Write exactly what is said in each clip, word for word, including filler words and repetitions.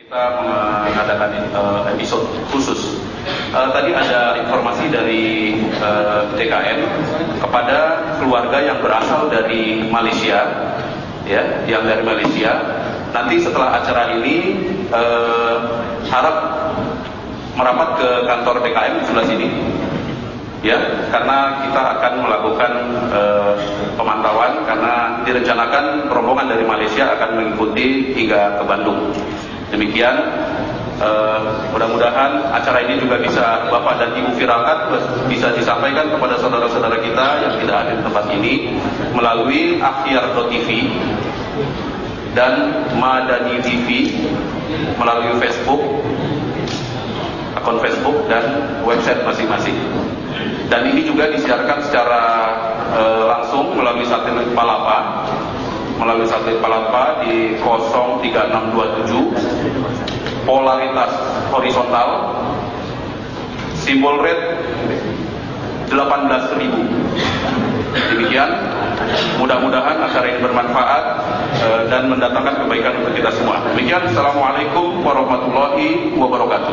Kita mengadakan uh, episode khusus. Uh, tadi ada informasi dari uh, T K M kepada keluarga yang berasal dari Malaysia, ya, yang dari Malaysia. Nanti setelah acara ini uh, harap merapat ke kantor T K M di sebelah sini, ya, karena kita akan melakukan uh, pemantauan karena direncanakan rombongan dari Malaysia akan mengikuti hingga ke Bandung. Demikian, uh, mudah-mudahan acara ini juga bisa Bapak dan Ibu viralkan, bisa disampaikan kepada saudara-saudara kita yang tidak hadir di tempat ini melalui Akhyar dot T V dan Madani T V melalui Facebook, akun Facebook dan website masing-masing. Dan ini juga disiarkan secara uh, langsung melalui satelit Palapa. melalui satelit Palapa di nol tiga enam dua tujuh, polaritas horizontal, simbol red delapan belas ribu. Demikian, mudah-mudahan acara ini bermanfaat uh, dan mendatangkan kebaikan untuk kita semua. Demikian, Assalamualaikum warahmatullahi wabarakatuh.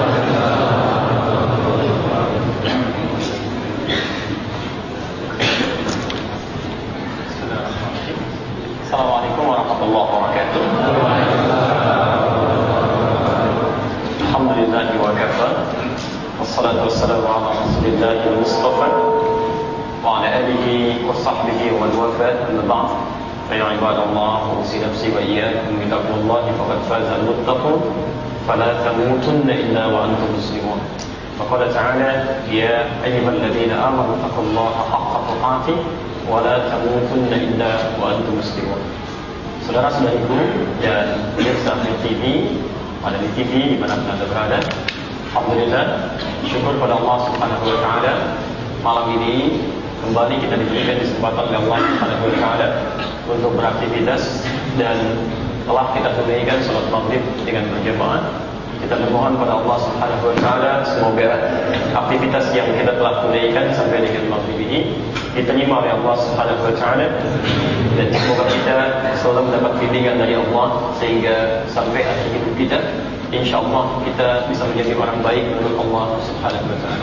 Assalamualaikum warahmatullahi wabarakatuh. Alhamdulillahi wa kafa. Wassalatu wassalamu ala Rasulillahi al-Mustafa wa ala alihi wa sahbihi wa man wafa. Amma ba'd. Fa ya ibadallah, usi nafsi wa iyyakum bi taqwallahi faqad faza al-muttaqun. Fala tamutunna illa wa antum muslimun. Wa qala ta'ala ya ayyuhalladzina amanu taqullaha haqqa tuqatih wa la tamutunna illa wa antum muslimun. Saudara-saudariku dan pemirsa T V, ada di T V di mana Anda berada, alhamdulillah, syukur pada Allah Subhanahu wa taala, malam ini kembali kita diberikan kesempatan oleh Allah Subhanahu wa taala untuk beraktivitas dan telah kita tunaikan salat maghrib dengan berjamaah. Kita bermohon pada Allah Subhanahu wa taala semoga aktivitas yang kita telah tunaikan sampai dengan maghrib ini diterima oleh Allah Subhanahu wa taala, dan semoga kita selalu mendapat bimbingan dari Allah sehingga sampai akhir hidup kita insyaallah kita bisa menjadi orang baik menurut Allah Subhanahu wa taala.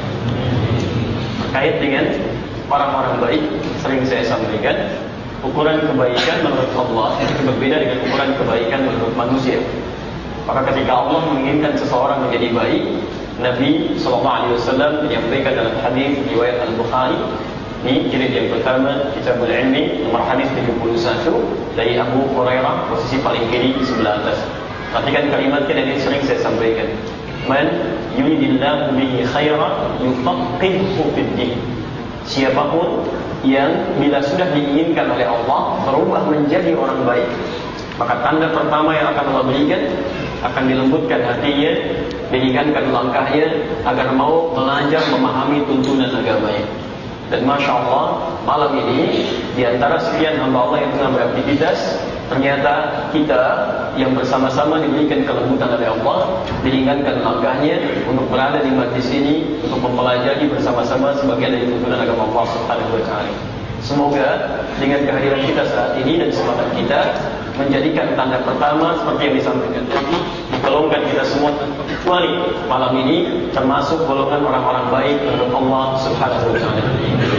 Terkait dengan orang-orang baik, sering saya sampaikan ukuran kebaikan menurut Allah itu berbeda dengan ukuran kebaikan menurut manusia. Maka ketika Allah menginginkan seseorang menjadi baik, Nabi shallallahu alaihi wasallam menyampaikan dalam hadis riwayat Al-Bukhari, ini jilid yang pertama, Kitabul Ilmi, nomor hadis tujuh puluh satu dari Abu Hurairah, posisi paling kiri sebelah atas. Perhatikan kalimatnya dan ini sering saya sampaikan. Man yuridillahu bihi khairan yufaqqihhu fid din. Siapapun yang bila sudah diinginkan oleh Allah berubah menjadi orang baik, maka tanda pertama yang akan Allah berikan, akan dilembutkan hatinya, diringankan langkahnya agar mau belajar memahami tuntunan agamanya. Dan Masya Allah, malam ini di antara sekian hamba Allah yang tengah beraktivitas, ternyata kita yang bersama-sama diberikan kelembutan oleh Allah, diringankan langkahnya untuk berada di majlis ini untuk mempelajari bersama-sama sebagian dari tuntunan agama Allah Subhanahu wa taala. Semoga dengan kehadiran kita saat ini dan semangat kita menjadikan tanda pertama seperti yang disampaikan tadi, digolongkan kita semua kecuali malam ini termasuk golongan orang-orang baik menurut Allah Subhanahu wa taala.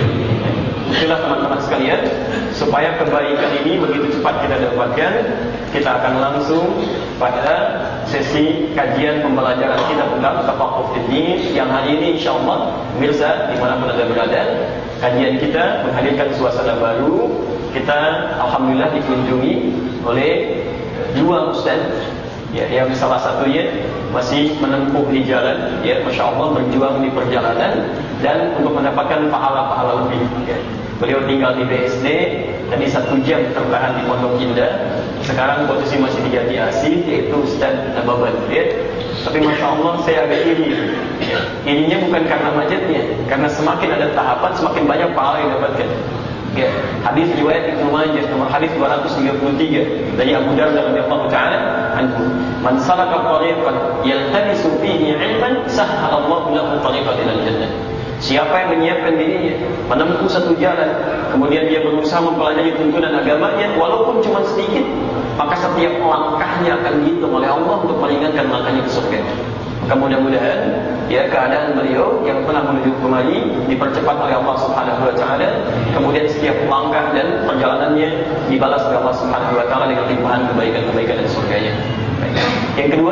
Itulah teman-teman sekalian, supaya kebaikan ini begitu cepat kita dapatkan, kita akan langsung pada sesi kajian pembelajaran kita tentang tafaqquh fid din yang hari ini insyaallah pemirsa dimanapun Anda berada, kajian kita menghadirkan suasana baru. Kita alhamdulillah dikunjungi oleh dua ustaz, ya, yang salah satunya masih menempuh di jalan, ya, Masya Allah, berjuang di perjalanan dan untuk mendapatkan pahala-pahala lebih, ya. Beliau tinggal di B S D, tadi satu jam tertahan di Pondok Indah. Sekarang posisi masih di Jati Asih, yaitu Ustaz Nababan, ya. Tapi Masya Allah saya agak iri, ya. Irinya bukan karena budgetnya, karena semakin ada tahapan semakin banyak pahala yang dapatkan. Ya, hadis riwayat Ibnu Majah nomor hadis dua ratus tiga puluh tiga dari Abu Darda radhiyallahu taala anhu, "Man salaka tariqan yaltamisu fihi 'ilman sahhalallahu lahu tariqan ilal jannah." Siapa yang menyiapkan dirinya menempuh satu jalan, kemudian dia berusaha mempelajari tuntunan agamanya walaupun cuma sedikit, maka setiap langkahnya akan dihitung oleh Allah untuk meringankan langkahnya ke surga. Maka mudah-mudahan ya keadaan beliau yang telah menuju kemari dipercepat oleh Allah Subhanahu wa taala, kemudian setiap langkah dan perjalanannya dibalas oleh Allah Subhanahu wa taala dengan limpahan kebaikan-kebaikan dan surganya. Yang kedua,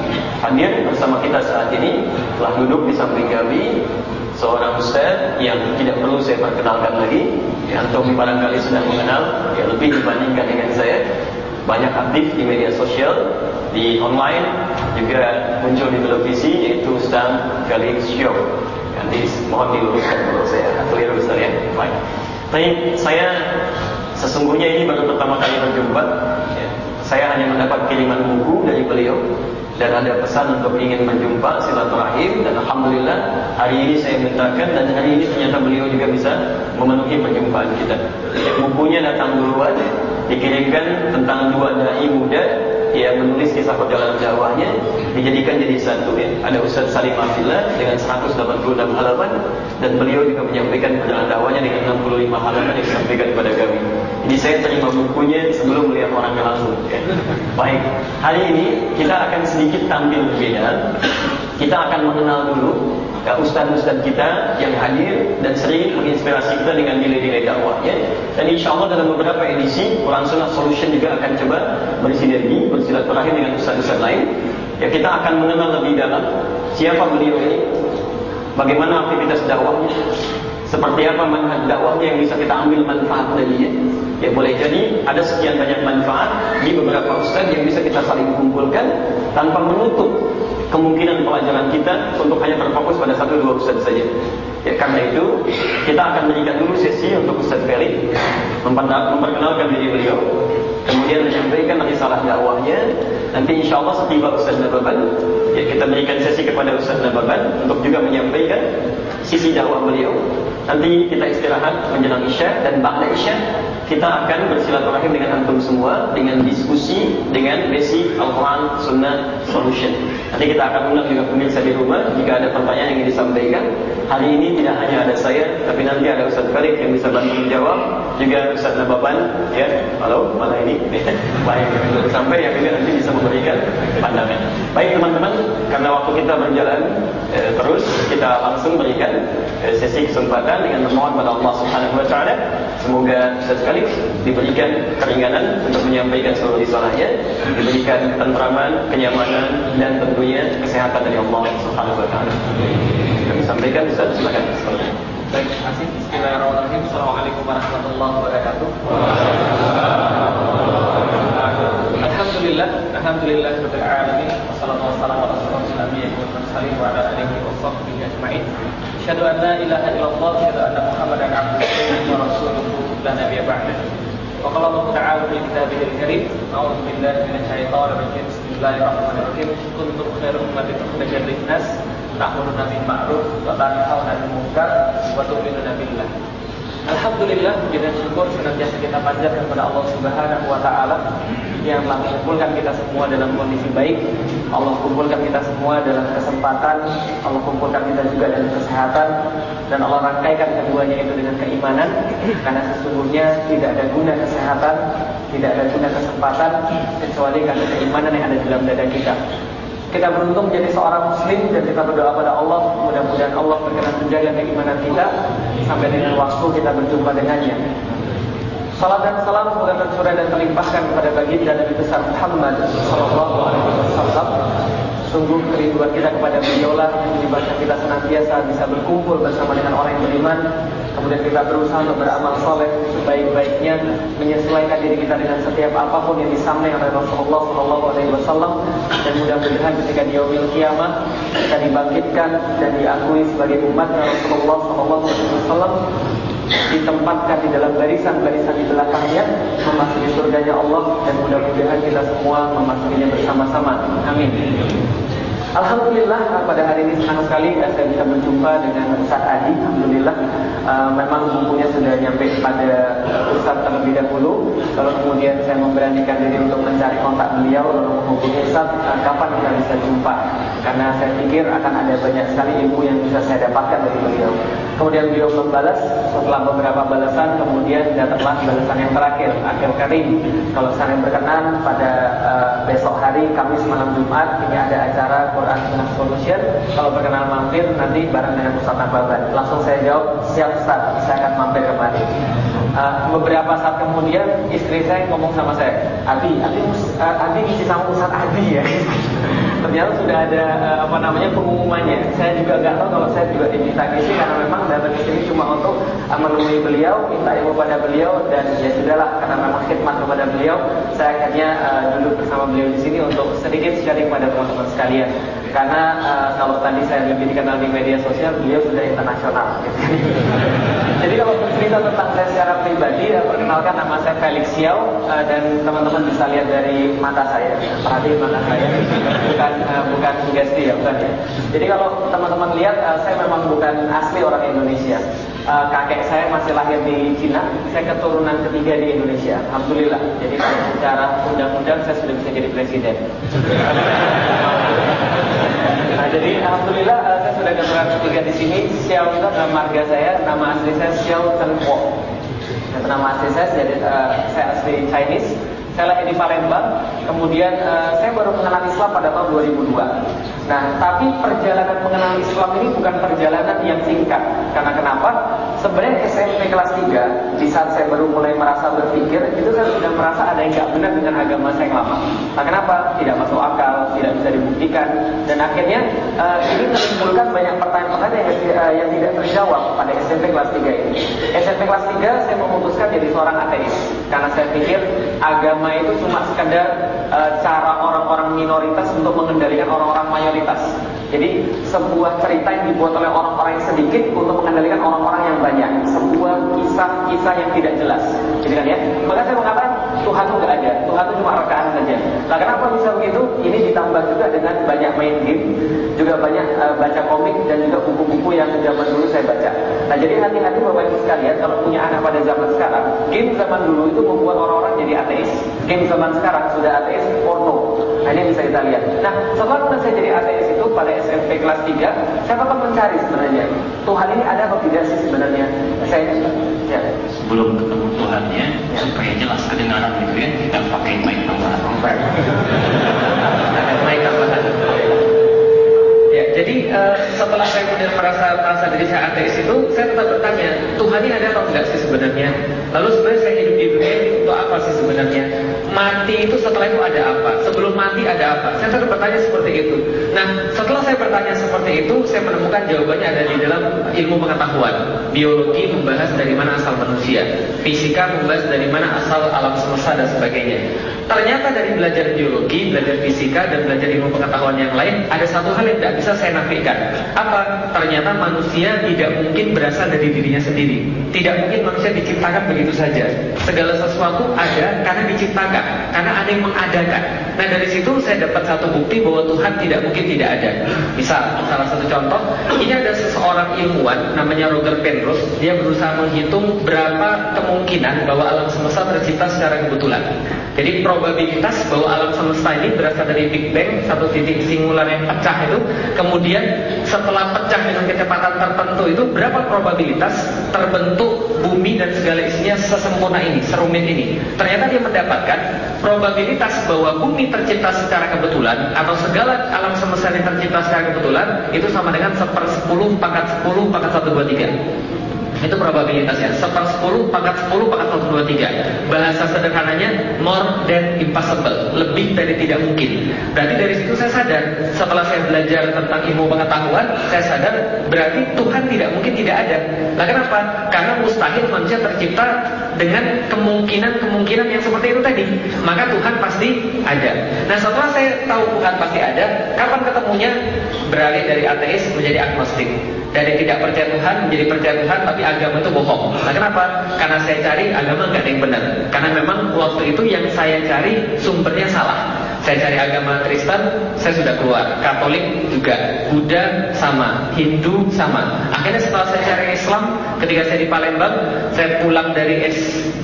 hadir bersama kita saat ini telah duduk di samping kami seorang ustaz yang tidak perlu saya perkenalkan lagi, ya, antum barangkali sudah mengenal, ya, lebih dibandingkan dengan saya. Banyak aktif di media sosial, di online, juga muncul di televisi, yaitu Ustaz Felix Show. Nanti mohon diluruskan kalau saya keliru Ustaz ya. Baik. Tapi saya sesungguhnya ini baru pertama kali berjumpa. Ya. Saya hanya mendapat kiriman buku dari beliau dan ada pesan untuk ingin berjumpa silaturahim, dan alhamdulillah hari ini saya mintakan dan hari ini ternyata beliau juga bisa memenuhi perjumpaan kita. Bukunya datang duluan, dikirimkan tentang dua dai muda yang menulis kisah perjalanan dakwahnya, dijadikan jadi satu, ya. Ada Ustaz Salim Afillah dengan seratus delapan puluh enam halaman, dan beliau juga menyampaikan perjalanan dakwahnya dengan enam puluh lima halaman yang disampaikan kepada kami. Jadi saya terima bukunya sebelum melihat orangnya langsung, ya. Baik, hari ini kita akan sedikit tampil berbeda. Kita akan mengenal dulu ya, ustaz-ustaz kita yang hadir dan sering menginspirasi kita dengan nilai-nilai dakwahnya. Dan insya Allah dalam beberapa edisi Quran Sunnah Solution juga akan coba bersinergi, bersilaturahim dengan ustaz-ustaz lain. Ya, kita akan mengenal lebih dalam siapa beliau ini, bagaimana aktivitas dakwahnya, seperti apa manhaj dakwahnya yang bisa kita ambil manfaat darinya. Ya, boleh jadi ada sekian banyak manfaat di beberapa ustaz yang bisa kita saling kumpulkan tanpa menutup kemungkinan pelajaran kita untuk hanya berfokus pada satu dua ustaz saja. Ya, karena itu kita akan berikan dulu sesi untuk Ustaz Felix memperkenalkan diri beliau, kemudian menyampaikan risalah dakwahnya. Nanti insya Allah setiba Ustaz Nababan, ya, kita berikan sesi kepada Ustaz Nababan untuk juga menyampaikan sisi dakwah beliau. Nanti kita istirahat menjelang Isya, dan ba'da Isya kita akan bersilaturahim dengan antum semua dengan diskusi dengan basic Al-Quran Sunnah Solution. Nanti kita akan undang juga pemirsa di rumah jika ada pertanyaan yang ingin disampaikan. Hari ini tidak hanya ada saya, tapi nanti ada Ustaz Felix yang bisa bantu menjawab, juga Ustaz Nababan, ya. Halo, mana ini? Baik, untuk sampai yang juga nanti bisa memberikan pandangan. Baik teman-teman, karena waktu kita berjalan eh, terus, kita langsung berikan eh, sesi kesempatan dengan memohon pada Allah Subhanahu wa taala. Semoga Ustaz Felix diberikan keringanan untuk menyampaikan seluruh risalahnya, diberikan ketentraman, kenyamanan, dan tentunya kesehatan dari Allah Subhanahu wa taala. Kami sampaikan, Ustaz, silakan. Baik, terima kasih. Bismillahirrahmanirrahim. Assalamualaikum warahmatullahi wabarakatuh. Alhamdulillah, alhamdulillah rabbil alamin. Wassalatu wassalamu ala rasulillah wal mursalin wa ala alihi wa sahbihi ajma'in. Asyhadu an la ilaha illallah wa asyhadu anna Muhammadan abduhu wa rasuluhu la nabiyya ba'dahu. Wa qala Allah ta'ala fi kitabihil karim, a'udzu billahi minasy syaithanir rajim. Bismillahirrahmanirrahim. Kuntum khairum ummatin ukhrijat lin-nas ta'muruna bil ma'ruf wa tanhauna 'anil munkar wa tu'minuna billah. Alhamdulillah, puji dan syukur senantiasa kita panjatkan kepada Allah Subhanahu wa taala yang telah mengumpulkan kita semua dalam kondisi baik. Allah kumpulkan kita semua dalam kesempatan, Allah kumpulkan kita juga dalam kesehatan, dan Allah rangkaikan keduanya itu dengan keimanan. Karena sesungguhnya tidak ada guna kesehatan, tidak ada guna kesempatan kecuali karena keimanan yang ada di dalam dada kita. Kita beruntung menjadi seorang muslim dan kita berdoa pada Allah, mudah-mudahan Allah berkenan menjaga keimanan kita sampai dengan waktu kita berjumpa dengannya. Salam dan salam semoga tercurah dan terlimpahkan kepada baginda Nabi besar Muhammad sallallahu alaihi wasallam. Sungguh kerinduan kita kepada beliaulah yang menyebabkan kita senantiasa bisa berkumpul bersama dengan orang yang beriman. Kemudian kita berusaha untuk beramal soleh sebaik-baiknya, menyesuaikan diri kita dengan setiap apapun yang disampaikan oleh Rasulullah sallallahu alaihi wasallam. Dan mudah-mudahan ketika di yaumil qiyamah kita dibangkitkan dan diakui sebagai umat Rasulullah sallallahu alaihi wasallam, ditempatkan di dalam barisan-barisan di belakangnya, memasuki surganya Allah, dan mudah-mudahan kita semua memasukinya bersama-sama. Amin. Alhamdulillah, pada hari ini senang sekali saya bisa berjumpa dengan Ustaz Adi. Alhamdulillah, uh, memang bukunya sudah nyampe pada Ustaz terlebih dahulu. Lalu kemudian saya memberanikan diri untuk mencari kontak beliau, lalu menghubungi Ustaz, uh, kapan kita bisa jumpa. Karena saya pikir akan ada banyak sekali ilmu yang bisa saya dapatkan dari beliau. Kemudian beliau membalas, setelah beberapa balasan, kemudian datanglah balasan yang terakhir, akhir karim. Kalau saya berkenan pada uh, besok hari Kamis malam Jumat ini ada acara Quran Sunnah Solution. Kalau berkenan mampir nanti bareng dengan Ustaz Nababan. Langsung saya jawab, siap Ustaz, saya akan mampir kemari. Uh, beberapa saat kemudian istri saya ngomong sama saya, Adi, Adi, uh, Adi isi sama Ustaz Adi ya. Ternyata sudah ada uh, apa namanya pengumumannya. Saya juga nggak tahu kalau saya juga diminta isi karena memang datang ke sini cuma untuk uh, menemui beliau, minta ilmu pada beliau, dan ya sudahlah karena memang khidmat kepada beliau, saya akhirnya uh, duduk bersama beliau di sini untuk sedikit sharing pada teman-teman sekalian. Karena uh, kalau tadi saya lebih dikenal di media sosial, beliau sudah internasional. Gitu. Jadi kalau bercerita tentang saya secara pribadi, ya, perkenalkan nama saya Felix Xiao, uh, dan teman-teman bisa lihat dari mata saya, perhatiin mata saya, bukan uh, bukan sugesti ya, bukan ya. Jadi kalau teman-teman lihat, uh, saya memang bukan asli orang Indonesia. Uh, kakek saya masih lahir di Cina, saya keturunan ketiga di Indonesia, alhamdulillah. Jadi kalau secara undang-undang saya sudah bisa jadi presiden. Nah, jadi alhamdulillah uh, saya sudah keturunan ketiga di sini. Xiao itu adalah marga saya, nama asli saya Xiao Tenpo. Nama asli saya, jadi uh, saya asli Chinese. Saya lahir di Palembang, kemudian uh, saya baru mengenal Islam pada tahun dua ribu dua. Nah, tapi perjalanan mengenal Islam ini bukan perjalanan yang singkat. Karena kenapa? Sebenarnya S M P kelas tiga, di saat saya baru mulai merasa berpikir, itu saya sudah merasa ada yang gak benar dengan agama saya yang lama. Nah, kenapa? Tidak masuk akal, tidak bisa dibuktikan, dan akhirnya uh, ini menimbulkan banyak pertanyaan-pertanyaan yang, uh, yang tidak terjawab pada S M P kelas tiga ini. S M P kelas tiga saya memutuskan jadi seorang ateis, karena saya pikir agama itu cuma sekadar uh, cara orang-orang minoritas untuk mengendalikan orang-orang mayoritas. Jadi sebuah cerita yang dibuat oleh orang-orang yang sedikit untuk mengendalikan orang-orang yang banyak. Sebuah kisah-kisah yang tidak jelas. Jadi kan ya, maka saya mengatakan Tuhan itu nggak ada, Tuhan itu cuma rekaan saja. Nah, kenapa bisa begitu? Ini ditambah juga dengan banyak main game, juga banyak uh, baca komik, dan juga buku-buku yang zaman dulu saya baca. Nah, jadi hati-hati Bapak Ibu sekalian, kalau punya anak pada zaman sekarang, game zaman dulu itu membuat orang-orang jadi ateis. Game zaman sekarang sudah ateis, porno. Nah, ini bisa kita lihat. Nah, setelah saya jadi ateis itu pada S M P kelas tiga, saya tetap mencari sebenarnya Tuhan ini ada atau tidak sih sebenarnya. Saya ya. Sebelum ketemu Tuhannya, ya, supaya jelas kedengaran gitu ya, kita pakai mic tambahan. Mic tambahan. Ya, jadi uh, setelah saya kemudian merasa merasa diri saya ateis itu, saya tetap bertanya, Tuhan ini ada atau enggak sih sebenarnya? Lalu sebenarnya saya hidup di dunia ini untuk apa sih sebenarnya? Mati itu setelah itu ada apa? Sebelum mati ada apa? Saya tetap bertanya seperti itu. Nah, setelah saya bertanya seperti itu, saya menemukan jawabannya ada di dalam ilmu pengetahuan. Biologi membahas dari mana asal manusia, fisika membahas dari mana asal alam semesta dan sebagainya. Ternyata dari belajar biologi, belajar fisika, dan belajar ilmu pengetahuan yang lain, ada satu hal yang tidak bisa saya nafikan. Apa? Ternyata manusia tidak mungkin berasal dari dirinya sendiri. Tidak mungkin manusia diciptakan begitu saja. Segala sesuatu ada karena diciptakan, karena ada yang mengadakan. Nah, dari situ saya dapat satu bukti bahwa Tuhan tidak mungkin tidak ada. Misal, salah satu contoh, ini ada seseorang ilmuwan namanya Roger Penrose. Dia berusaha menghitung berapa kemungkinan bahwa alam semesta tercipta secara kebetulan. Jadi probabilitas bahwa alam semesta ini berasal dari Big Bang, satu titik singular yang pecah itu, kemudian setelah pecah dengan kecepatan tertentu itu, berapa probabilitas terbentuk bumi dan segala isinya sesempurna ini, serumit ini. Ternyata dia mendapatkan probabilitas bahwa bumi tercipta secara kebetulan atau segala alam semesta yang tercipta secara kebetulan itu sama dengan sepersepuluh pangkat sepuluh pangkat satu dua tiga. Itu probabilitasnya, sepersepuluh pangkat sepuluh pangkat satu dua tiga. Bahasa sederhananya more than impossible, lebih dari tidak mungkin. Berarti dari situ saya sadar, setelah saya belajar tentang ilmu pengetahuan, saya sadar berarti Tuhan tidak mungkin tidak ada. Nah, kenapa? Karena mustahil manusia tercipta dengan kemungkinan-kemungkinan yang seperti itu tadi. Maka Tuhan pasti ada. Nah, setelah saya tahu Tuhan pasti ada, kapan ketemunya? Beralih dari ateis menjadi agnostik. Dari tidak percaya Tuhan menjadi percaya Tuhan, tapi agama itu bohong. Nah, kenapa? Karena saya cari agama nggak ada yang benar. Karena memang waktu itu yang saya cari sumbernya salah. Saya cari agama Kristen, saya sudah keluar. Katolik juga, Buddha sama, Hindu sama. Akhirnya setelah saya cari Islam, ketika saya di Palembang, saya pulang dari S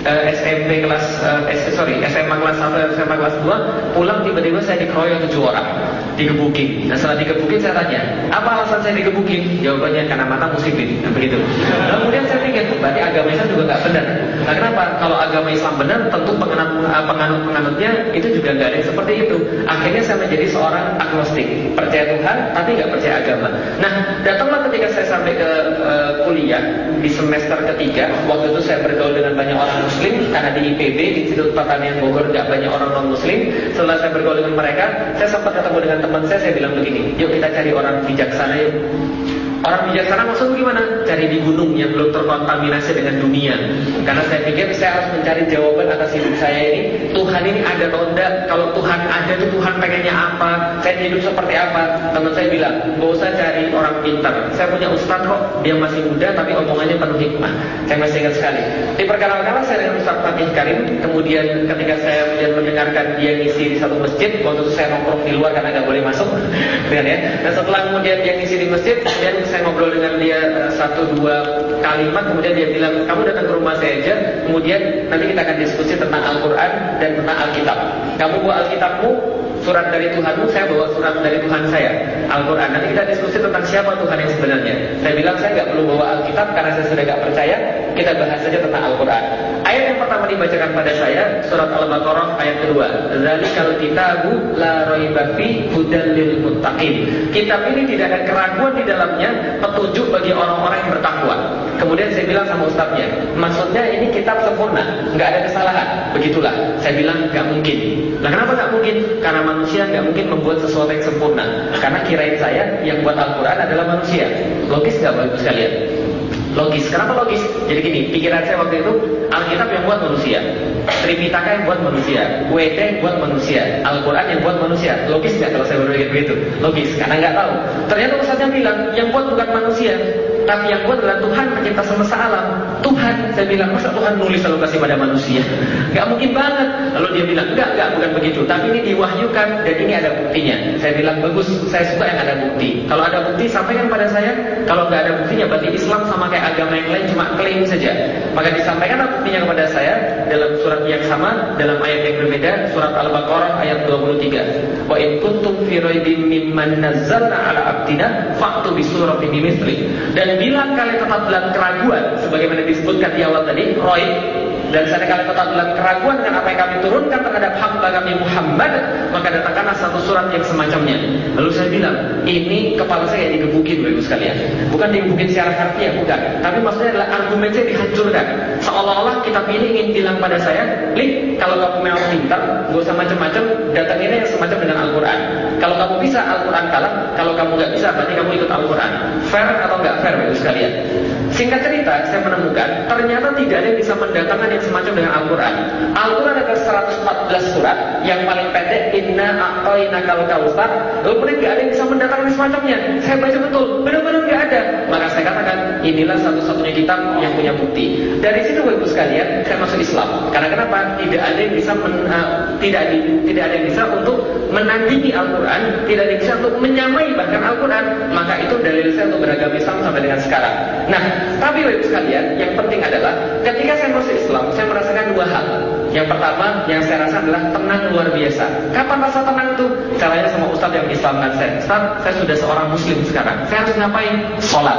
uh, S M P kelas uh, S, sorry S M A kelas satu, S M A kelas dua, pulang tiba-tiba saya dikeroyok tujuh orang, digebukin. Nah setelah digebukin saya tanya, apa alasan saya digebukin? Jawabannya karena mata musibin, nah, begitu. Nah, kemudian saya pikir, berarti agama Islam juga nggak benar. Nah kenapa? Kalau agama Islam benar, tentu penganut penganut-penganutnya itu juga nggak ada yang seperti itu. Akhirnya saya menjadi seorang agnostik, percaya Tuhan tapi nggak percaya agama. Nah datanglah ketika saya sampai ke uh, kuliah di semester ketiga. Waktu itu saya bergaul dengan banyak orang Muslim karena di I P B, Institut Pertanian Bogor, nggak banyak orang non Muslim. Setelah saya bergaul dengan mereka, saya sempat ketemu dengan teman saya. Saya bilang begini, yuk kita cari orang bijaksana yuk. Orang bijaksana maksudnya gimana? Cari di gunung yang belum terkontaminasi dengan dunia. Karena saya pikir saya harus mencari jawaban atas hidup saya ini. Tuhan ini ada atau enggak? Kalau Tuhan ada itu Tuhan pengennya apa? Saya hidup seperti apa? Teman saya bilang, gak usah cari orang pintar. Saya punya ustadz kok, dia masih muda tapi omongannya penuh hikmah. Saya masih ingat sekali. Di perkenalan saya dengan Ustaz Fatih Karim. Kemudian ketika saya mendengarkan dia ngisi di satu masjid, waktu itu saya nongkrong di luar karena nggak boleh masuk. Dan ya. Dan setelah kemudian dia ngisi di masjid, kemudian saya ngobrol dengan dia uh, satu dua kalimat, kemudian dia bilang, kamu datang ke rumah saya aja, kemudian nanti kita akan diskusi tentang Al-Quran dan tentang Alkitab. Kamu bawa Alkitabmu, surat dari Tuhanmu, saya bawa surat dari Tuhan saya, Al-Quran. Nanti kita diskusi tentang siapa Tuhan yang sebenarnya. Saya bilang saya nggak perlu bawa Alkitab karena saya sudah nggak percaya. Kita bahas saja tentang Al-Quran. Ayat yang pertama dibacakan pada saya surat Al-Baqarah ayat kedua. Dzalikal kitabu la raiba fi hudal lil muttaqin. Kitab ini tidak ada keraguan di dalamnya, petunjuk bagi orang-orang yang bertakwa. Kemudian saya bilang sama ustadznya, maksudnya ini kitab sempurna, nggak ada kesalahan. Begitulah. Saya bilang nggak mungkin. Nah kenapa nggak mungkin? Karena manusia nggak mungkin membuat sesuatu yang sempurna. Karena kirain saya yang buat Al-Quran adalah manusia. Logis nggak Bapak Ibu sekalian? Logis. Kenapa logis? Jadi gini, pikiran saya waktu itu, Alkitab yang buat manusia, Tripitaka yang buat manusia, W T yang buat manusia, Al-Quran yang buat manusia. Logis nggak kalau saya berpikir begitu? Logis, karena nggak tahu. Ternyata ustaznya bilang, yang buat bukan manusia, tapi yang buat adalah Tuhan pencipta semesta alam. Tuhan, saya bilang, masa Tuhan nulis lalu kasih pada manusia? Nggak mungkin banget. Lalu dia bilang, enggak, enggak, bukan begitu. Tapi ini diwahyukan dan ini ada buktinya. Saya bilang, bagus, saya suka yang ada bukti. Kalau ada bukti, sampaikan pada saya. Kalau nggak ada buktinya, berarti Islam sama kayak agama yang lain cuma klaim saja. Maka disampaikan buktinya kepada saya dalam surat yang sama, dalam ayat yang berbeda, surat Al-Baqarah ayat dua puluh tiga. Wa in kuntum fi raibin mimman nazzalna ala abdina fa'tu bi suratin min mithli. Dan bila kalian tetap dalam keraguan, sebagaimana disebutkan di awal tadi, raib, dan saya kalian tetap dalam keraguan dengan apa yang kami turunkan terhadap hamba kami Muhammad, maka datangkanlah satu surat yang semacamnya. Lalu saya bilang, ini kepala saya yang digebukin, Bapak Ibu sekalian. Bukan digebukin secara harfiah, bukan. Tapi maksudnya adalah argumen saya dihancurkan. Seolah-olah kitab ini ingin bilang pada saya, Lik, kalau kamu memang pintar, gak usah macam-macam, datanginnya yang semacam dengan Al-Quran. Kalau kamu bisa, Al-Quran kalah. Kalau kamu gak bisa, berarti kamu ikut Al-Quran. Fair atau gak fair, Bapak Ibu sekalian? Singkat cerita, saya menemukan ternyata tidak ada yang bisa mendatangkan yang semacam dengan Al-Quran. Al-Quran ada seratus empat belas surat, yang paling pendek Inna a'tainakal kautsar. Lalu kemudian nggak ada yang bisa mendatangkan yang semacamnya. Saya baca betul, benar-benar nggak ada. Maka saya katakan inilah satu-satunya kitab yang punya bukti. Dari situ Bapak Ibu sekalian, saya masuk Islam. Karena kenapa? Tidak ada yang bisa men, uh, tidak di, tidak ada yang bisa untuk menandingi Al-Quran, tidak ada yang bisa untuk menyamai bahkan Al-Quran. Maka itu dalil saya untuk beragama Islam sampai dengan sekarang. Nah, tapi Bapak Ibu sekalian, yang penting adalah ketika saya masuk Islam, saya merasakan dua hal. Yang pertama, yang saya rasa adalah tenang luar biasa. Kapan rasa tenang itu? Caranya sama Ustadz yang Islamkan saya. Ustadz, saya sudah seorang Muslim sekarang. Saya harus ngapain? Sholat.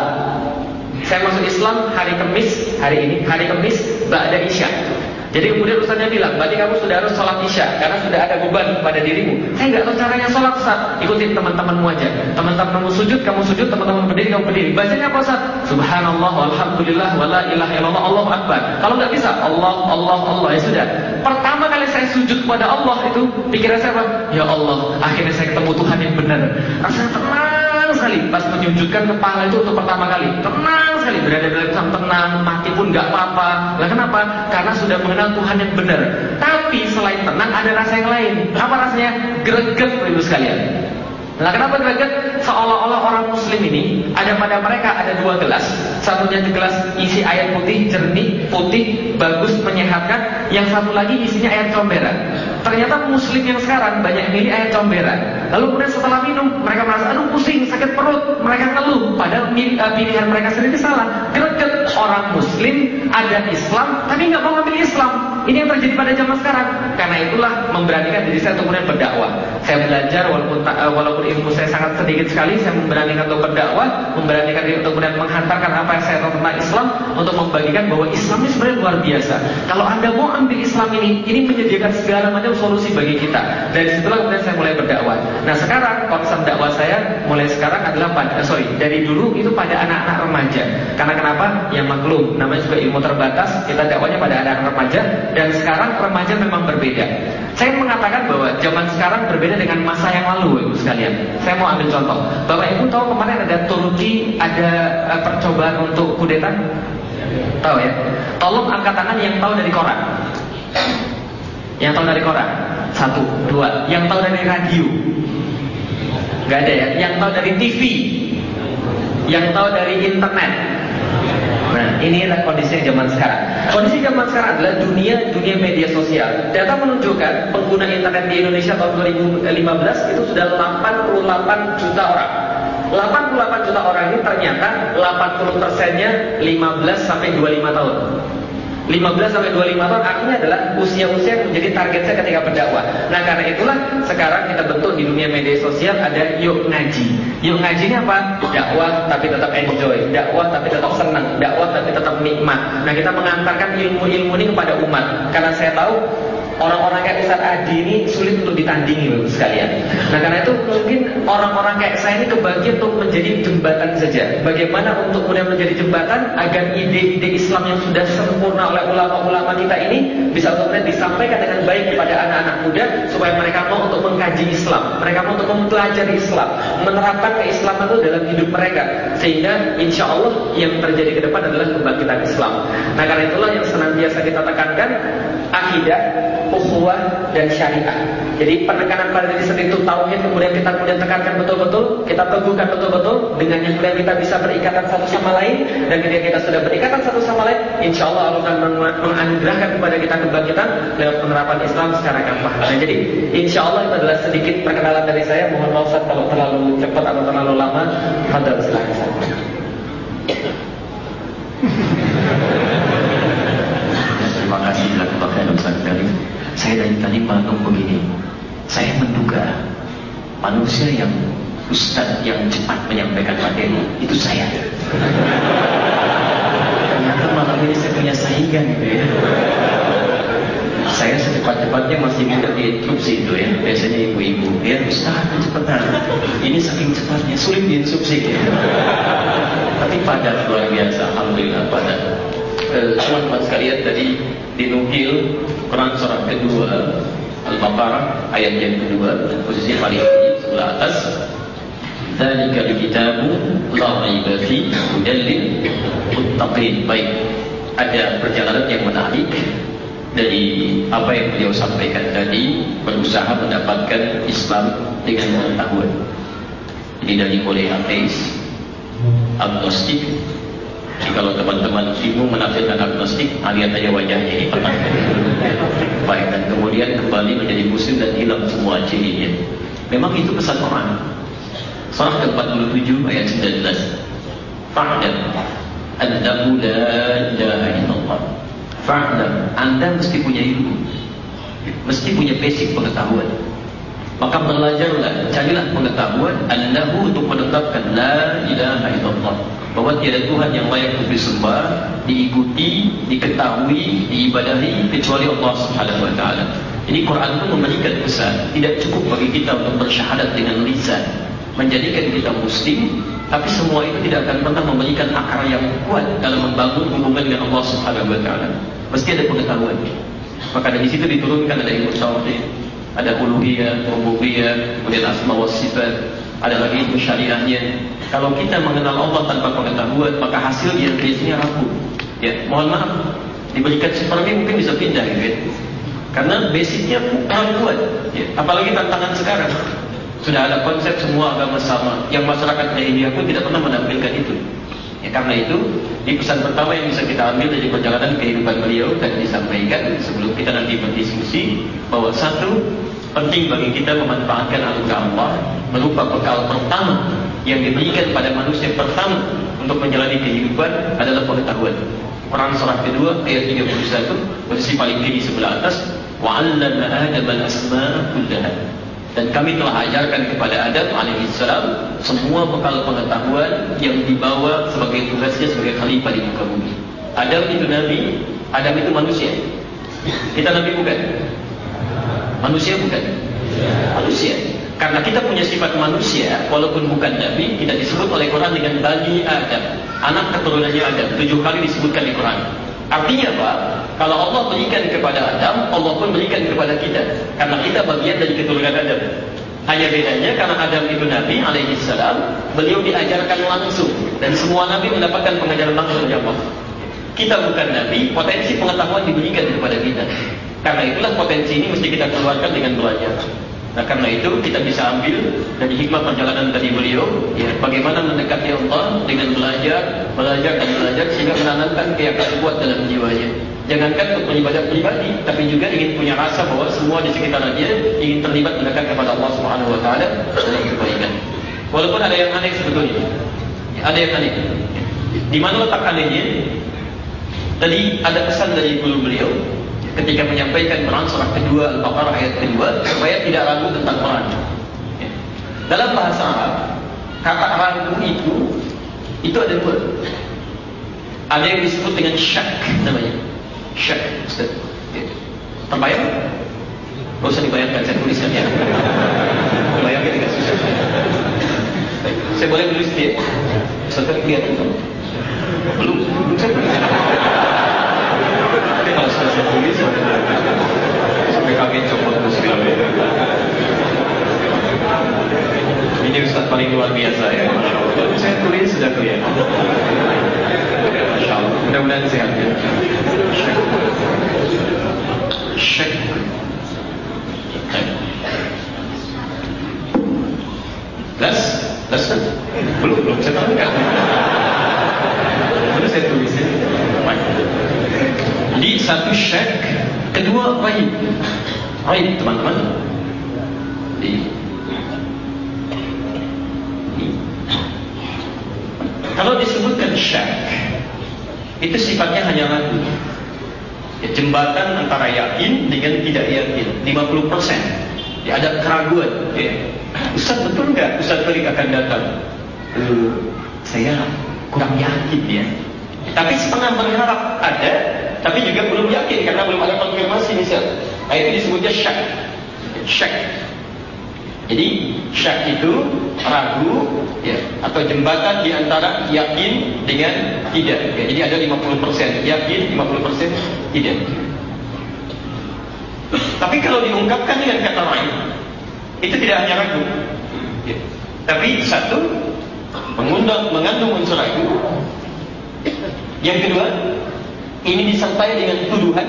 Saya masuk Islam hari Kamis, hari ini, hari Kamis, ba'da Isya. Jadi kemudian Ustaznya bilang, berarti kamu sudah harus sholat Isya karena sudah ada beban pada dirimu. Saya nggak tahu caranya sholat, Ustaz. Ikutin teman-temanmu aja. Teman-temanmu sujud, kamu sujud. Teman-teman berdiri, kamu berdiri. Bacanya apa, Ustaz? Subhanallah, walhamdulillah, wala ilaha illallah, Allahu akbar. Kalau nggak bisa, Allah, Allah, Allah. Ya sudah. Pertama kali saya sujud kepada Allah itu, pikiran saya apa? Ya Allah, akhirnya saya ketemu Tuhan yang benar. Rasanya tenang sekali pas menyujudkan kepala itu untuk pertama kali. Tenang sekali, berada dalam Islam tenang, mati pun nggak apa-apa. Nah, kenapa? Karena sudah mengenal Tuhan yang benar. Tapi selain tenang ada rasa yang lain. Apa rasanya? Greget, Ibu sekalian. Nah, kenapa greget? Seolah-olah orang Muslim ini ada pada mereka ada dua gelas. Satunya gelas isi air putih, jernih, putih, bagus, menyehatkan. Yang satu lagi isinya air comberan. Ternyata Muslim yang sekarang banyak milih air comberan. Lalu kemudian setelah minum, mereka merasa aduh pusing, sakit perut, mereka ngeluh. Padahal pilihan mereka sendiri salah. Greget, orang Muslim ada Islam, tapi nggak mau ngambil Islam. Ini yang terjadi pada zaman sekarang. Karena itulah memberanikan diri saya untuk kemudian berdakwah. Saya belajar walaupun walaupun ilmu saya sangat sedikit sekali, saya memberanikan untuk berdakwah, memberanikan diri untuk kemudian menghantarkan apa yang saya tahu tentang Islam, untuk membagikan bahwa Islam ini sebenarnya luar biasa. Kalau Anda mau ambil Islam ini, ini menyediakan segala macam solusi bagi kita. Dari situlah kemudian saya mulai berdakwah. Nah sekarang konsep dakwah saya mulai sekarang adalah pada, sorry, dari dulu itu pada anak-anak remaja. Karena kenapa? Ya maklum, namanya juga ilmu terbatas, kita dakwahnya pada anak-anak remaja. Dan sekarang remaja memang berbeda. Saya mengatakan bahwa zaman sekarang berbeda dengan masa yang lalu, Ibu sekalian. Saya mau ambil contoh. Bapak Ibu tahu kemarin ada Turki, ada uh, percobaan untuk kudeta? Tahu ya? Tolong angkat tangan yang tahu dari koran. Yang tahu dari koran. Satu, dua. Yang tahu dari radio. Gak ada ya? Yang tahu dari T V. Yang tahu dari internet. Nah, inilah kondisi zaman sekarang. Kondisi zaman sekarang adalah dunia dunia media sosial. Data menunjukkan pengguna internet di Indonesia tahun dua ribu lima belas itu sudah delapan puluh delapan juta orang. delapan puluh delapan juta orang ini ternyata delapan puluh persennya lima belas sampai dua puluh lima tahun. lima belas sampai dua puluh lima tahun artinya adalah usia-usia yang menjadi target saya ketika berdakwah. Nah karena itulah sekarang kita bentuk di dunia media sosial ada Yuk Ngaji. Yuk Ngaji ini apa? Dakwah tapi tetap enjoy, dakwah tapi tetap senang, dakwah tapi tetap nikmat. Nah kita mengantarkan ilmu-ilmu ini kepada umat. Karena saya tahu orang-orang kayak Ustaz Adi ini sulit untuk ditandingi Bapak sekalian. Nah karena itu mungkin orang-orang kayak saya ini kebagian untuk menjadi jembatan saja. Bagaimana untuk kemudian menjadi jembatan agar ide-ide Islam yang sudah sempurna oleh ulama-ulama kita ini bisa kemudian disampaikan dengan baik kepada anak-anak muda, supaya mereka mau untuk mengkaji Islam, mereka mau untuk mempelajari Islam, menerapkan keislaman itu dalam hidup mereka, sehingga insya Allah yang terjadi ke depan adalah kebangkitan Islam. Nah karena itulah yang senantiasa kita tekankan, akidah, ukhuwah dan syariah. Jadi penekanan pada diri sendiri itu tauhid, kemudian kita kemudian tekankan betul-betul, kita teguhkan betul-betul, dengan yang kemudian kita bisa berikatan satu sama lain. Dan ketika kita sudah berikatan satu sama lain, insya Allah Allah akan menganugerahkan kepada kita kebangkitan lewat penerapan Islam secara gampang. Nah jadi insya Allah itu adalah sedikit perkenalan dari saya. Mohon maaf Ustaz kalau terlalu cepat atau terlalu lama. Fadhal silakan. Terima kasih dilakukan oleh Ustaz Karim. Saya dari tadi menganggap begini, saya menduga manusia yang Ustaz yang cepat menyampaikan materi itu saya. Ternyata malam ini saya punya saingan gitu ya. Saya secepat-cepatnya masih minta diinstruksi itu ya. Biasanya ibu-ibu, ya Ustaz cepetan. Ini saking cepatnya sulit diinstruksi ya. Tapi padat luar biasa, alhamdulillah padat. Teman-teman sekalian tadi dinukil Quran surah kedua Al-Baqarah ayat yang kedua, posisi paling tinggi sebelah atas. Dzalika al-kitabu la raiba fihi hudal lil muttaqin. Baik, ada perjalanan yang menarik dari apa yang beliau sampaikan tadi, berusaha mendapatkan Islam dengan pengetahuan. Ini dari mulai ateis, agnostik. Jadi kalau teman-teman bingung menafsirkan agnostik, lihat aja wajahnya ini pernah. Baik, dan kemudian kembali menjadi muslim dan hilang semua cirinya. Memang itu pesan Quran. Surah ke empat puluh tujuh ayat sembilan belas. Fa'lam annahu la ilaha illallah. Fa'lam, Anda mesti punya ilmu, mesti punya basic pengetahuan. Maka belajarlah, carilah pengetahuan annahu, untuk menetapkan la ilaha illallah, bahwa tiada Tuhan yang layak untuk disembah, diikuti, diketahui, diibadahi kecuali Allah Subhanahu wa taala. Jadi Quran itu memberikan pesan, tidak cukup bagi kita untuk bersyahadat dengan lisan, menjadikan kita muslim, tapi semua itu tidak akan pernah memberikan akar yang kuat dalam membangun hubungan dengan Allah Subhanahu wa taala. Mesti ada pengetahuan. Maka dari situ diturunkan ada ilmu tauhid, ada uluhiyah, rububiyah, kemudian asma wa sifat, ada lagi ilmu syariahnya. Kalau kita mengenal Allah tanpa pengetahuan, maka hasilnya biasanya rapuh. Ya, mohon maaf, diberikan supermi mungkin bisa pindah gitu ya. Karena basicnya kurang kuat. Ya, apalagi tantangan sekarang. Sudah ada konsep semua agama sama, yang masyarakat jahiliyah pun tidak pernah menampilkan itu. Ya, karena itu, di pesan pertama yang bisa kita ambil dari perjalanan kehidupan beliau dan disampaikan sebelum kita nanti berdiskusi, bahwa satu, penting bagi kita memanfaatkan anugerah Allah berupa bekal pertama yang diberikan pada manusia pertama untuk menjalani kehidupan adalah pengetahuan. Quran surah kedua ayat tiga puluh satu, posisi paling tinggi sebelah atas, wa 'allama Adam al-asma'a kullaha. Dan kami telah ajarkan kepada Adam alaihissalam semua bekal pengetahuan yang dibawa sebagai tugasnya sebagai khalifah di muka bumi. Adam itu nabi, Adam itu manusia. Kita nabi bukan? Manusia bukan? Manusia. Karena kita punya sifat manusia, walaupun bukan nabi, kita disebut oleh Quran dengan Bani Adam, anak keturunannya Adam. Tujuh kali disebutkan di Quran. Artinya apa? Kalau Allah berikan kepada Adam, Allah pun berikan kepada kita, karena kita bagian dari keturunan Adam. Hanya bedanya karena Adam itu Nabi alaihi salam, beliau diajarkan langsung, dan semua Nabi mendapatkan pengajaran langsung dari Allah. Kita bukan Nabi, potensi pengetahuan diberikan kepada kita. Karena itulah potensi ini mesti kita keluarkan dengan belajar. Nah, karena itu kita bisa ambil dari hikmah perjalanan tadi beliau, ya, bagaimana mendekati Allah dengan belajar, belajar dan belajar sehingga menanamkan keyakinan kuat dalam jiwanya. Jangankan untuk beribadah pribadi, tapi juga ingin punya rasa bahwa semua di sekitar dia ingin terlibat mendekat kepada Allah Subhanahu Wa Taala dalam kebaikan. Walaupun ada yang aneh sebetulnya, ya, ada yang aneh. Di mana letak anehnya? Tadi ada pesan dari guru beliau ketika menyampaikan Quran surah kedua Al-Baqarah ayat kedua supaya tidak ragu tentang Quran. Ya. Dalam bahasa Arab, kata ragu itu itu ada dua. Ada yang disebut dengan syak namanya. Syak, Ustaz. Ya. Terbayang? Gak usah dibayangkan, saya tuliskan ya. Bayangkan tidak susah. Saya boleh tulis dia. Ustaz kan lihat itu. Belum, belum saya tulis. Tapi kalau sudah saya tulis sampai kaget copot terus filmnya. Ini Ustaz paling luar biasa ya, Masya Allah. Saya tulis sudah kelihatan. Masya Allah, mudah-mudahan sehat ya. Syek. Las? Las kan? Belum, belum saya tahu kan? Sudah saya tulis ya. Baik. Jadi satu syak, kedua raib. Raib teman-teman. Jadi, kalau disebutkan syak, itu sifatnya hanya ragu. Ya, jembatan antara yakin dengan tidak yakin, lima puluh persen. Ya, ada keraguan. Ya. Ustaz betul nggak Ustaz Farid akan datang? Uh, saya kurang yakin ya. Tapi setengah berharap ada, tapi juga belum yakin karena belum ada konfirmasi misal. Nah, itu disebutnya syak. Syak. Jadi syak itu ragu, ya, atau jembatan di antara yakin dengan tidak. Ya, jadi ada lima puluh persen yakin, lima puluh persen tidak. Tapi kalau diungkapkan dengan kata lain, itu tidak hanya ragu, ya, tapi satu mengundang, mengandung unsur ragu. Yang kedua, ini disertai dengan tuduhan.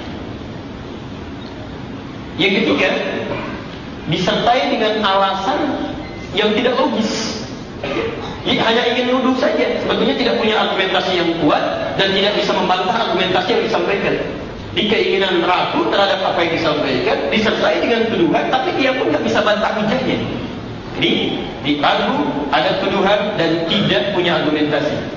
Yang ketiga, disertai dengan alasan yang tidak logis. Jadi hanya ingin menuduh saja, sebetulnya tidak punya argumentasi yang kuat dan tidak bisa membantah argumentasi yang disampaikan. Di keinginan ragu terhadap apa yang disampaikan, disertai dengan tuduhan, tapi dia pun tidak bisa bantah hujahnya. Jadi di ragu ada tuduhan dan tidak punya argumentasi.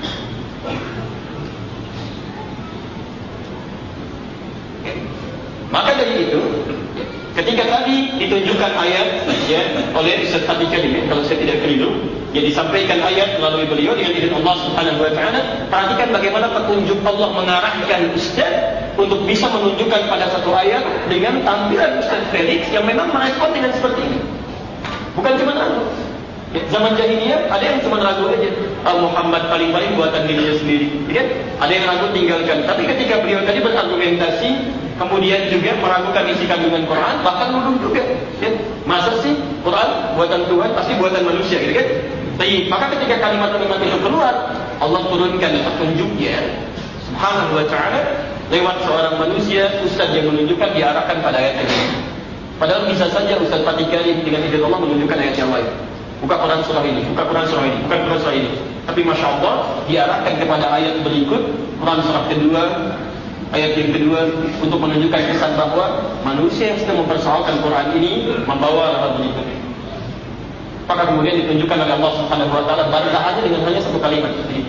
Maka dari itu, ketika tadi ditunjukkan ayat ya, oleh Ustaz Hadi Karim, kalau saya tidak keliru, yang disampaikan ayat melalui beliau dengan izin Allah Subhanahu Wa Taala, perhatikan bagaimana petunjuk Allah mengarahkan Ustaz untuk bisa menunjukkan pada satu ayat dengan tampilan Ustaz Felix yang memang merespon dengan seperti ini. Bukan cuma ragu. Ya, zaman jahiliyah ada yang cuma ragu aja. Al Muhammad paling-paling buatan dirinya sendiri. Ya, ada yang ragu tinggalkan. Tapi ketika beliau tadi berargumentasi, kemudian juga meragukan isi kandungan Quran, bahkan nuduh juga. Ya, masa sih Quran buatan Tuhan pasti buatan manusia, gitu kan? Tapi maka ketika kalimat-kalimat itu keluar, Allah turunkan petunjuknya Subhanahu Wa Taala lewat seorang manusia, ustaz yang menunjukkan, diarahkan pada ayat ini. Padahal bisa saja Ustaz Fatih Karim dengan izin Allah menunjukkan ayat yang lain. Buka Quran surah ini, buka Quran surah ini, buka Quran surah ini. Tapi Masya Allah diarahkan kepada ayat berikut, Quran surah kedua, ayat yang kedua, untuk menunjukkan kesan bahwa manusia yang sedang mempersoalkan Quran ini membawa hal berikut. Maka kemudian ditunjukkan oleh Allah Subhanahu Wa Taala bantahannya dengan hanya satu kalimat.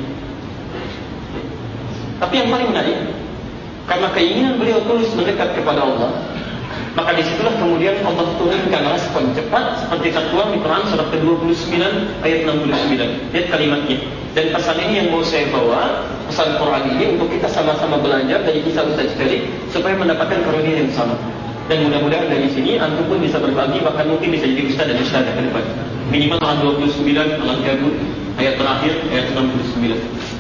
Tapi yang paling menarik, karena keinginan beliau tulus mendekat kepada Allah, maka disitulah kemudian Allah turunkan respon cepat seperti tertuang di Quran surah ke dua puluh sembilan ayat enam puluh sembilan. Lihat kalimatnya. Dan pesan ini yang mau saya bawa, pesan Quran ini untuk kita sama-sama belajar dari kisah Ustaz Felix supaya mendapatkan karunia yang sama. Dan mudah-mudahan dari sini antum pun bisa berbagi, bahkan mungkin bisa jadi ustaz dan ustazah ke depan. Minimal Quran dua puluh sembilan Al-Ankabut ayat terakhir ayat enam puluh sembilan.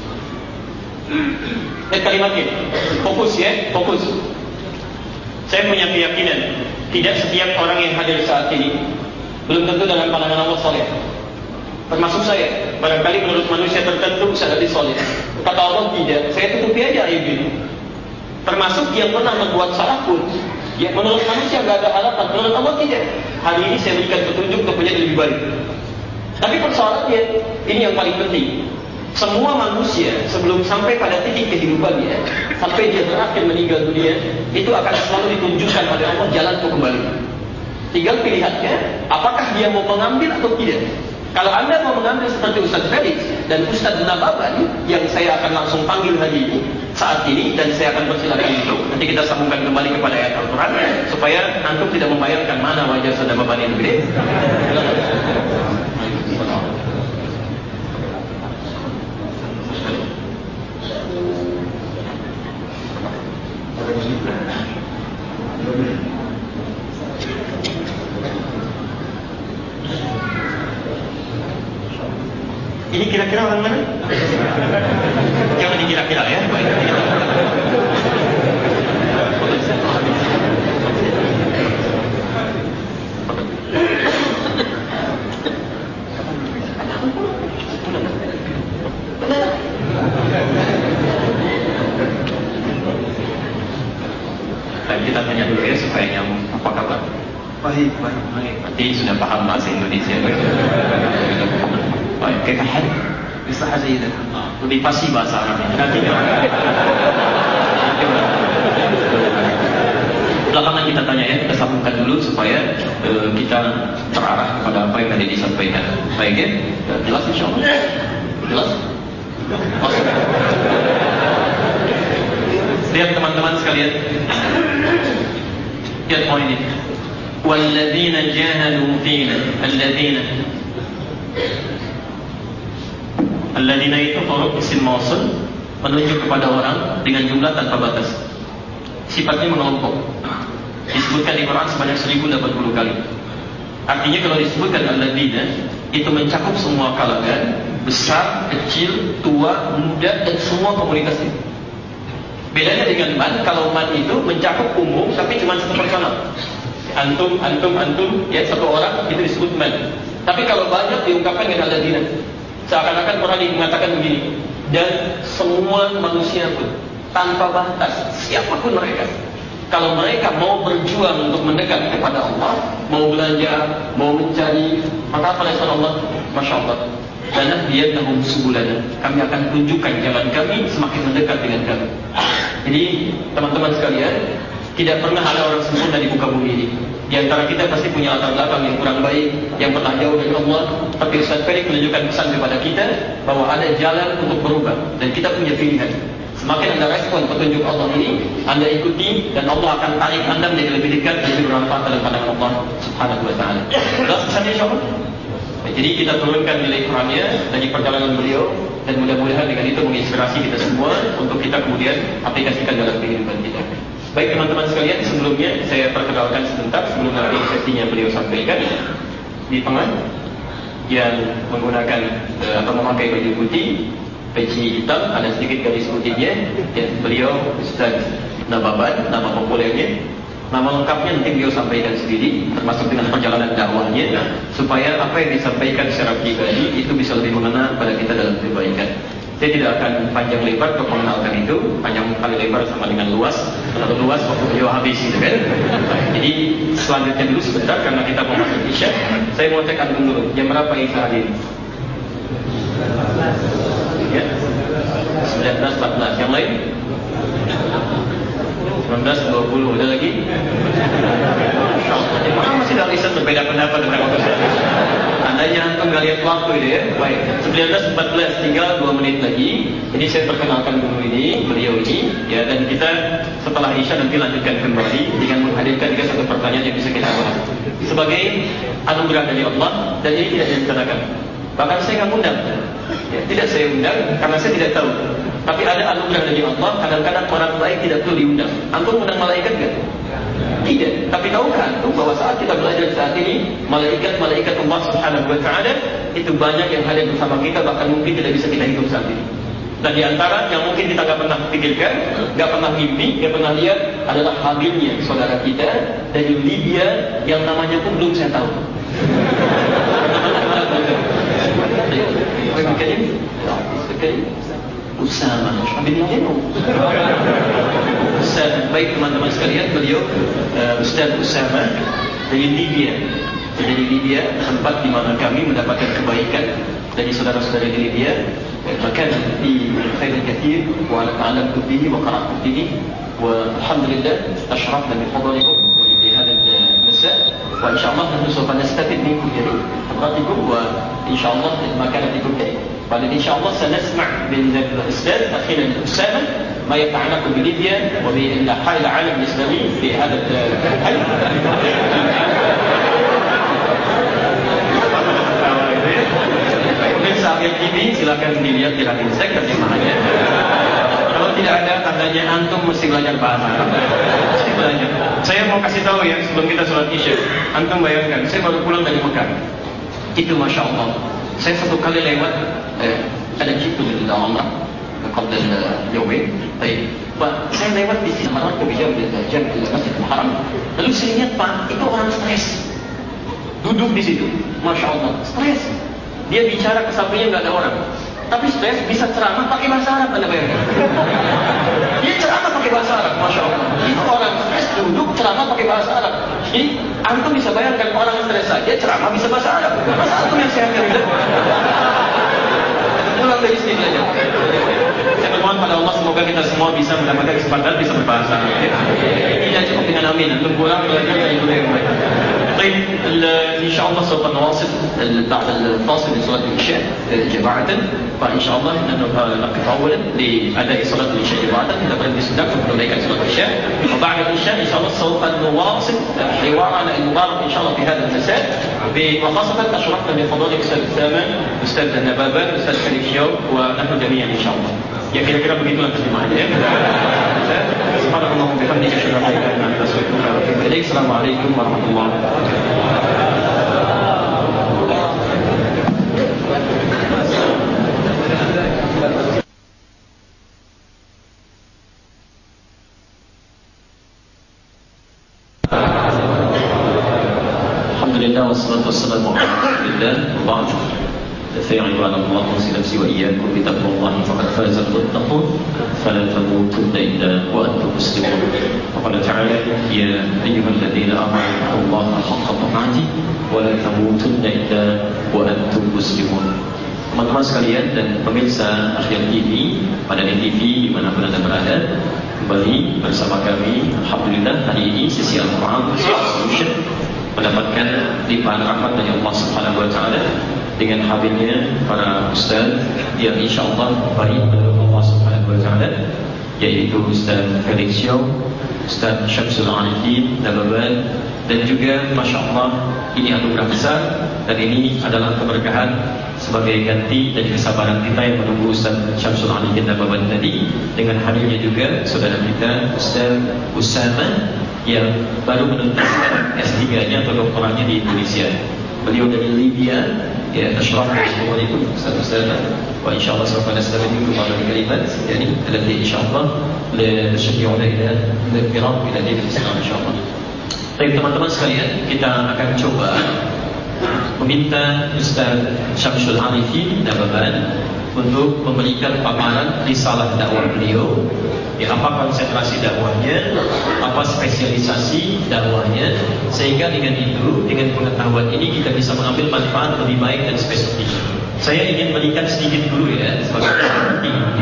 Lihat kalimatnya. Fokus ya, fokus. Saya punya keyakinan tidak setiap orang yang hadir saat ini belum tentu dalam pandangan Allah soleh. Termasuk saya. Barangkali menurut manusia tertentu bisa jadi soleh. Kata Allah tidak. Saya tutupi aja aib ini. Termasuk yang pernah membuat salah pun, ya menurut manusia nggak ada harapan. Menurut Allah tidak. Hari ini saya berikan petunjuk untuk menjadi lebih baik. Tapi persoalannya ini yang paling penting. Semua manusia sebelum sampai pada titik kehidupannya, sampai dia berakhir meninggal dunia, itu akan selalu ditunjukkan oleh Allah jalan untuk kembali. Tinggal pilihannya, apakah dia mau mengambil atau tidak. Kalau anda mau mengambil seperti Ustaz Felix dan Ustaz Nababan yang saya akan langsung panggil hari ini, saat ini, dan saya akan persilakan duduk. Nanti kita sambungkan kembali kepada ayat Al-Quran supaya antum tidak membayangkan mana wajah Ustaz Nababan yang gede. Ini kira-kira orang mana? Jangan dikira-kira ya. Baik. Kita tanya dulu ya supaya nyambung. Apa kabar? Baik, baik, baik. Berarti sudah paham bahasa Indonesia. Baik, kita hari bisa aja itu. Lebih pasti bahasa Arabnya. Nanti belakangan kita tanya ya, kita sambungkan dulu supaya uh, kita terarah kepada apa yang tadi disampaikan. Baik ya, jelas insyaallah. Jelas? Masuk. Lihat teman-teman sekalian. Lihat poin ini. Walladzina jahadu fina, alladzina. Alladzina itu huruf isim mausul menunjuk kepada orang dengan jumlah tanpa batas. Sifatnya mengelompok. Disebutkan di Quran sebanyak seribu delapan puluh kali. Artinya kalau disebutkan alladzina itu mencakup semua kalangan, besar, kecil, tua, muda, dan semua komunitas itu. Bedanya dengan man, kalau man itu mencakup umum tapi cuma satu personal. Antum, antum, antum, ya satu orang itu disebut man. Tapi kalau banyak diungkapkan dengan alladzina. Seakan-akan Quran ini mengatakan begini, dan semua manusia pun tanpa batas, siapapun mereka, kalau mereka mau berjuang untuk mendekat kepada Allah, mau belajar, mau mencari, maka apa respon Allah? Masya Allah. Dan biarnahum subulana, kami akan tunjukkan jalan kami semakin mendekat dengan kami. Jadi teman-teman sekalian, tidak pernah ada orang sempurna di muka bumi ini. Di antara kita pasti punya latar belakang yang kurang baik, yang pernah jauh dari Allah. Tapi Ustaz Felix menunjukkan pesan kepada kita bahwa ada jalan untuk berubah dan kita punya pilihan. Semakin anda respon petunjuk Allah ini, anda ikuti dan Allah akan tarik anda menjadi lebih dekat dan lebih bermanfaat dalam pandangan Allah Subhanahu Wa Taala. Jelas pesannya insyaallah. Jadi kita turunkan nilai Qurannya dari perjalanan beliau dan mudah-mudahan dengan itu menginspirasi kita semua untuk kita kemudian aplikasikan dalam kehidupan kita. Baik teman-teman sekalian, sebelumnya saya perkenalkan sebentar sebelum nanti sesinya beliau sampaikan. Di tengah yang menggunakan uh, atau memakai baju putih, peci hitam, ada sedikit garis putihnya, ya, beliau Ustaz Nababan, nama populernya. Nama lengkapnya nanti beliau sampaikan sendiri, termasuk dengan perjalanan dakwahnya, supaya apa yang disampaikan secara pribadi itu bisa lebih mengena pada kita dalam kebaikan. Saya tidak akan panjang lebar untuk mengenalkan itu, panjang kali lebar sama dengan luas, atau luas waktu beliau habis gitu kan. Jadi selanjutnya dulu sebentar karena kita mau masuk Isya, saya mau cek antum dulu, jam berapa Isya hadir? sembilan belas, empat belas. Yang lain? sembilan belas, dua puluh. Ada lagi? Orang masih ada lisan berbeda pendapat tentang waktu sholat Isya. Andainya antum nggak lihat waktu ini ya. Baik, sembilan belas, empat belas, tinggal dua menit lagi. Jadi saya perkenalkan dulu ini, beliau ini, ya, dan kita setelah Isya nanti lanjutkan kembali dengan menghadirkan juga satu pertanyaan yang bisa kita bahas sebagai anugerah dari Allah, dan ini tidak direncanakan. Bahkan saya nggak undang, ya, tidak saya undang karena saya tidak tahu. Tapi ada anugerah dari Allah. Kadang-kadang orang baik tidak perlu diundang. Antum undang malaikat nggak? Tidak. Tapi tahukah antum bahwa saat kita belajar saat ini, malaikat-malaikat Allah Subhanahu Wa Taala itu banyak yang hadir bersama kita, bahkan mungkin tidak bisa kita hitung saat ini. Dan di antara yang mungkin kita nggak pernah pikirkan, nggak pernah mimpi, nggak pernah lihat adalah hadirnya saudara kita dari Libya yang namanya pun belum saya tahu. Usama, Ustaz, baik teman-teman sekalian, beliau uh, Ustaz Usama dari Libya. Dari Libya, tempat di mana kami mendapatkan kebaikan dari saudara-saudara di Libya. Maka di khairan katsir wa ta'alamtu bihi wa qara'tu bihi wa alhamdulillah ashrafna bi fadlikum wa bi hadha al-masa' wa insyaallah nahnu sawfa nastafid minkum jadi hadratikum wa insyaallah makanatikum karim. Pada insyaallah sanasma' min al-ustaz akhina al-Usama ما يتعلق بليبيا وبحال العالم الإسلامي في هذا الحل. Pemirsa Akhir T V silakan dilihat di Rakin Sek terjemahannya. Kalau tidak ada tandanya antum mesti belajar bahasa Arab. Mesti belajar. Saya mau kasih tahu ya sebelum kita sholat Isya. Antum bayangkan, saya baru pulang dari Mekah. Itu masya Allah. Saya satu kali lewat eh, ada jitu di dalam Umrah. قبل اليومين. طيب Pak, saya lewat di sini malam kebijakan di jam di Masjidil Haram. Lalu saya lihat Pak, itu orang stres. Duduk di situ, masya Allah, stres. Dia bicara ke sampingnya nggak ada orang, tapi stres bisa ceramah pakai bahasa Arab, Anda bayangkan? Dia ceramah pakai bahasa Arab, masya Allah. Itu orang stres duduk ceramah pakai bahasa Arab. Jadi antum bisa bayangkan orang stres saja ceramah bisa bahasa Arab. Masa antum yang sehat kan? Pulang dari sini aja. Saya bermohon pada Allah semoga kita semua bisa mendapatkan kesempatan bisa berbahasa. Ini aja cukup dengan amin. Antum pulang belajar dari guru yang baik. طيب إن شاء الله سوف نواصل بعد الفاصل من صلاة العشاء جماعة فإن شاء الله نقف أولا لأداء صلاة العشاء جماعة نبدأ بالسودان ونبدأ صلاة العشاء وبعد العشاء إن شاء الله سوف نواصل حوارنا المبارك إن شاء الله في هذا المساء وخاصة أشرفنا بفضائل الأستاذ أسامة الأستاذ نبابان الأستاذ خليل شيوخ ونحن جميعا إن شاء الله. Ya kira-kira begitulah terjemahannya. Subhanallah wa bihamdihi asyhadu an la ilaha illa anta astaghfiruka wa atubu ilaik. Assalamualaikum warahmatullahi wabarakatuh. Alhamdulillah wassalatu wassalamu ala rasulillah wa ba'd. فيا عباد الله أوصي نفسي وإياكم بتقوى الله فقد فاز المتقون فلا تموتن إلا وأنتم مسلمون. وقال تعالى يا أيها الذين آمنوا اتقوا الله حق تقاته ولا تموتن إلا وأنتم مسلمون. Teman-teman sekalian dan pemirsa Akhir T V pada T V dimanapun Anda berada, kembali bersama kami. Alhamdulillah hari ini sesi Al-Quran Solution mendapatkan limpahan rahmat dari Allah Subhanahu Wa Taala dengan hadirnya para ustaz yang insyaallah baik menurut Allah Subhanahu Wa Taala, yaitu Ustaz Felix Xiao, Ustaz Syamsul Arifin Nababan, dan juga masya Allah ini anugerah besar dan ini adalah keberkahan sebagai ganti dari kesabaran kita yang menunggu Ustaz Syamsul Arifin Nababan tadi, dengan hadirnya juga saudara kita Ustaz Usama yang baru menuntaskan S tiga-nya atau doktorannya di Indonesia. Beliau dari Libya. Ya, Assalamualaikum warahmatullahi wabarakatuh. Wa insyaallah sawfa nastafid minkum ba'd al-kalimat yani allati insyaallah la tashji'una ila al-qira'ah ila din al-Islam insyaallah. Baik teman-teman sekalian, kita akan coba meminta Ustaz Syamsul Arifin Nababan untuk memberikan paparan risalah dakwah beliau. Ya, apa konsentrasi dakwahnya, apa spesialisasi dakwahnya, sehingga dengan itu, dengan pengetahuan ini kita bisa mengambil manfaat lebih baik dan spesifik. Saya ingin berikan sedikit dulu ya sebagai penting kalau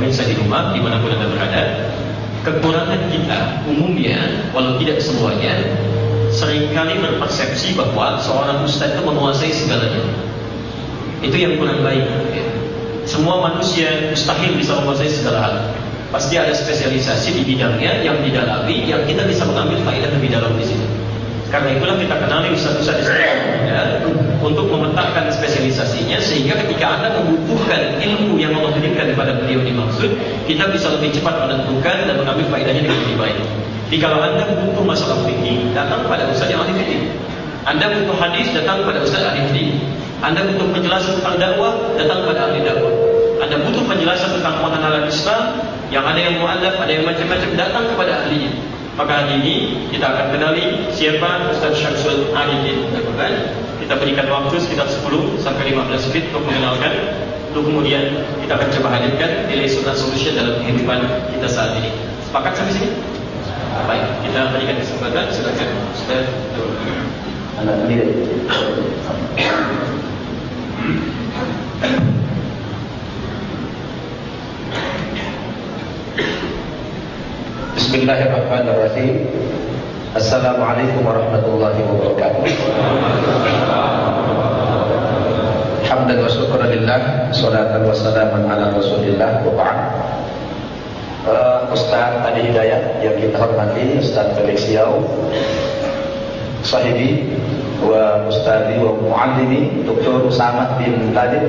pemirsa di rumah dimanapun Anda berada, kekurangan kita umumnya, walau tidak semuanya, seringkali berpersepsi bahwa seorang ustaz itu menguasai segalanya. Itu yang kurang baik. Semua manusia mustahil bisa menguasai segala hal. Pasti ada spesialisasi di bidangnya yang didalami, yang kita bisa mengambil faedah lebih dalam di situ. Karena itulah kita kenali ustaz-ustaz di sekitar untuk memetakan spesialisasinya, sehingga ketika Anda membutuhkan ilmu yang Allah berikan kepada beliau dimaksud, kita bisa lebih cepat menentukan dan mengambil faedahnya dengan lebih baik. Jadi kalau Anda butuh masalah fikih, datang pada ustaz yang ahli fikih. Anda butuh hadis, datang pada ustaz ahli hadis. Anda butuh penjelasan tentang dakwah, datang pada ahli dakwah. Anda butuh penjelasan tentang pengenalan Islam, yang ada yang mu'allaf, ada yang macam-macam, datang kepada ahlinya. Maka hari ini kita akan kenali siapa Ustaz Syamsul Arifin. Kita berikan waktu sekitar sepuluh sampai lima belas menit untuk mengenalkan. Lalu kemudian kita akan coba hadirkan nilai sunnah solution dalam kehidupan kita saat ini. Sepakat sampai sini? Baik, kita berikan kesempatan. Silakan Ustaz. Bismillahirrahmanirrahim. Assalamualaikum warahmatullahi wabarakatuh. Hamdan wa syukran lillah, salatan wa salaman ala Rasulillah wa ba'd. Uh, Ustaz Adi Hidayat yang kita hormati, Ustaz Felix Yau, sahibi wa ustadi wa muallimi Doktor Usama bin Laden,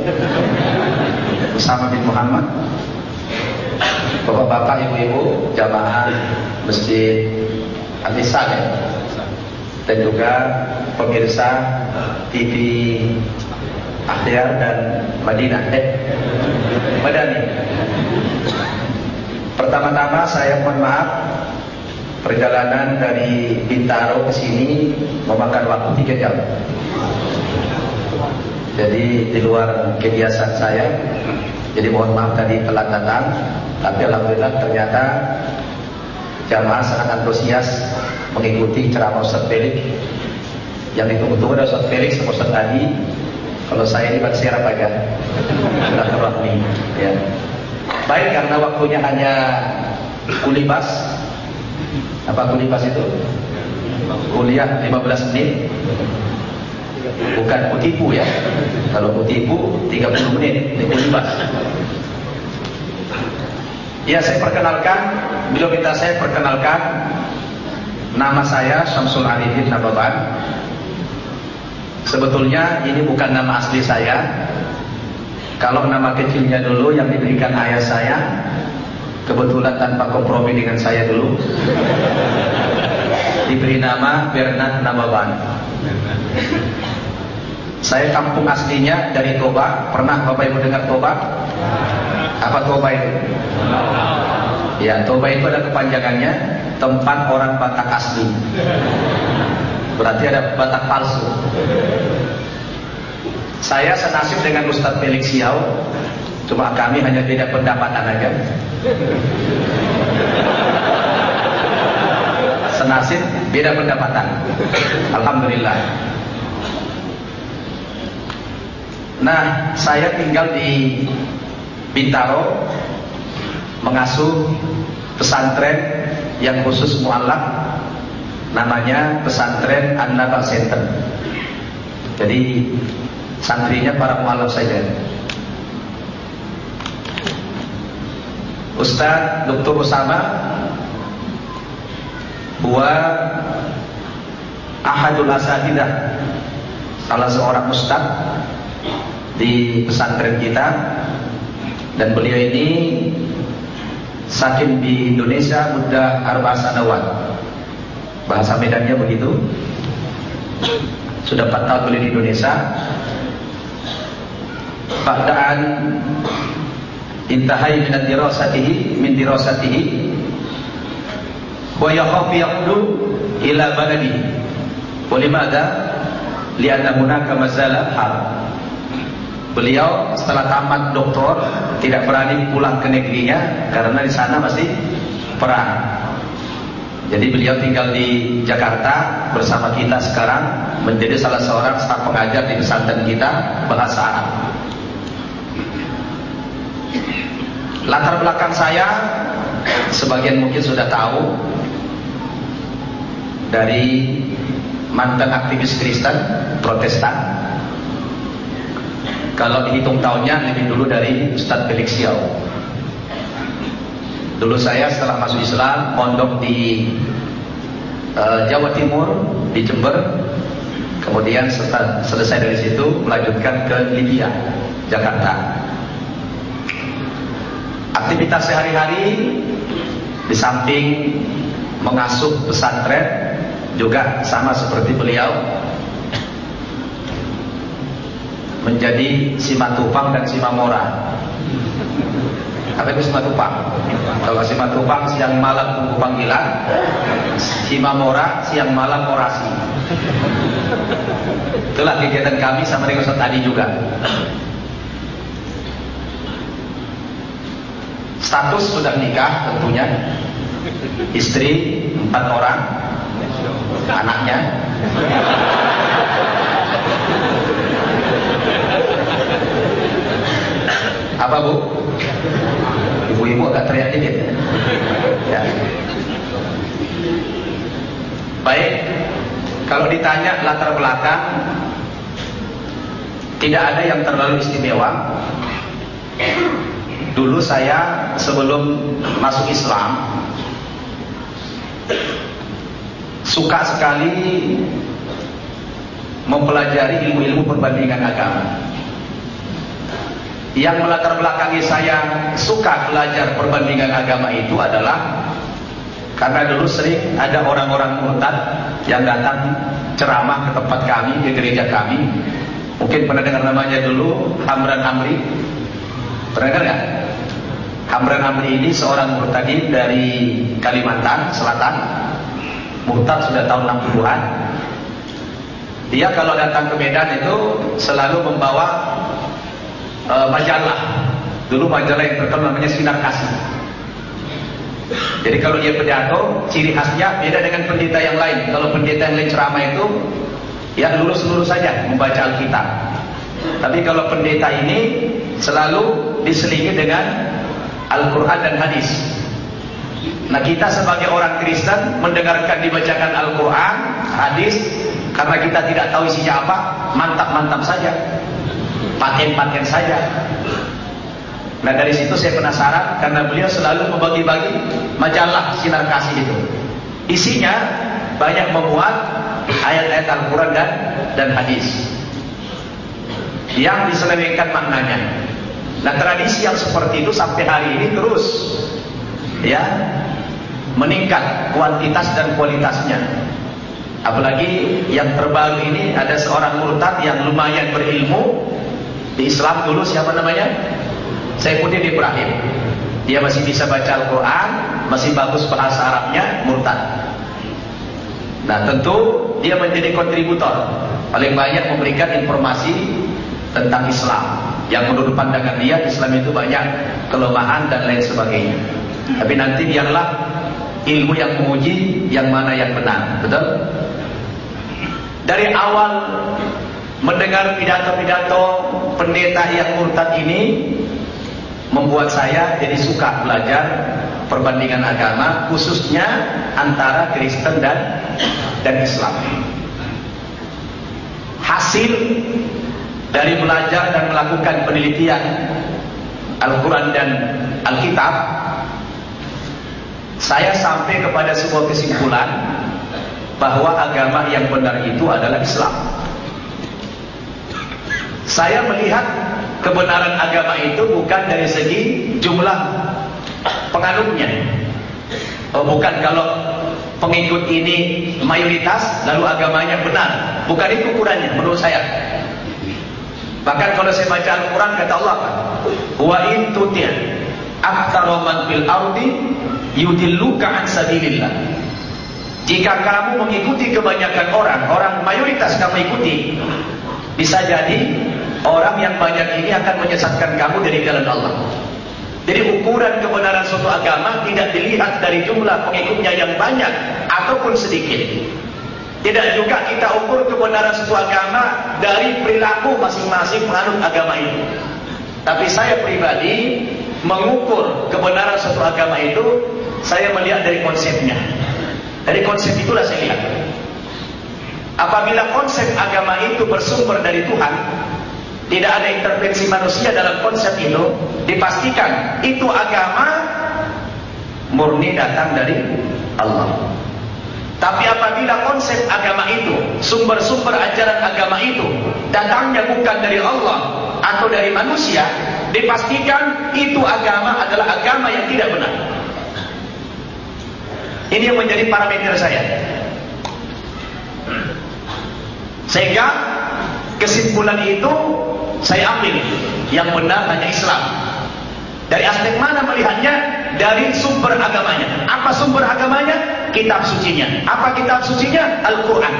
Usama bin Muhammad, bapak-bapak, ibu-ibu, jamaah Masjid Al-Ihsan, ya, dan juga pemirsa T V Akhyar dan Madinah, eh, Madani. Pertama-tama saya mohon maaf, perjalanan dari Bintaro ke sini memakan waktu tiga jam. Jadi di luar kebiasaan saya. Jadi mohon maaf tadi telat datang, tapi alhamdulillah ternyata jamaah sangat antusias mengikuti ceramah Ustaz Felix. Yang ditunggu-tunggu adalah Ustaz Felix sama Ustaz Adi. Kalau saya ini buat siarap aja, silaturahmi. Ya. Baik, karena waktunya hanya kulibas. Apa kulibas itu? Kuliah lima belas menit. Bukan kutipu ya. Kalau kutipu tiga puluh menit, ini kulibas. Ya, saya perkenalkan, beliau minta saya perkenalkan. Nama saya Syamsul Arifin Nababan. Sebetulnya ini bukan nama asli saya. Kalau nama kecilnya dulu yang diberikan ayah saya, kebetulan tanpa kompromi dengan saya dulu, diberi nama Bernard Nababan. Saya kampung aslinya dari Toba. Pernah Bapak Ibu dengar Toba? Apa Toba itu? Ya, Toba itu ada kepanjangannya tempat orang Batak asli. Berarti ada Batak palsu. Saya senasib dengan Ustadz Felix Yau, cuma kami hanya beda pendapatan aja. Senasib, beda pendapatan. Alhamdulillah. Nah, saya tinggal di Bintaro, mengasuh pesantren yang khusus mu'allaf, namanya Pesantren An-Naba Center. Jadi santrinya para mu'allaf saja. Ustaz Doktor Usama huwa ahadul asatidah, salah seorang ustaz di pesantren kita, dan beliau ini sakin di Indonesia mudah arba sanawat, bahasa Medannya begitu. Sudah empat tahun beliau di Indonesia. Ba'da'an intahai min dirasatihi min dirasatihi wa yakhaf yaqdu ila baladihi. Wa limadha? Li'anna hunaka mazala hal. Beliau setelah tamat doktor tidak berani pulang ke negerinya karena di sana masih perang. Jadi beliau tinggal di Jakarta bersama kita sekarang, menjadi salah seorang staf pengajar di pesantren kita bahasa Arab. Latar belakang saya sebagian mungkin sudah tahu, dari mantan aktivis Kristen Protestan. Kalau dihitung tahunnya lebih dulu dari Ustadz Felix Xiao. Dulu saya setelah masuk Islam pondok di uh, Jawa Timur, di Jember. Kemudian setelah selesai dari situ melanjutkan ke Libya, Jakarta. Aktivitas sehari-hari di samping mengasuh pesantren juga sama seperti beliau, menjadi Simatupang dan Simamora. Apa itu Simatupang? Kalau Simatupang siang malam tunggu panggilan, Simamora siang malam orasi. Itulah kegiatan kami sama dengan Ustaz tadi juga. Status sudah nikah tentunya, istri empat orang, anaknya. Apa Bu? Ibu-ibu agak teriak dikit. Ya. Baik, kalau ditanya latar belakang, tidak ada yang terlalu istimewa. Dulu saya sebelum masuk Islam suka sekali mempelajari ilmu-ilmu perbandingan agama. Yang melatar belakangi saya suka belajar perbandingan agama itu adalah karena dulu sering ada orang-orang murtad yang datang ceramah ke tempat kami, ke gereja kami. Mungkin pernah dengar namanya dulu Hamran Amri. Pernah dengar nggak? Hamran Amri ini seorang murtadin dari Kalimantan Selatan. Murtad sudah tahun enam puluhan. Dia kalau datang ke Medan itu selalu membawa uh, majalah. Dulu majalah yang terkenal namanya Sinar Kasih. Jadi kalau dia pidato, ciri khasnya beda dengan pendeta yang lain. Kalau pendeta yang lain ceramah itu ya lurus-lurus saja membaca Alkitab. Tapi kalau pendeta ini selalu diselingi dengan Al-Quran dan hadis. Nah, kita sebagai orang Kristen mendengarkan dibacakan Al-Quran, hadis, karena kita tidak tahu isinya apa, mantap-mantap saja, paten-paten saja. Nah, dari situ saya penasaran karena beliau selalu membagi-bagi majalah Sinar Kasih itu. Isinya banyak memuat ayat-ayat Al-Quran dan, dan hadis yang diselewengkan maknanya. Nah, tradisi yang seperti itu sampai hari ini terus ya meningkat kuantitas dan kualitasnya. Apalagi yang terbaru ini ada seorang murtad yang lumayan berilmu di Islam dulu, siapa namanya? Saifuddin Ibrahim. Dia masih bisa baca Al-Quran, masih bagus bahasa Arabnya, murtad. Nah, tentu dia menjadi kontributor paling banyak memberikan informasi tentang Islam yang menurut pandangan dia Islam itu banyak kelemahan dan lain sebagainya. Tapi nanti biarlah ilmu yang menguji yang mana yang benar, betul? Dari awal mendengar pidato-pidato pendeta yang murtad ini membuat saya jadi suka belajar perbandingan agama, khususnya antara Kristen dan dan Islam. Hasil dari belajar dan melakukan penelitian Al-Quran dan Alkitab, saya sampai kepada sebuah kesimpulan bahwa agama yang benar itu adalah Islam. Saya melihat kebenaran agama itu bukan dari segi jumlah penganutnya. Oh, bukan kalau pengikut ini mayoritas lalu agamanya benar. Bukan itu ukurannya menurut saya. Bahkan kalau saya baca Al-Quran kata Allah, wa in tuti' aktsara man fil ardi yudilluka an sabilillah. Jika kamu mengikuti kebanyakan orang, orang mayoritas kamu ikuti, bisa jadi orang yang banyak ini akan menyesatkan kamu dari jalan Allah. Jadi ukuran kebenaran suatu agama tidak dilihat dari jumlah pengikutnya yang banyak ataupun sedikit. Tidak juga kita ukur kebenaran suatu agama dari perilaku masing-masing penganut agama itu. Tapi saya pribadi mengukur kebenaran suatu agama itu, saya melihat dari konsepnya. Dari konsep itulah saya lihat. Apabila konsep agama itu bersumber dari Tuhan, tidak ada intervensi manusia dalam konsep itu, dipastikan itu agama murni datang dari Allah. Tapi apabila konsep agama itu, sumber-sumber ajaran agama itu datangnya bukan dari Allah atau dari manusia, dipastikan itu agama adalah agama yang tidak benar. Ini yang menjadi parameter saya. Sehingga kesimpulan itu saya ambil, yang benar hanya Islam. Dari aspek mana melihatnya? Dari sumber agamanya. Apa sumber agamanya? Kitab sucinya. Apa kitab sucinya? Al-Quran.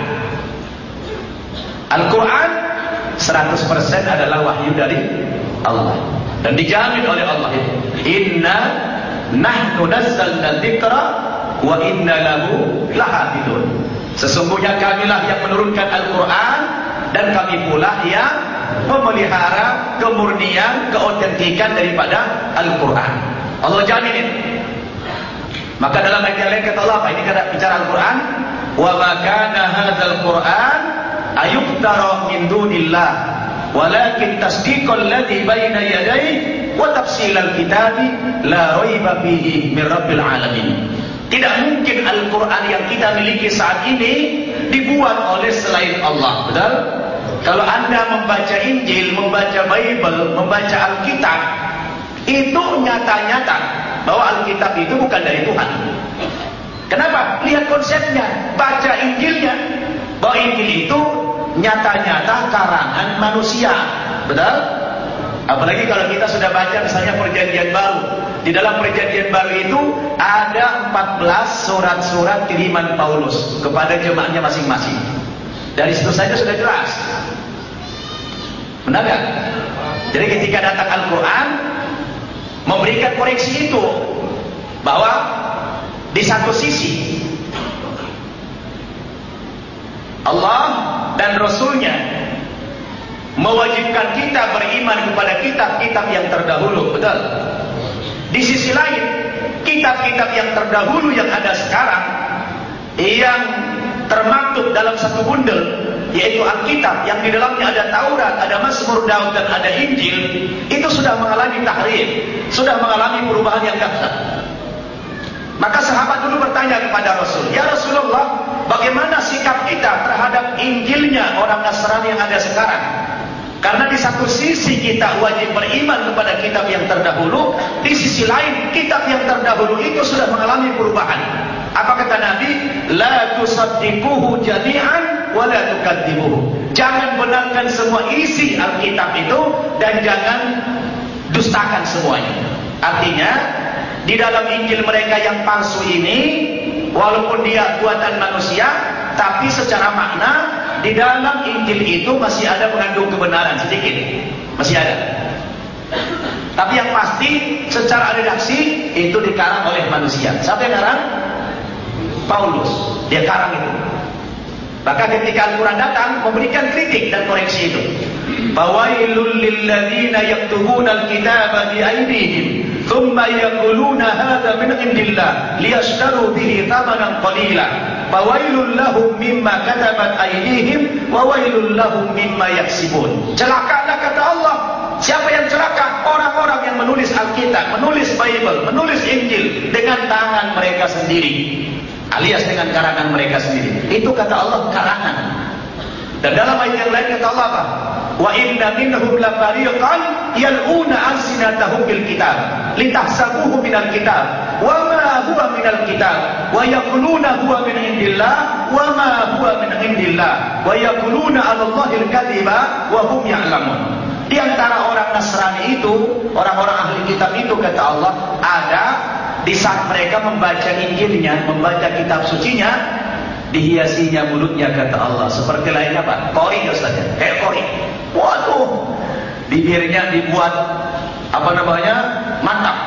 Al-Quran seratus persen adalah wahyu dari Allah, dan dijamin oleh Allah. Inna nahnu nazzalna dzikra wa inna lahu lahafidun. Sesungguhnya kamilah yang menurunkan Al-Quran, dan kami pula yang memelihara kemurnian, keautentikan daripada Al-Quran. Allah jaminin. Maka dalam ayat yang lain kata Allah apa? Ini kata bicara Al-Quran. Wa ma kana hadzal Quran ayuftara min dunillah walakin tasdiqal ladzi baina yadayhi wa tafsilal kitabi la raiba fihi min rabbil alamin. Tidak mungkin Al-Quran yang kita miliki saat ini dibuat oleh selain Allah. Betul? Kalau Anda membaca Injil, membaca Bible, membaca Alkitab, itu nyata-nyata bahwa Alkitab itu bukan dari Tuhan. Kenapa? Lihat konsepnya, baca Injilnya, bahwa Injil itu nyata-nyata karangan manusia. Betul? Apalagi kalau kita sudah baca misalnya Perjanjian Baru. Di dalam Perjanjian Baru itu ada empat belas surat-surat kiriman Paulus kepada jemaatnya masing-masing. Dari situ saja sudah jelas. Benar gak? Jadi ketika datang Al-Quran memberikan koreksi itu, bahwa di satu sisi Allah dan Rasulnya mewajibkan kita beriman kepada kitab-kitab yang terdahulu. Betul? Di sisi lain, kitab-kitab yang terdahulu yang ada sekarang, yang termaktub dalam satu bundel, yaitu Alkitab, yang di dalamnya ada Taurat, ada Mazmur Daud, dan ada Injil, itu sudah mengalami tahrif, sudah mengalami perubahan yang dahsyat. Maka sahabat dulu bertanya kepada Rasul, "Ya Rasulullah, bagaimana sikap kita terhadap Injilnya orang Nasrani yang ada sekarang?" Karena di satu sisi kita wajib beriman kepada kitab yang terdahulu, di sisi lain kitab yang terdahulu itu sudah mengalami perubahan. Apa kata Nabi? La tusaddiquhu jami'an wa la tukadzibuhu. Jangan benarkan semua isi Alkitab itu, dan jangan dustakan semuanya. Artinya, di dalam Injil mereka yang palsu ini, walaupun dia buatan manusia, tapi secara makna di dalam Injil itu masih ada mengandung kebenaran sedikit, masih ada. Tapi yang pasti secara redaksi itu dikarang oleh manusia. Siapa yang karang? Paulus. Dia karang itu. Maka ketika Al-Quran datang memberikan kritik dan koreksi itu. Fawailul lilladzina yaktubuna al-kitaba bi aydihim thumma yaquluna hadza min indillah liyashtaru bihi thamanan qalila. Fawailul lahum mimma katabat aydihim wa wailul lahum mimma yaksibun. Celakalah kata Allah. Siapa yang celaka? Orang-orang yang menulis Alkitab, menulis Bible, menulis Injil dengan tangan mereka sendiri, alias dengan karangan mereka sendiri. Itu kata Allah karangan. Dan dalam ayat yang lain kata Allah apa? Wa inna minhum lafariqan yal'una alsinatahum bil kitab litahsabuhu minal kitab wa ma huwa minal kitab wa yaquluna huwa min indillah wa ma huwa min indillah wa yaquluna 'ala Allahil kadhiba wa hum ya'lamun. Di antara orang Nasrani itu, orang-orang ahli kitab itu kata Allah, ada di saat mereka membaca Injilnya, membaca kitab sucinya, dihiasinya mulutnya kata Allah seperti lainnya apa? Kori Ustaz, kayak kori. Waduh, bibirnya dibuat apa namanya? Mantap.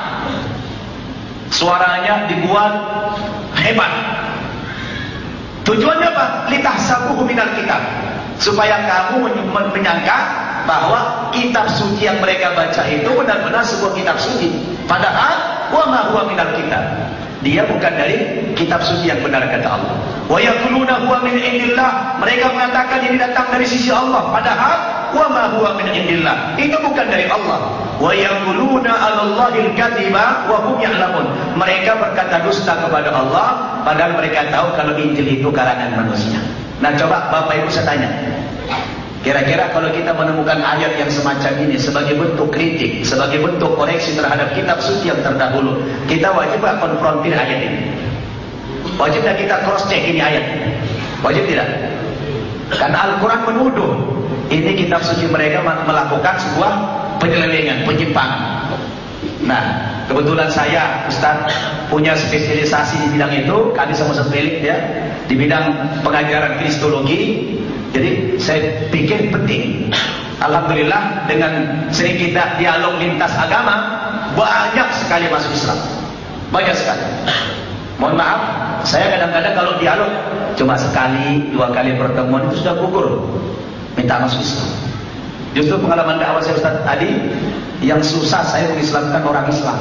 Suaranya dibuat hebat. Tujuannya apa? Litahsabuhu minal kitab. supaya kamu menyangka bahwa kitab suci yang mereka baca itu benar-benar sebuah kitab suci. Padahal wa ma huwa minal kitab, dia bukan dari kitab suci yang benar, kata Allah. Wa yaquluna huwa min indillah, mereka mengatakan ini datang dari sisi Allah, padahal wa ma huwa min indillah, itu bukan dari Allah. Wa yaquluna 'alallahil kadziba wa hum ya'lamun, mereka berkata dusta kepada Allah padahal mereka tahu kalau Injil itu karangan manusia. Nah, coba Bapak Ibu saya tanya, kira-kira kalau kita menemukan ayat yang semacam ini sebagai bentuk kritik, sebagai bentuk koreksi terhadap kitab suci yang terdahulu, kita wajib gak konfrontir ayat ini? Wajib gak kita cross check ini ayat? Wajib tidak? Karena Al-Quran menuduh ini kitab suci mereka melakukan sebuah penyelewengan, penyimpangan. Nah, kebetulan saya Ustaz punya spesialisasi di bidang itu, kami sama Ustaz Felix ya, di bidang pengajaran kristologi. Jadi saya pikir penting. Alhamdulillah dengan sering kita dialog lintas agama, banyak sekali masuk Islam. Banyak sekali. Mohon maaf, saya kadang-kadang kalau dialog cuma sekali, dua kali pertemuan itu sudah gugur minta masuk Islam. Justru pengalaman dakwah saya Ustaz tadi, yang susah saya mengislamkan orang Islam.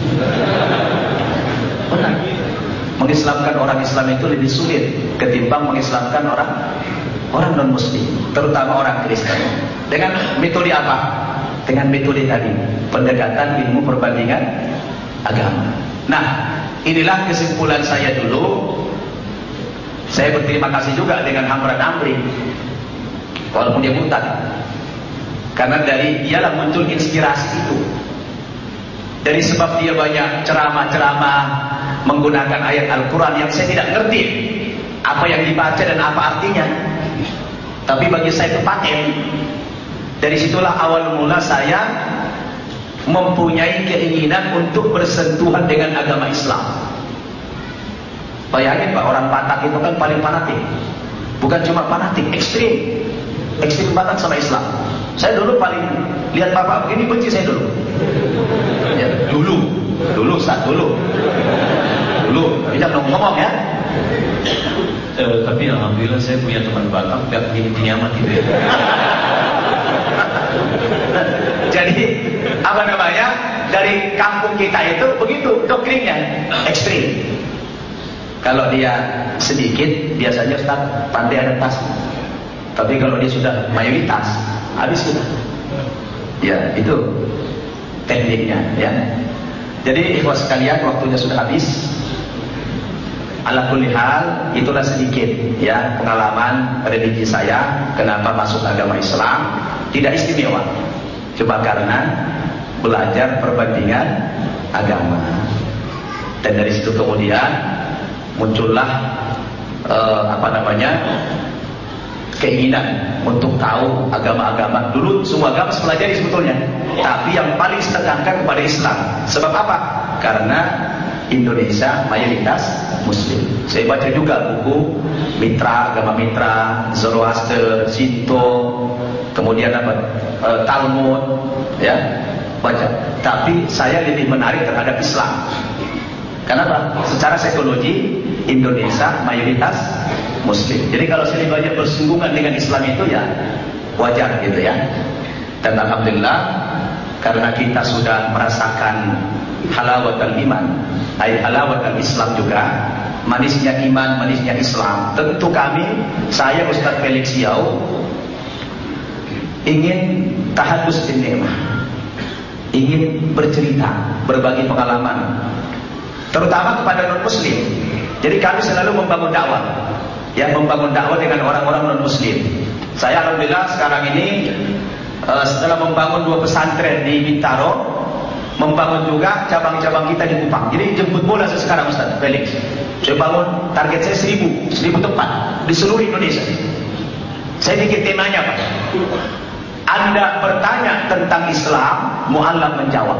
Benar. Mengislamkan orang Islam itu lebih sulit ketimbang mengislamkan orang orang non muslim, terutama orang Kristen. Dengan metode apa? Dengan metode tadi, pendekatan ilmu perbandingan agama. Nah, inilah kesimpulan saya dulu. Saya berterima kasih juga dengan Hamran Amri, walaupun dia buta, karena dari dialah muncul inspirasi itu. Dari sebab dia banyak ceramah-ceramah menggunakan ayat Al-Quran yang saya tidak ngerti apa yang dibaca dan apa artinya, tapi bagi saya itu paten. Dari situlah awal mula saya mempunyai keinginan untuk bersentuhan dengan agama Islam. Bayangin Pak, orang Batak itu kan paling fanatik. Bukan cuma fanatik, ekstrim. Ekstrim banget sama Islam. Saya dulu paling lihat Bapak begini benci saya dulu. Ya, dulu, dulu saat dulu, dulu. Tapi jangan ngomong ya. Uh, tapi alhamdulillah saya punya teman Batak gak begini-begini amat gitu ya. Jadi apa namanya, dari kampung kita itu begitu doktrinnya, ekstrim. Kalau dia sedikit biasanya Ustaz pandai adaptasi, tapi kalau dia sudah mayoritas habis kita. Ya itu tekniknya ya. Jadi ikhwas sekalian, waktunya sudah habis. Ala kulli hal, itulah sedikit ya pengalaman religi saya kenapa masuk agama Islam. Tidak istimewa, cuma karena belajar perbandingan agama. Dan dari situ kemudian muncullah eh, apa namanya keinginan untuk tahu agama-agama. Dulu semua agama sepelajari sebetulnya, tapi yang paling ditekankan kepada Islam. Sebab apa? Karena Indonesia mayoritas Muslim. Saya baca juga buku Mitra, agama Mitra, Zoroaster, Shinto, kemudian apa? E, Talmud, ya, baca. Tapi saya lebih menarik terhadap Islam. Kenapa? Secara psikologi Indonesia mayoritas Muslim. Jadi kalau saya banyak bersinggungan dengan Islam itu ya wajar gitu ya. Dan alhamdulillah karena kita sudah merasakan halawatul iman, ay halawatul Islam juga, manisnya iman, manisnya Islam. Tentu kami, saya Ustaz Felix Yau ingin tahadus bin ni'mah, ingin bercerita, berbagi pengalaman, terutama kepada non muslim. Jadi kami selalu membangun dakwah, ya, membangun dakwah dengan orang-orang non muslim. Saya alhamdulillah sekarang ini uh, setelah membangun dua pesantren di Bintaro, membangun juga cabang-cabang kita di Kupang. Jadi jemput bola saya sekarang Ustaz Felix. Saya bangun, target saya seribu, seribu tempat di seluruh Indonesia. Saya bikin temanya Pak. Anda bertanya tentang Islam, mu'allam menjawab.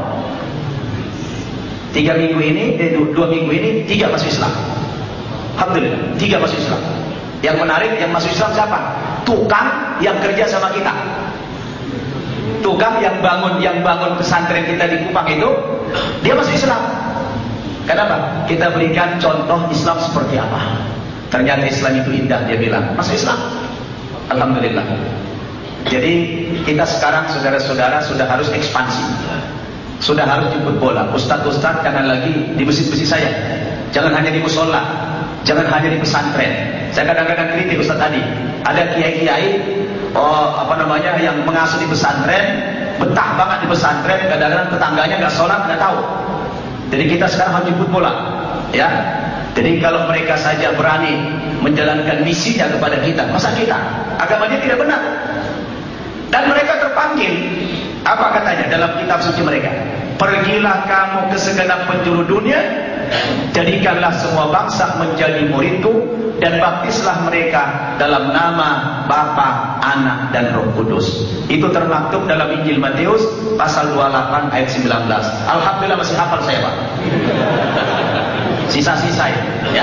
Tiga minggu ini, eh, dua, dua minggu ini, tiga masuk Islam. Alhamdulillah, tiga masuk Islam. Yang menarik, yang masuk Islam siapa? Tukang yang kerja sama kita. Tukang yang bangun, yang bangun pesantren kita di Kupang itu, dia masuk Islam. Kenapa? Kita berikan contoh Islam seperti apa. Ternyata Islam itu indah, dia bilang, masuk Islam. Alhamdulillah. Jadi kita sekarang saudara-saudara sudah harus ekspansi. Sudah harus jemput bola. Ustaz-ustaz jangan lagi di masjid-masjid saya. Jangan hanya di musola. Jangan hanya di pesantren. Saya kadang-kadang kritik Ustaz tadi. Ada kiai-kiai oh, apa namanya yang mengasuh di pesantren, betah banget di pesantren, kadang-kadang tetangganya nggak sholat, nggak tahu. Jadi kita sekarang harus jemput bola, ya. Jadi kalau mereka saja berani menjalankan misinya kepada kita, masa kita agamanya tidak benar? Dan mereka terpanggil, apa katanya dalam kitab suci mereka? Pergilah kamu ke segenap penjuru dunia, jadikanlah semua bangsa menjadi muridku, dan baptislah mereka dalam nama Bapa, Anak, dan Roh Kudus. Itu termaktub dalam Injil Matius pasal dua puluh delapan ayat sembilan belas. Alhamdulillah masih hafal saya, Pak. Sisa-sisa ya.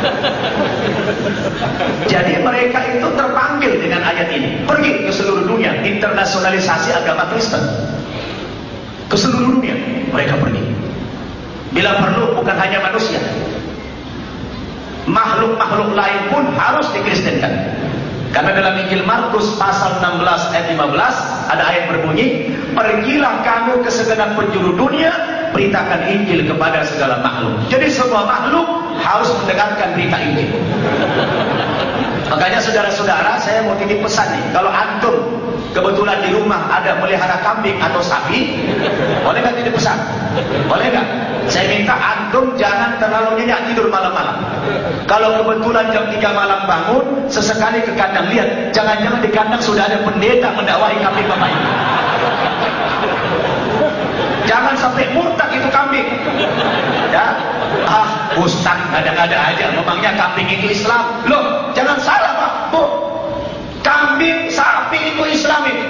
Jadi mereka itu terpanggil dengan ayat ini. Pergi ke seluruh dunia, internasionalisasi agama Kristen. Ke seluruh dunia mereka pergi. Bila perlu bukan hanya manusia, makhluk-makhluk lain pun harus dikristenkan. Karena dalam Injil Markus pasal enam belas ayat lima belas ada ayat berbunyi, pergilah kamu ke segenap penjuru dunia, beritakan Injil kepada segala makhluk. Jadi semua makhluk harus mendengarkan berita Injil. Makanya saudara-saudara, saya mau titip pesan nih, kalau antum kebetulan di rumah ada melihara kambing atau sapi, boleh nggak titip pesan? Boleh nggak? Saya minta antum jangan terlalu nyenyak tidur malam-malam. Kalau kebetulan jam tiga malam bangun, sesekali ke kandang, lihat, jangan-jangan di kandang sudah ada pendeta mendakwahi kambing bapak ini. Jangan sampai murtad itu kambing. Ya, ah, ustaz ada-ada aja, memangnya kambing itu Islam? Loh, jangan salah Pak, Bu. Kambing, sapi itu Islam itu.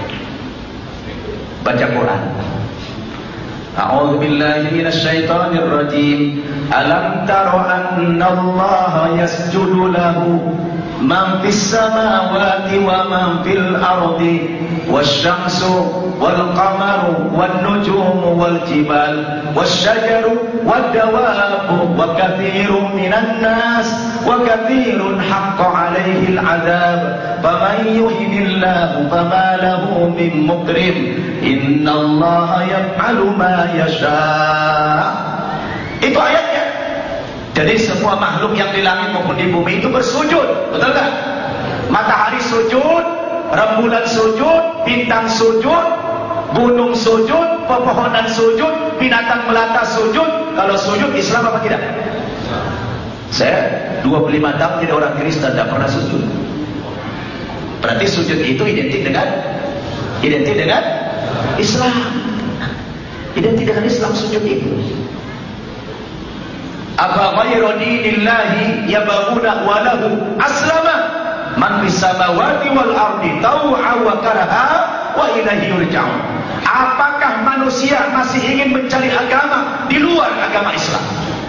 Baca Quran. A'udzu billahi minasy syaithanir rajim. Alam tara anna Allah yasjudu lahu man fis samawati wa man fil ardi wasyamsu wal qamaru wan nujumu wal jibal wasyajaru wad dawabu wa katsirun minan nas wa katsirun haqqo 'alaihi al 'adzab faman yuhinillahu fama lahu min mukrim innallaha yaf'alu ma yasha. Itu ayatnya. Jadi semua makhluk yang di langit maupun di bumi itu bersujud, betul kan? Matahari sujud, rembulan sujud, bintang sujud, gunung sujud, pepohonan sujud, binatang melata sujud. Kalau sujud Islam apa tidak? Saya dua puluh lima tahun jadi orang Kristen, tidak pernah sujud. Berarti sujud itu identik dengan identik dengan Islam. Identik dengan Islam sujud itu. Apa ghayra dinillahi yabghuna wa lahu aslama man fis samawati wal ardi taw'a wa karaha wa ilaihi yurja'un. Apakah manusia masih ingin mencari agama di luar agama Islam?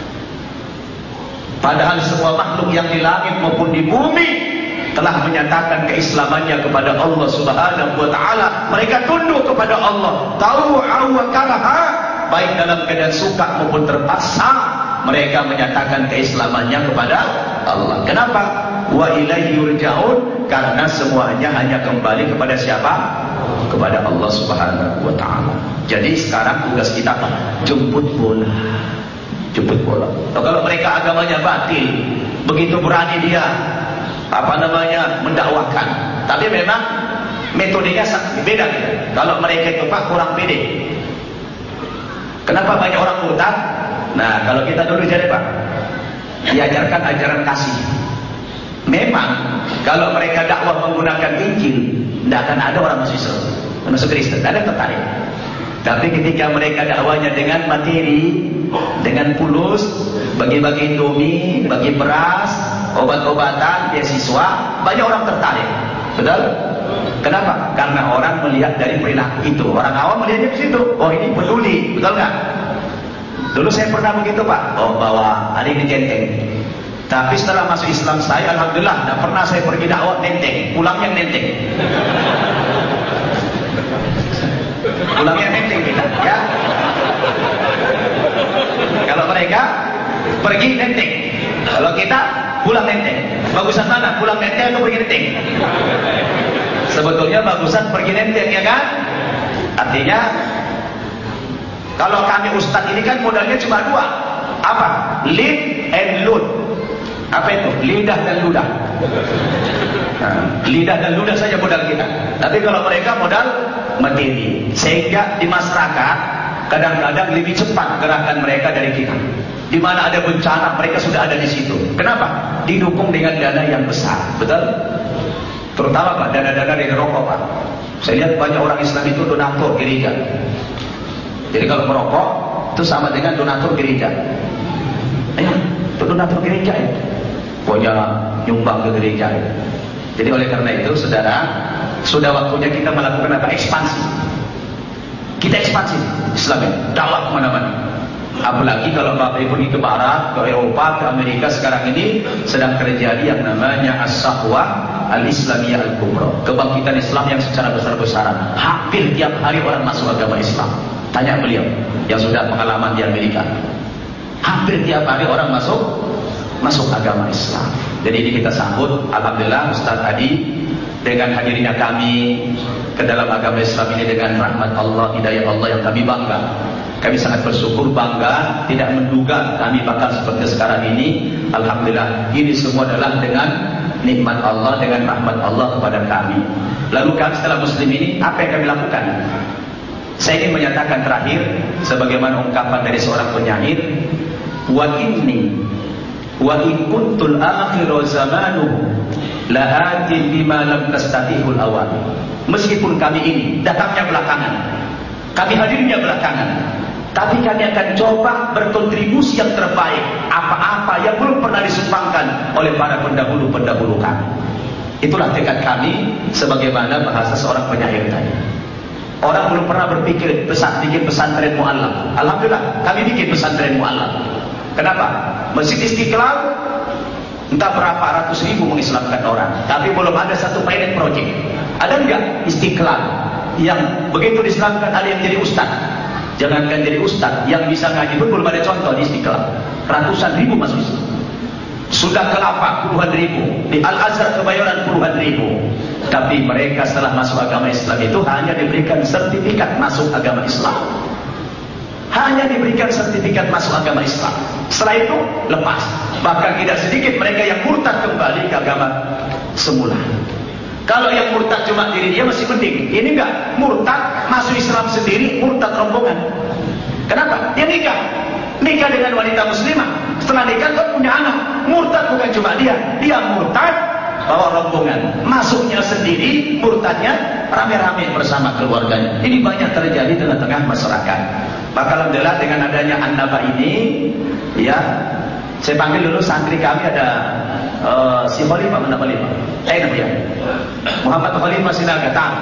Padahal semua makhluk yang di langit maupun di bumi telah menyatakan keislamannya kepada Allah Subhanahu wa taala. Mereka tunduk kepada Allah, taw'a wa karaha, baik dalam keadaan suka maupun terpaksa. Mereka menyatakan keislamannya kepada Allah. Kenapa? Wa ilaihi yurja'un, karena semuanya hanya kembali kepada siapa? Kepada Allah Subhanahu wa taala. Jadi sekarang tugas kita apa? Jemput bola. Jemput bola. Nah, kalau mereka agamanya batil, begitu berani dia apa namanya mendakwakan. Tapi memang metodenya beda. Kalau mereka itu Pak kurang pede. Kenapa banyak orang murtad? Nah, kalau kita dulu jadi Pak, diajarkan ajaran kasih. Memang kalau mereka dakwah menggunakan Injil, tidak akan ada orang masuk Islam, masuk Kristen, tidak ada yang tertarik. Tapi ketika mereka dakwahnya dengan materi, dengan fulus, bagi-bagi indomie, bagi beras, obat-obatan, beasiswa, banyak orang tertarik. Betul? Kenapa? Karena orang melihat dari perilaku itu. Orang awam melihatnya ke situ. Oh, ini peduli, betul nggak? Dulu saya pernah begitu Pak. Oh, bawa hari ini nenteng. Tapi setelah masuk Islam saya, alhamdulillah, tidak pernah saya pergi dakwah nenteng. Pulangnya nenteng. Pulangnya nenteng kita, ya. Kalau mereka pergi nenteng, kalau kita pulang nenteng. Bagusan mana? Pulang nenteng atau pergi nenteng? Sebetulnya bagusan pergi nenteng, ya kan? Artinya kalau kami ustadz ini kan modalnya cuma dua. Apa? Lid and load. Apa itu? Lidah dan ludah. Nah, lidah dan ludah saja modal kita. Tapi kalau mereka modal materi. Sehingga di masyarakat kadang-kadang lebih cepat gerakan mereka dari kita. Di mana ada bencana, mereka sudah ada di situ. Kenapa? Didukung dengan dana yang besar. Betul? Terutama Pak, dana-dana dari rokok Pak. Saya lihat banyak orang Islam itu donatur gereja. Jadi kalau merokok itu sama dengan donatur gereja. Ya, itu donatur gereja ya. Pokoknya nyumbang ke gereja. Jadi oleh karena itu, saudara, sudah waktunya kita melakukan apa? Ekspansi. Kita ekspansi Islam ini, dakwah kemana-mana. Apalagi kalau Bapak Ibu pergi ke Barat, ke Eropa, ke Amerika sekarang ini sedang terjadi yang namanya as-sahwah al-islamiyah al-kubra, kebangkitan Islam yang secara besar-besaran. Hampir tiap hari orang masuk agama Islam. Tanya beliau yang sudah pengalaman di Amerika. Hampir tiap hari orang masuk masuk agama Islam. Jadi ini kita sambut, alhamdulillah Ustaz Adi dengan hadirnya kami ke dalam agama Islam ini dengan rahmat Allah, hidayah Allah yang kami bangga. Kami sangat bersyukur, bangga, tidak menduga kami bakal seperti sekarang ini. Alhamdulillah, ini semua adalah dengan nikmat Allah, dengan rahmat Allah kepada kami. Lalu kami setelah muslim ini, apa yang kami lakukan? Saya ingin menyatakan terakhir, sebagaimana ungkapan dari seorang penyair, wa inni wa in kuntul akhiru zamanuhu la'atin bima lam tastatihul awal. Meskipun kami ini datangnya belakangan, kami hadirnya belakangan, tapi kami akan coba berkontribusi yang terbaik, apa-apa yang belum pernah disumbangkan oleh para pendahulu-pendahulu kami. Itulah tekad kami, sebagaimana bahasa seorang penyair tadi. Orang belum pernah berpikir pesan, bikin pesantren mu'allaf. Alhamdulillah, kami bikin pesantren mu'allaf. Kenapa? Masjid Istiqlal entah berapa ratus ribu mengislamkan orang, tapi belum ada satu pilot project. Ada enggak Istiqlal yang begitu diislamkan ada yang jadi ustaz? Jangankan jadi ustaz, yang bisa ngaji pun belum ada contoh di Istiqlal. Ratusan ribu masuk Islam. Sudah kelapa puluhan ribu, di Al-Azhar Kebayoran puluhan ribu. Tapi mereka setelah masuk agama Islam itu hanya diberikan sertifikat masuk agama Islam. Hanya diberikan sertifikat masuk agama Islam. Setelah itu lepas. Bahkan tidak sedikit mereka yang murtad kembali ke agama semula. Kalau yang murtad cuma diri dia masih penting. Ini enggak, murtad masuk Islam sendiri, murtad rombongan. Kenapa? Dia nikah. Nikah dengan wanita muslimah. Setelah nikah kan punya anak. Murtad bukan cuma dia, dia murtad bawa rombongan. Masuknya sendiri, murtadnya rame-rame bersama keluarganya. Ini banyak terjadi di tengah-tengah masyarakat. Maka alhamdulillah dengan adanya An-Naba ini, ya, saya panggil dulu santri kami ada uh, si Khalifah, mana Khalifah? Eh namanya Muhammad Khalifah Sinaga Tan.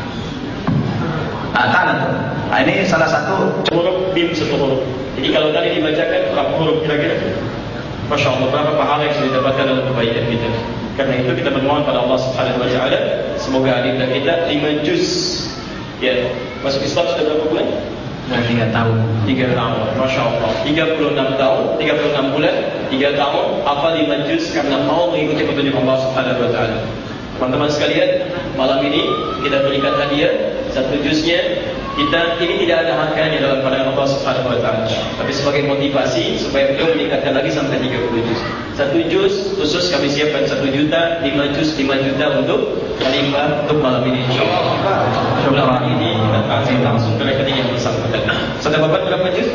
Ah, Tan itu. Nah, ini salah satu huruf bim satu huruf. Jadi kalau tadi dibacakan berapa huruf kira-kira? Masya Allah, berapa pahala yang sudah didapatkan dalam kebaikan kita. Karena itu kita bermohon pada Allah Subhanahu Wa Taala, semoga adinda kita lima juz. Ya, masuk Islam sudah berapa bulan? Nah, tiga tahun. Tiga tahun, Masya Allah. Tiga puluh enam tahun, tiga puluh enam bulan, tiga tahun. Apa lima juz karena mau mengikuti petunjuk Allah Subhanahu Wa Taala. Teman-teman sekalian, malam ini kita berikan hadiah satu juznya. Kita ini tidak ada harganya dalam pandangan Allah Subhanahu Wa Taala, tapi sebagai motivasi supaya beliau meningkatkan lagi sampai tiga puluh juz. Satu juz khusus kami siapkan satu juta, lima juz lima juta untuk khalifah untuk malam ini insyaallah. Malam ini kita transfer langsung ke rekening yang bersangkutan. Sudah Bapak berapa juz?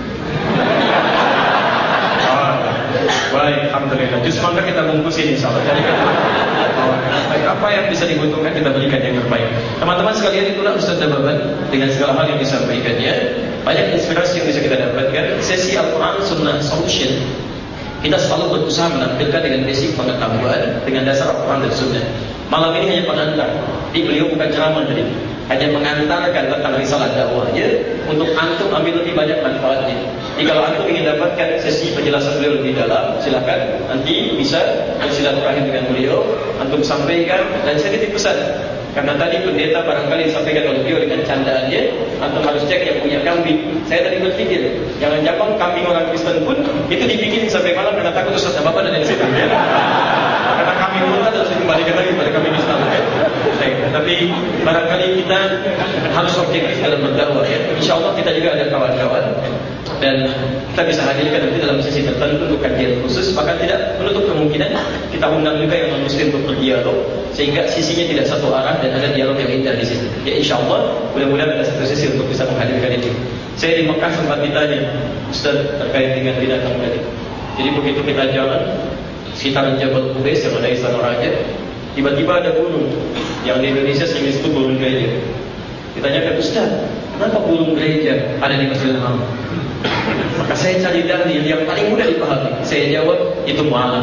Oh, baik, alhamdulillah. Juz mangga kita bungkusin insyaallah. Apa yang bisa dibutuhkan kita berikan yang terbaik. Teman-teman sekalian, itulah Ustaz Dababan dengan segala hal yang disampaikannya. Banyak inspirasi yang bisa kita dapatkan. Sesi Al-Quran Sunnah Solution, kita selalu berusaha menampilkan dengan basic pengetahuan dengan dasar Al-Quran dan Sunnah. Malam ini hanya pengantar. Jadi beliau bukan ceramah tadi, hanya mengantarkan tentang risalah dakwahnya untuk antum ambil lebih banyak manfaatnya. Jadi kalau antum ingin dapatkan sesi penjelasan beliau lebih dalam, silakan nanti bisa bersilaturahim dengan beliau, antum sampaikan. Dan saya titip pesan, karena tadi pendeta barangkali disampaikan oleh beliau dengan candaannya, antum harus cek yang punya kambing. Saya tadi berpikir, jangan-jangan kambing orang Kristen pun itu dibikin sampai malam karena takut Ustaz Bapak dan yang lain. Karena kami muntah terus dikembalikan lagi pada kami Islam, ya. Tapi barangkali kita harus objektif dalam berdakwah, ya. Insya Allah kita juga ada kawan-kawan dan kita bisa hadirkan nanti dalam sesi tertentu untuk kajian khusus, bahkan tidak menutup kemungkinan kita undang juga yang non-muslim untuk berdialog sehingga sisinya tidak satu arah dan ada dialog yang indah di situ. Ya insya Allah mudah-mudahan ada satu sisi untuk bisa menghadirkan itu. Saya di Mekah sempat ditanya Ustaz terkait dengan binatang tadi. Jadi begitu kita jalan sekitaran Jabal Qubais yang ada Istana Raja, tiba-tiba ada burung yang di Indonesia sering disebut burung gereja. Ditanyakan, Ustaz, kenapa burung gereja ada di Masjidil Haram? Maka saya cari dalil yang paling mudah dipahami. Saya jawab, itu mu'alaf.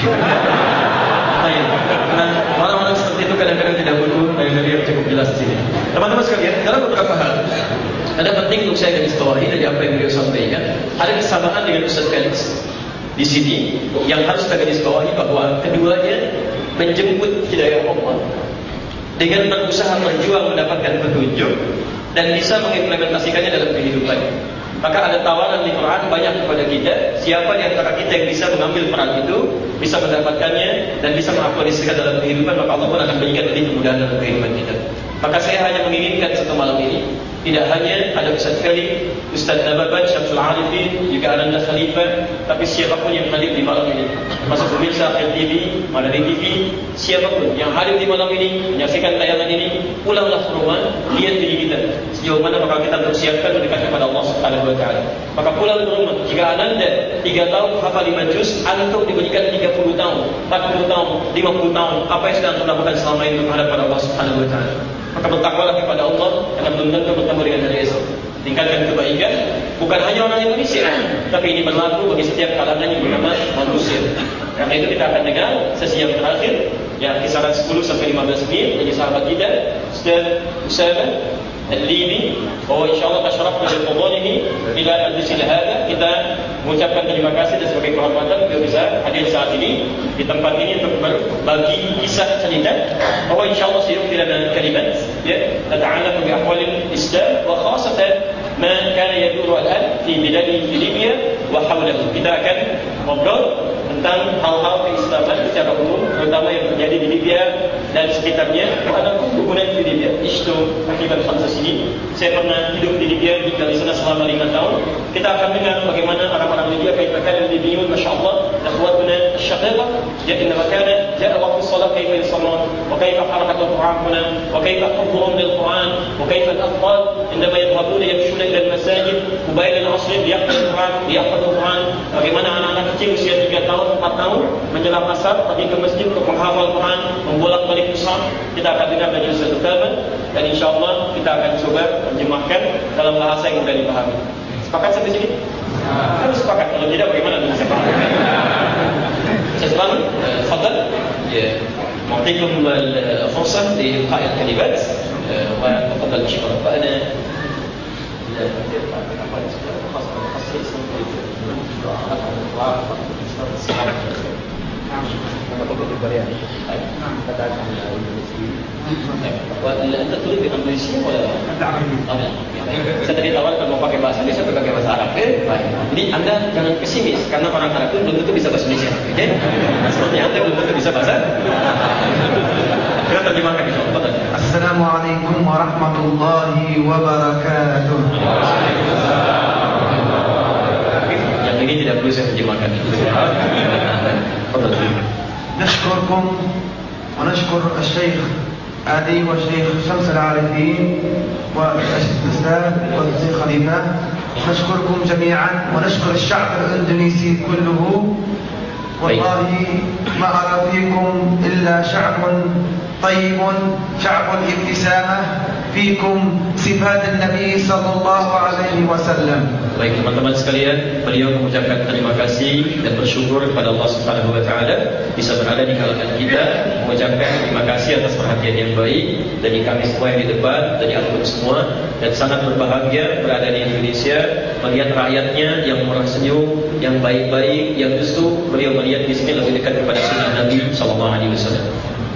Nah, orang-orang seperti itu kadang-kadang tidak butuh dalil yang cukup jelas di sini. Teman-teman sekalian, dalam beberapa hal ada penting untuk saya garis bawahi dari apa yang beliau sampaikan. Ada kesamaan dengan Ustaz Felix di sini yang harus kita garis bawahi bahwa keduanya menjemput hidayah Allah dengan berusaha berjuang mendapatkan petunjuk dan bisa mengimplementasikannya dalam kehidupan. Maka ada tawaran di Quran banyak kepada kita, siapa di antara kita yang bisa mengambil peran itu, bisa mendapatkannya dan bisa mengaplikasikan dalam kehidupan, maka Allah pun akan berikan lebih kemudahan dalam kehidupan kita. Maka saya hanya menginginkan satu malam ini, tidak hanya ada Ustaz Felix, Ustaz Nababan, Syamsul Arifin, juga Ananda Khalifah, tapi siapapun yang hadir di malam ini, termasuk pemirsa Akhir T V, Madani T V, siapapun yang hadir di malam ini, menyaksikan tayangan ini, pulanglah ke rumah, lihat diri kita, sejauh mana bakal kita bersiapkan mendekat kepada Allah Subhanahu Wa Taala. Maka pulang ke rumah, jika Ananda tiga tahun hafal lima juz, antum diberikan tiga puluh tahun, empat puluh tahun, lima puluh tahun, apa yang sedang antum lakukan selama ini menghadap pada Allah Subhanahu Wa Taala? Maka bertakwalah kepada Allah, karena belum tentu bertemu dengan hari esok. Tingkatkan kebaikan, bukan hanya orang Indonesia, tapi ini berlaku bagi setiap kalangan yang bernama manusia. Karena itu kita akan dengar sesi yang terakhir, ya kisaran sepuluh sampai lima belas menit dari sahabat kita, Ustaz Usama Al-Libi, bahwa insyaAllah tasyarafna bil fadlihi ila majlisil hadha. Kita mengucapkan terima kasih dan sebagai kehormatan beliau bisa hadir saat ini di tempat ini untuk berbagi kisah cerita, bahwa insyaAllah sayuqti lana kalimat, ya, nata'alamu bi ahwalil Islam wa khasatan ma kana yaduru al-an fi biladi fi Libya wa hawlahu. Kita akan ngobrol tentang hal-hal keislaman secara umum, terutama yang terjadi di Libya dan sekitarnya. Karena hubungan di Libya, Ishtu akibat khamsa sini, saya pernah hidup di Libya, tinggal di sana selama lima tahun. Kita akan dengar bagaimana orang-orang Libya kaifa kana Libyun, masyaallah, akhwatuna asy-syaqiqah, ya inna kana ja'a waqtu shalat kaifa yusalun wa kaifa harakatu Qur'anuna wa kaifa hubbuhum lil Qur'an wa kaifa al-athfal indama yadhhabuna yamshuna ila al-masajid qabaila al-'asr liyahfadhu Qur'an liyahfadhu Qur'an. Bagaimana anak-anak kecil usia tiga tahun, empat tahun menjelang asar pergi ke masjid untuk menghafal Quran, membolak-balik mushaf. Kita akan dengar dari Ustaz Utama dan insyaallah kita akan coba terjemahkan dalam bahasa yang mudah dipahami. Sepakat sampai sini? Harus sepakat, kalau tidak bagaimana bisa paham? Ustaz Utama, tafadhal. Ya, معطيكم الفرصة لإلقاء الكلمات وتفضل شكرا. فأنا Anda tulis dengan Indonesia atau saya tadi tawarkan mau pakai bahasa Indonesia atau pakai bahasa Arab, eh? Baik. Jadi Anda jangan pesimis karena orang Arab itu belum tentu bisa bahasa Indonesia, oke? Okay? Seperti Anda belum tentu bisa bahasa. Kita terjemahkan insyaallah. Assalamualaikum warahmatullahi wabarakatuh. Yang ini tidak perlu saya terjemahkan. نشكركم ونشكر الشيخ آدي والشيخ شمس العارفين والأستاذ والشيخ خليفة. نشكركم جميعا ونشكر الشعب الإندونيسي كله. والله ما أرى فيكم إلا شعب طيب، شعب الابتسامة، فيكم صفات النبي صلى الله عليه وسلم. Baik teman-teman sekalian, beliau mengucapkan terima kasih dan bersyukur kepada Allah Subhanahu Wa Taala bisa berada di kalangan kita, mengucapkan terima kasih atas perhatian yang baik dari kami semua yang di depan, dari antum semua, dan sangat berbahagia berada di Indonesia melihat rakyatnya yang murah senyum, yang baik-baik, yang justru beliau melihat di sini lebih dekat kepada sunnah Nabi Sallallahu Alaihi Wasallam.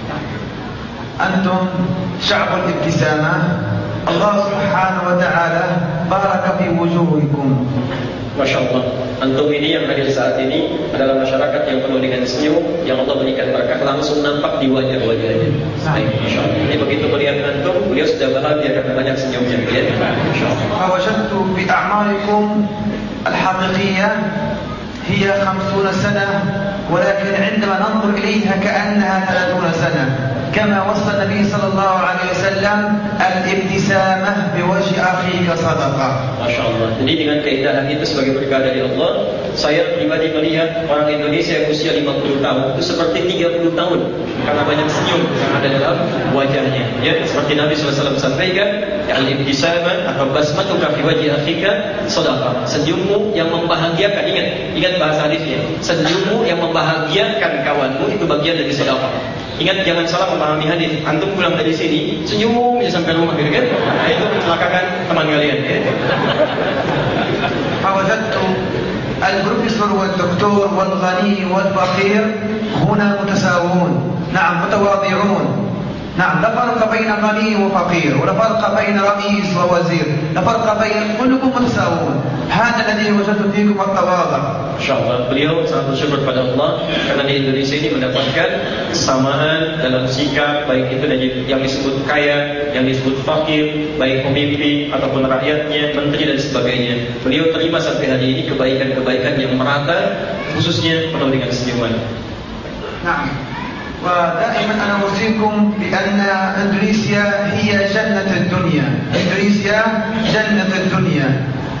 Antum sya'bul ibtisamah. Allah Subhanahu wa taala baraka fi wujuhikum. Masya Allah. Antum ini yang hadir saat ini adalah masyarakat yang penuh dengan senyum, yang Allah berikan berkah langsung nampak di wajah-wajahnya. Baik, insyaallah. Jadi begitu melihat antum, beliau sudah bahagia karena banyak senyumnya. Ya, insyaallah. فوجدت بأعماركم الحقيقية هي خمسون سنة، ولكن عندما ننظر إليها كأنها ثلاثون سنة، كما وصى النبي صلى الله عليه وسلم الابتسامة بوجه أخيك صدقة. Masya Allah. Jadi dengan keindahan itu sebagai berkah dari Allah, saya pribadi melihat orang Indonesia yang usia lima puluh tahun itu seperti tiga puluh tahun karena banyak senyum yang ada dalam wajahnya. Ya, seperti Nabi sallallahu alaihi wasallam sampaikan, al-ibtisamah atau basmatuka fi wajhi akhika sadaqah. Senyummu yang membahagiakan, ingat, ingat bahasa hadisnya. Senyummu yang membahagiakan kawanmu itu bagian dari sedekah. Ingat, jangan salah memahami hadis. Antum pulang dari sini, senyum bisa sampai rumah, gitu kan? Nah, itu mencelakakan teman kalian. Ya. فوجدت البروفيسور والدكتور والغني والفقير هنا متساوون، نعم متواضعون. نعم، لا فرق بين غني وفقير، ولا فرق بين رئيس ووزير، لا فرق بين، كلكم متساوون. هذا الذي وجدت فيكم التواضع. InsyaAllah beliau sangat bersyukur pada Allah karena di Indonesia ini mendapatkan kesamaan dalam sikap, baik itu yang disebut kaya, yang disebut fakir, baik pemimpin ataupun rakyatnya, menteri dan sebagainya. Beliau terima sampai hari ini kebaikan-kebaikan yang merata, khususnya penuh dengan senyuman. Nah, ودائما أنا أوصيكم بأن إندونيسيا هي جنة الدنيا. إندونيسيا جنة الدنيا.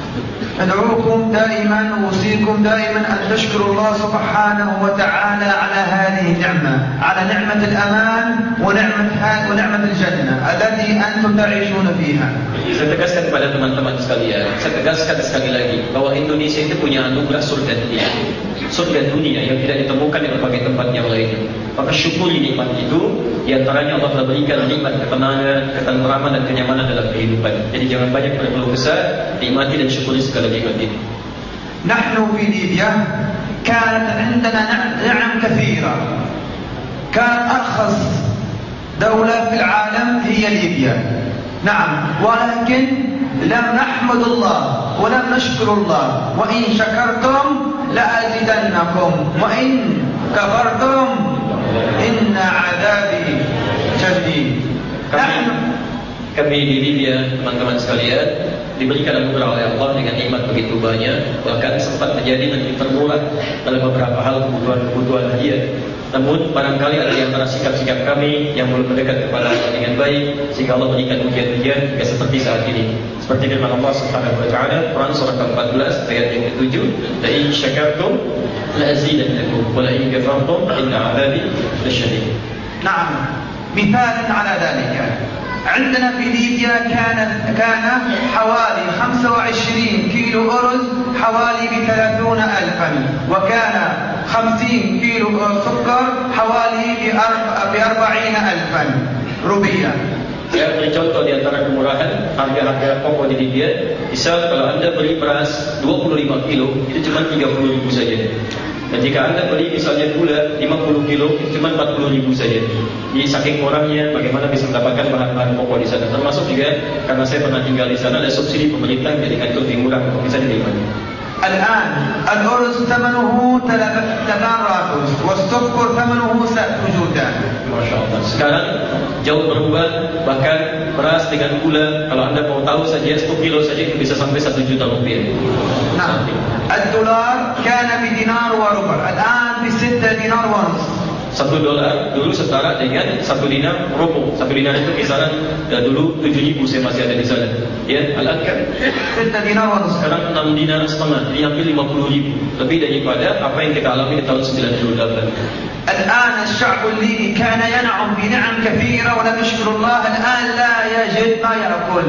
أدعوكم دائما وأوصيكم دائما أن تشكروا الله سبحانه وتعالى على هذه النعمة، على نعمة الأمان ونعمة ونعمة الجنة التي أنتم تعيشون فيها. Saya tegaskan kepada teman-teman sekalian, saya tegaskan sekali lagi bahwa Indonesia itu punya anugerah surga dunia, surga dunia yang tidak ditemukan di berbagai tempat yang lain. Maka syukuri nikmat itu. Di antaranya Allah telah berikan nikmat ketenangan, ketentraman dan kenyamanan dalam kehidupan. Jadi jangan banyak berkeluh kesah, nikmati dan syukuri segala nikmat itu. نحن في ليبيا كانت عندنا نعم كثيرة. كان أرخص دولة في العالم هي ليبيا. نعم، ولكن لم نحمد الله ولم نشكر الله. وإن شكرتم لأزيدنكم وإن كفرتم إن عذابي شديد. نحن Kami di Libya, teman-teman sekalian, diberikan anugerah oleh Allah dengan nikmat begitu banyak, bahkan sempat menjadi menteri termurah dalam beberapa hal kebutuhan-kebutuhan dia. Namun barangkali ada di antara sikap-sikap kami yang belum mendekat kepada Allah dengan baik, sehingga Allah berikan ujian-ujian hingga seperti saat ini. Seperti firman Allah Subhanahu wa taala, Quran surah ke empat belas ayat yang ketujuh, "La in syakartum la azidannakum wa la in kafartum inna 'adzabi lasyadid." نعم، مثال على ذلك عندنا في ليبيا كان كان حوالي خمسة وعشرين كيلو أرز حوالي بثلاثون ألفا، وكان خمسين كيلو سكر حوالي بأربعين ألفا روبيا. Saya beri contoh di antara kemurahan harga-harga pokok di Libya. Misal kalau Anda beli beras dua puluh lima kilo, itu cuma tiga puluh ribu saja. Dan jika Anda beli misalnya gula lima puluh kilo, itu cuma empat puluh ribu saja. Jadi saking murahnya, bagaimana bisa mendapatkan bahan-bahan pokok di sana. Termasuk juga karena saya pernah tinggal di sana, ada subsidi pemerintah menjadikan itu lebih murah untuk bisa diterima. الآن الأرز ثمنه ثمان راتس والسكر ثمنه satu juta. Masya Allah. Sekarang jauh berubah, bahkan beras dengan gula, kalau Anda mau tahu saja satu kilo saja itu bisa sampai satu juta rupiah. Nah, الدولار كان بدينار وربع، الآن بستة دينار ونصف. Satu dolar dulu setara dengan satu dinar rupiah. Satu dinar itu kisaran ya, dulu tujuh ribu saya masih ada di sana. Ya, al-an kan? ستة دينار ونصف. Sekarang enam dinar setengah, jadi hampir lima puluh ribu. Lebih daripada apa yang kita alami di tahun sembilan puluh delapan. الآن الشعب الليبي كان ينعم بنعم كثيرة ولم يشكر الله، الآن لا يجد ما يأكل.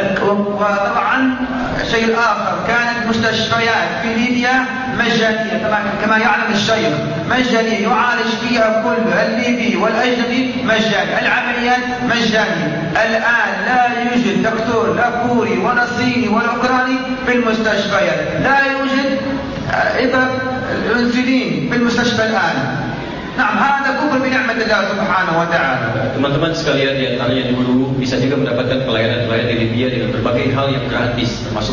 وطبعا شيء آخر، كانت مستشفيات في ليبيا مجانية كما يعلم الشيخ، مجانية يعالج فيها كل الليبي والأجنبي مجاني، العمليات مجانية. الآن لا يوجد دكتور لا كوري ولا صيني ولا أوكراني في المستشفيات، لا يوجد إبر الأنسولين في المستشفى الآن. Nah, hada kufur bi ni'matillah subhanahu wa ta'ala. Teman-teman sekalian, di antaranya dulu bisa juga mendapatkan pelayanan-pelayanan di Libya dengan berbagai hal yang gratis, termasuk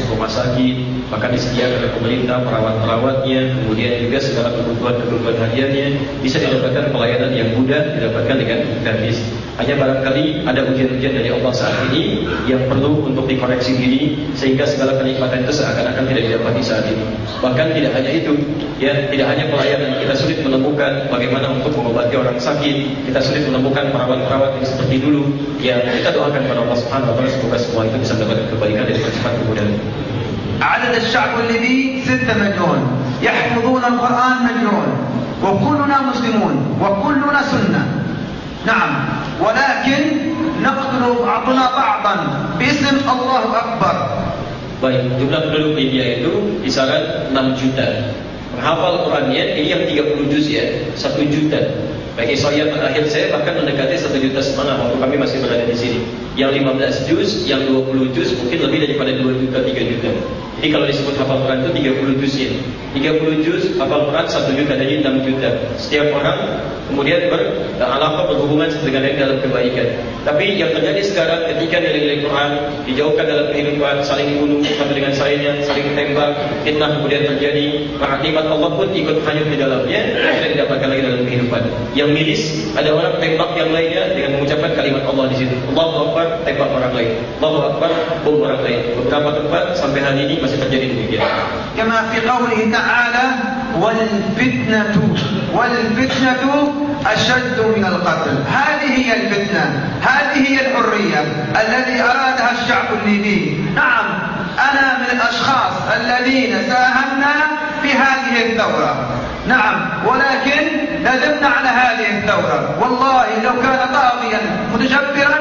rumah sakit, bahkan disediakan oleh pemerintah perawat-perawatnya, kemudian juga segala kebutuhan-kebutuhan hariannya bisa didapatkan pelayanan yang mudah, didapatkan dengan gratis. Hanya barangkali ada ujian-ujian dari Allah saat ini yang perlu untuk dikoreksi diri, sehingga segala kenikmatan itu seakan-akan tidak didapati saat ini. Bahkan tidak hanya itu, ya, tidak hanya pelayanan, kita sulit menemukan bagaimana untuk mengobati orang sakit, kita sulit menemukan perawat-perawat yang seperti dulu. Ya, kita doakan kepada Allah Subhanahu wa taala semoga semua itu bisa mendapatkan kebaikan dan dipercepat kemudahan. عدد الشعب الليبي ستة مليون يحفظون القرآن مليون وكلنا مسلمون وكلنا سنة. نعم، ولكن نقتل بعضنا بعضا باسم الله أكبر. Baik, jumlah penduduk Libya itu kisaran enam juta. Menghafal Qurannya ini yang tiga puluh juz ya, satu juta. Bagi saya terakhir saya bahkan mendekati satu juta setengah waktu kami masih berada di sini. Yang lima belas juz, yang dua puluh juz mungkin lebih daripada dua juta, tiga juta. Jadi kalau disebut hafal Quran itu tiga puluh juznya. tiga puluh juz hafal Quran satu juta, jadi enam juta. Setiap orang kemudian beralaqah berhubungan dengan yang dalam kebaikan. Tapi yang terjadi sekarang ketika nilai-nilai Quran dijauhkan dalam kehidupan, saling bunuh satu dengan lainnya, saling tembak, fitnah kemudian terjadi, maka nikmat Allah pun ikut hanyut di dalamnya, tidak didapatkan lagi dalam kehidupan. Yang miris ada orang tembak yang lainnya dengan mengucapkan kalimat Allah di situ. Allahu Akbar, tembak orang lain. Allahu Akbar, bom orang lain. Beberapa tempat sampai hari ini masih terjadi demikian. Kama fi qawlihi ta'ala wal fitnatu wal fitnatu ashaddu min al-qatl. Hadhihi hiya al-fitnah, hadhihi hiya al-hurriyyah allati aradaha ash-sha'b al-libi. Na'am, ana min al-ashkhas alladhina sahamna fi hadhihi al-thawra. نعم، ولكن ندمنا على هذه الثورة. والله لو كان طاغيا متجبرا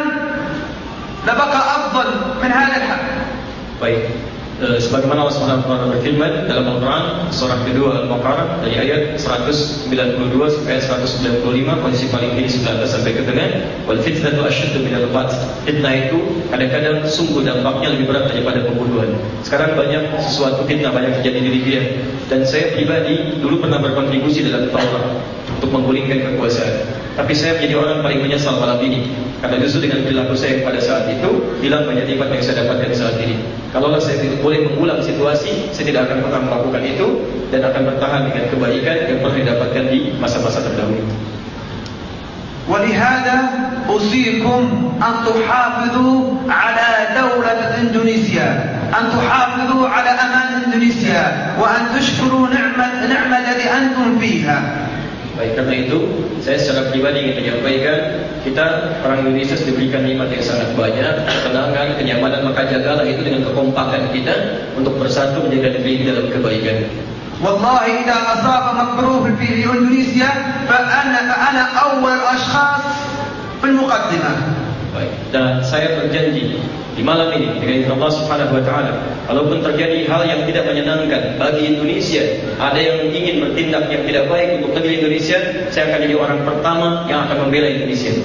لبقى أفضل من هذا الحق. Baik, e, sebagaimana Allah Subhanahu wa taala berfirman dalam Al-Qur'an surah kedua Al-Baqarah dari ayat seratus sembilan puluh dua sampai seratus sembilan puluh lima, posisi paling kiri sembilan belas sampai ke tengah. Wal fitnatu asyaddu minal qatl. Fitnah itu kadang-kadang sungguh dampaknya lebih berat daripada pembunuhan. Sekarang banyak sesuatu fitnah banyak terjadi di Libya, dan saya pribadi dulu pernah berkontribusi dalam Taurat untuk menggulingkan kekuasaan. Tapi saya menjadi orang paling menyesal malam ini, karena justru dengan perilaku saya pada saat itu hilang banyak nikmat yang saya dapatkan saat ini. Kalaulah saya boleh mengulang situasi, saya tidak akan pernah melakukan itu dan akan bertahan dengan kebaikan yang pernah didapatkan di masa-masa terdahulu. ولهذا أوصيكم أن تحافظوا على دولة إندونيسيا، أن تحافظوا على أمان إندونيسيا، وأن تشكروا نعمة نعمة الذي أنتم فيها. Baik, karena itu saya secara pribadi ingin menyampaikan, kita orang Indonesia diberikan nikmat yang sangat banyak, ketenangan, kenyamanan, maka jagalah itu dengan kekompakan kita untuk bersatu menjaga negeri ini dalam kebaikan. والله إذا أصاب مكروه في إندونيسيا فأنا فأنا أول الأشخاص في المقدمة. Baik, dan saya berjanji di malam ini dengan izin Allah Subhanahu wa taala, kalaupun terjadi hal yang tidak menyenangkan bagi Indonesia, ada yang ingin bertindak yang tidak baik untuk negeri Indonesia, saya akan jadi orang pertama yang akan membela Indonesia.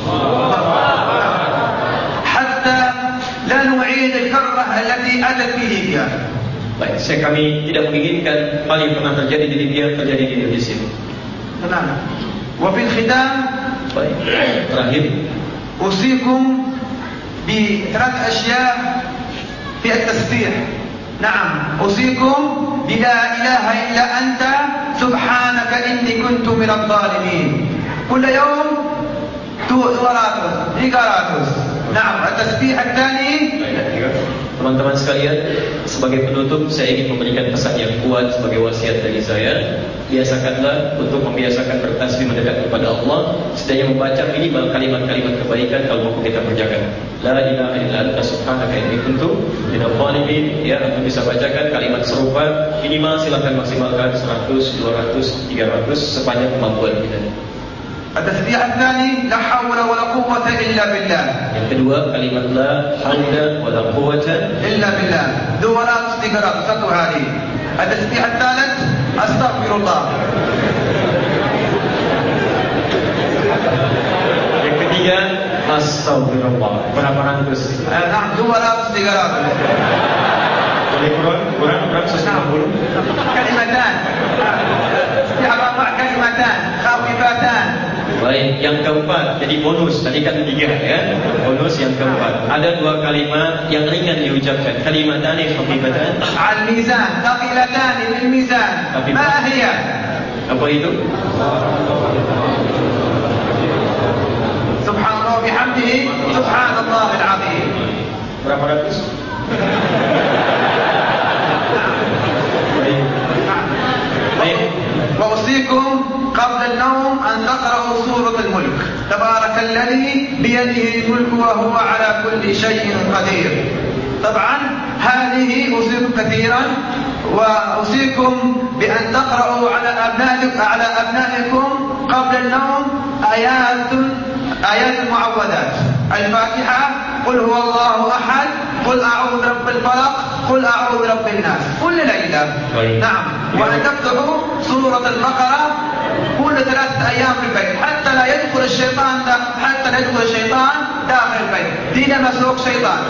Hatta la nu'id al-karrah allati atat fi Libya. Baik, saya kami tidak menginginkan hal yang pernah terjadi di Libya terjadi di Indonesia. Tenang. Wa fil khitam, baik, terakhir أوصيكم بثلاث أشياء في التسبيح. نعم، أوصيكم بلا إله إلا أنت سبحانك إني كنت من الظالمين. كل يوم توراتوس إيجاراتوس. نعم، التسبيح الثاني. Teman-teman sekalian, sebagai penutup saya ingin memberikan pesan yang kuat sebagai wasiat dari saya. Biasakanlah untuk membiasakan bertasbih mendekat kepada Allah, setidaknya membaca minimal kalimat-kalimat kebaikan kalau mampu kita kerjakan. La ilaha illa anta subhanaka inni kuntu minadh dhalimin. Ya, untuk bisa bacakan kalimat serupa minimal silakan maksimalkan seratus, dua ratus, tiga ratus sepanjang kemampuan kita. التسبيح الثاني لا حول ولا قوة إلا بالله. Yang kedua kalimat la haula wala quwwata إلا بالله. دو ولا استقرار satu hari. التسبيح الثالث أستغفر الله. Yang ketiga astagfirullah. Berapa ratus? نعم، دو ولا استقرار. Boleh kurang? Kurang seratus enam puluh. كلمتان. في أربع كلمتان خفيفتان Baik, yang keempat, jadi bonus. Tadi kan tiga ya, bonus yang keempat. Ada dua kalimat yang ringan diucapkan. Kalimatani khafifatan. Al-mizan, thaqilatani bil mizan. Ma hiya? Apa itu? Subhanallah bihamdihi, subhanallah al-azim. Berapa ratus? Baik. Baik. وأوصيكم قبل النوم أن تقرأوا سورة الملك تبارك الذي بيده الملك وهو على كل شيء قدير. طبعا هذه أوصيكم كثيرا وأوصيكم بأن تقرأوا على أبنائكم على أبنائكم قبل النوم آيات آيات المعوذات الفاتحة قل هو الله أحد قل أعوذ برب الفلق قل أعوذ برب الناس كل ليلة. نعم. وأن تفتحوا سورة البقرة كل ثلاثة أيام في البيت حتى لا يدخل الشيطان حتى لا يدخل الشيطان داخل البيت. Tidak masuk syaitan.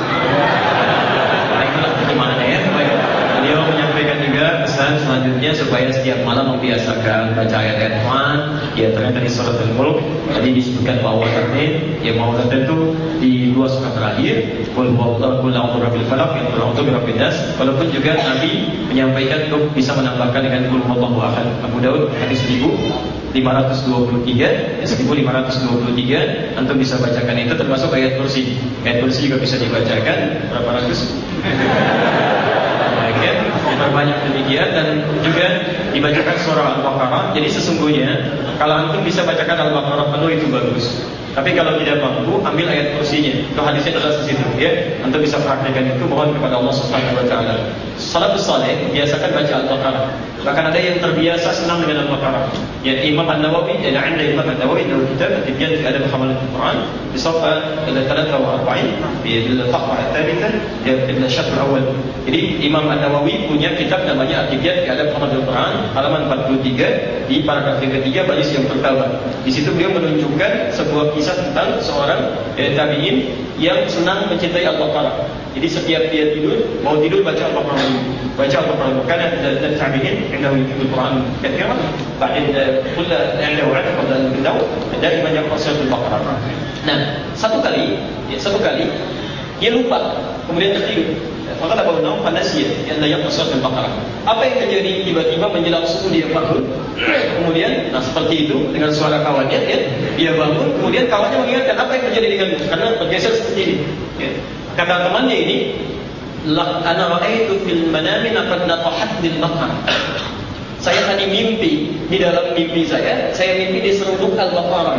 Beliau menyampaikan juga pesan selanjutnya supaya setiap malam membiasakan baca ayat-ayat Quran, di antaranya dari surat Al-Mulk. Tadi disebutkan muawwadzatayn, ya muawwadzatayn itu di dua surat terakhir, qul huwallahu qul a'udzu birabbil falaq, qul a'udzu birabbin nas. Walaupun juga Nabi menyampaikan untuk bisa menambahkan dengan qul huwallahu ahad. Abu Daud hadis seribu lima ratus dua puluh tiga, seribu lima ratus dua puluh tiga, antum bisa bacakan itu termasuk ayat kursi. Ayat kursi juga bisa dibacakan berapa ratus? Banyak demikian dan juga dibacakan surah Al-Baqarah. Jadi sesungguhnya kalau antum bisa bacakan Al-Baqarah penuh itu bagus. Tapi kalau tidak mampu, ambil ayat kursinya. Itu hadisnya jelas di situ ya. Antum bisa praktekkan itu, mohon kepada Allah Subhanahu wa taala. Salafus saleh biasakan baca Al-Baqarah. Bahkan ada yang terbiasa senang dengan Al-Baqarah. Ya Imam An-Nawawi, ya ada Imam An-Nawawi dalam kitab Tibyan fi Adab Hamalat Al-Quran di safha tiga puluh empat di al-faqrah al-thalithah di al-syatr al-awwal. Jadi Imam An-Nawawi punya kitab namanya Tibyan fi Adab Hamalat Al-Quran halaman empat puluh tiga di paragraf yang ketiga baris yang pertama. Di situ beliau menunjukkan sebuah kisah tentang seorang eh, tabi'in yang senang mencintai Al-Baqarah. Jadi setiap dia tidur, mau tidur baca Al-Baqarah dulu. Baca Al-Baqarah karena dan tabi'in innahu yuhibbul Quran katsiran. Ba'd kullu indahu 'adad qabla an-nawm daiman yaqra suratul Baqarah. Nah, satu kali, ya, satu kali dia lupa, kemudian tertidur. Maka pada bangun panasnya yang layak suratul Baqarah. Apa yang terjadi tiba-tiba menjelang subuh dia bangun. Kemudian, nah seperti itu dengan suara kawannya, ya, dia bangun. Kemudian kawannya mengingatkan apa yang terjadi denganmu karena bergeser seperti ini. Ya. Kata temannya ini, "La ana ra'aitu fil manami laqad natahat bil baqarah." Saya tadi mimpi, di dalam mimpi saya, saya mimpi diseruduk Al-Baqarah.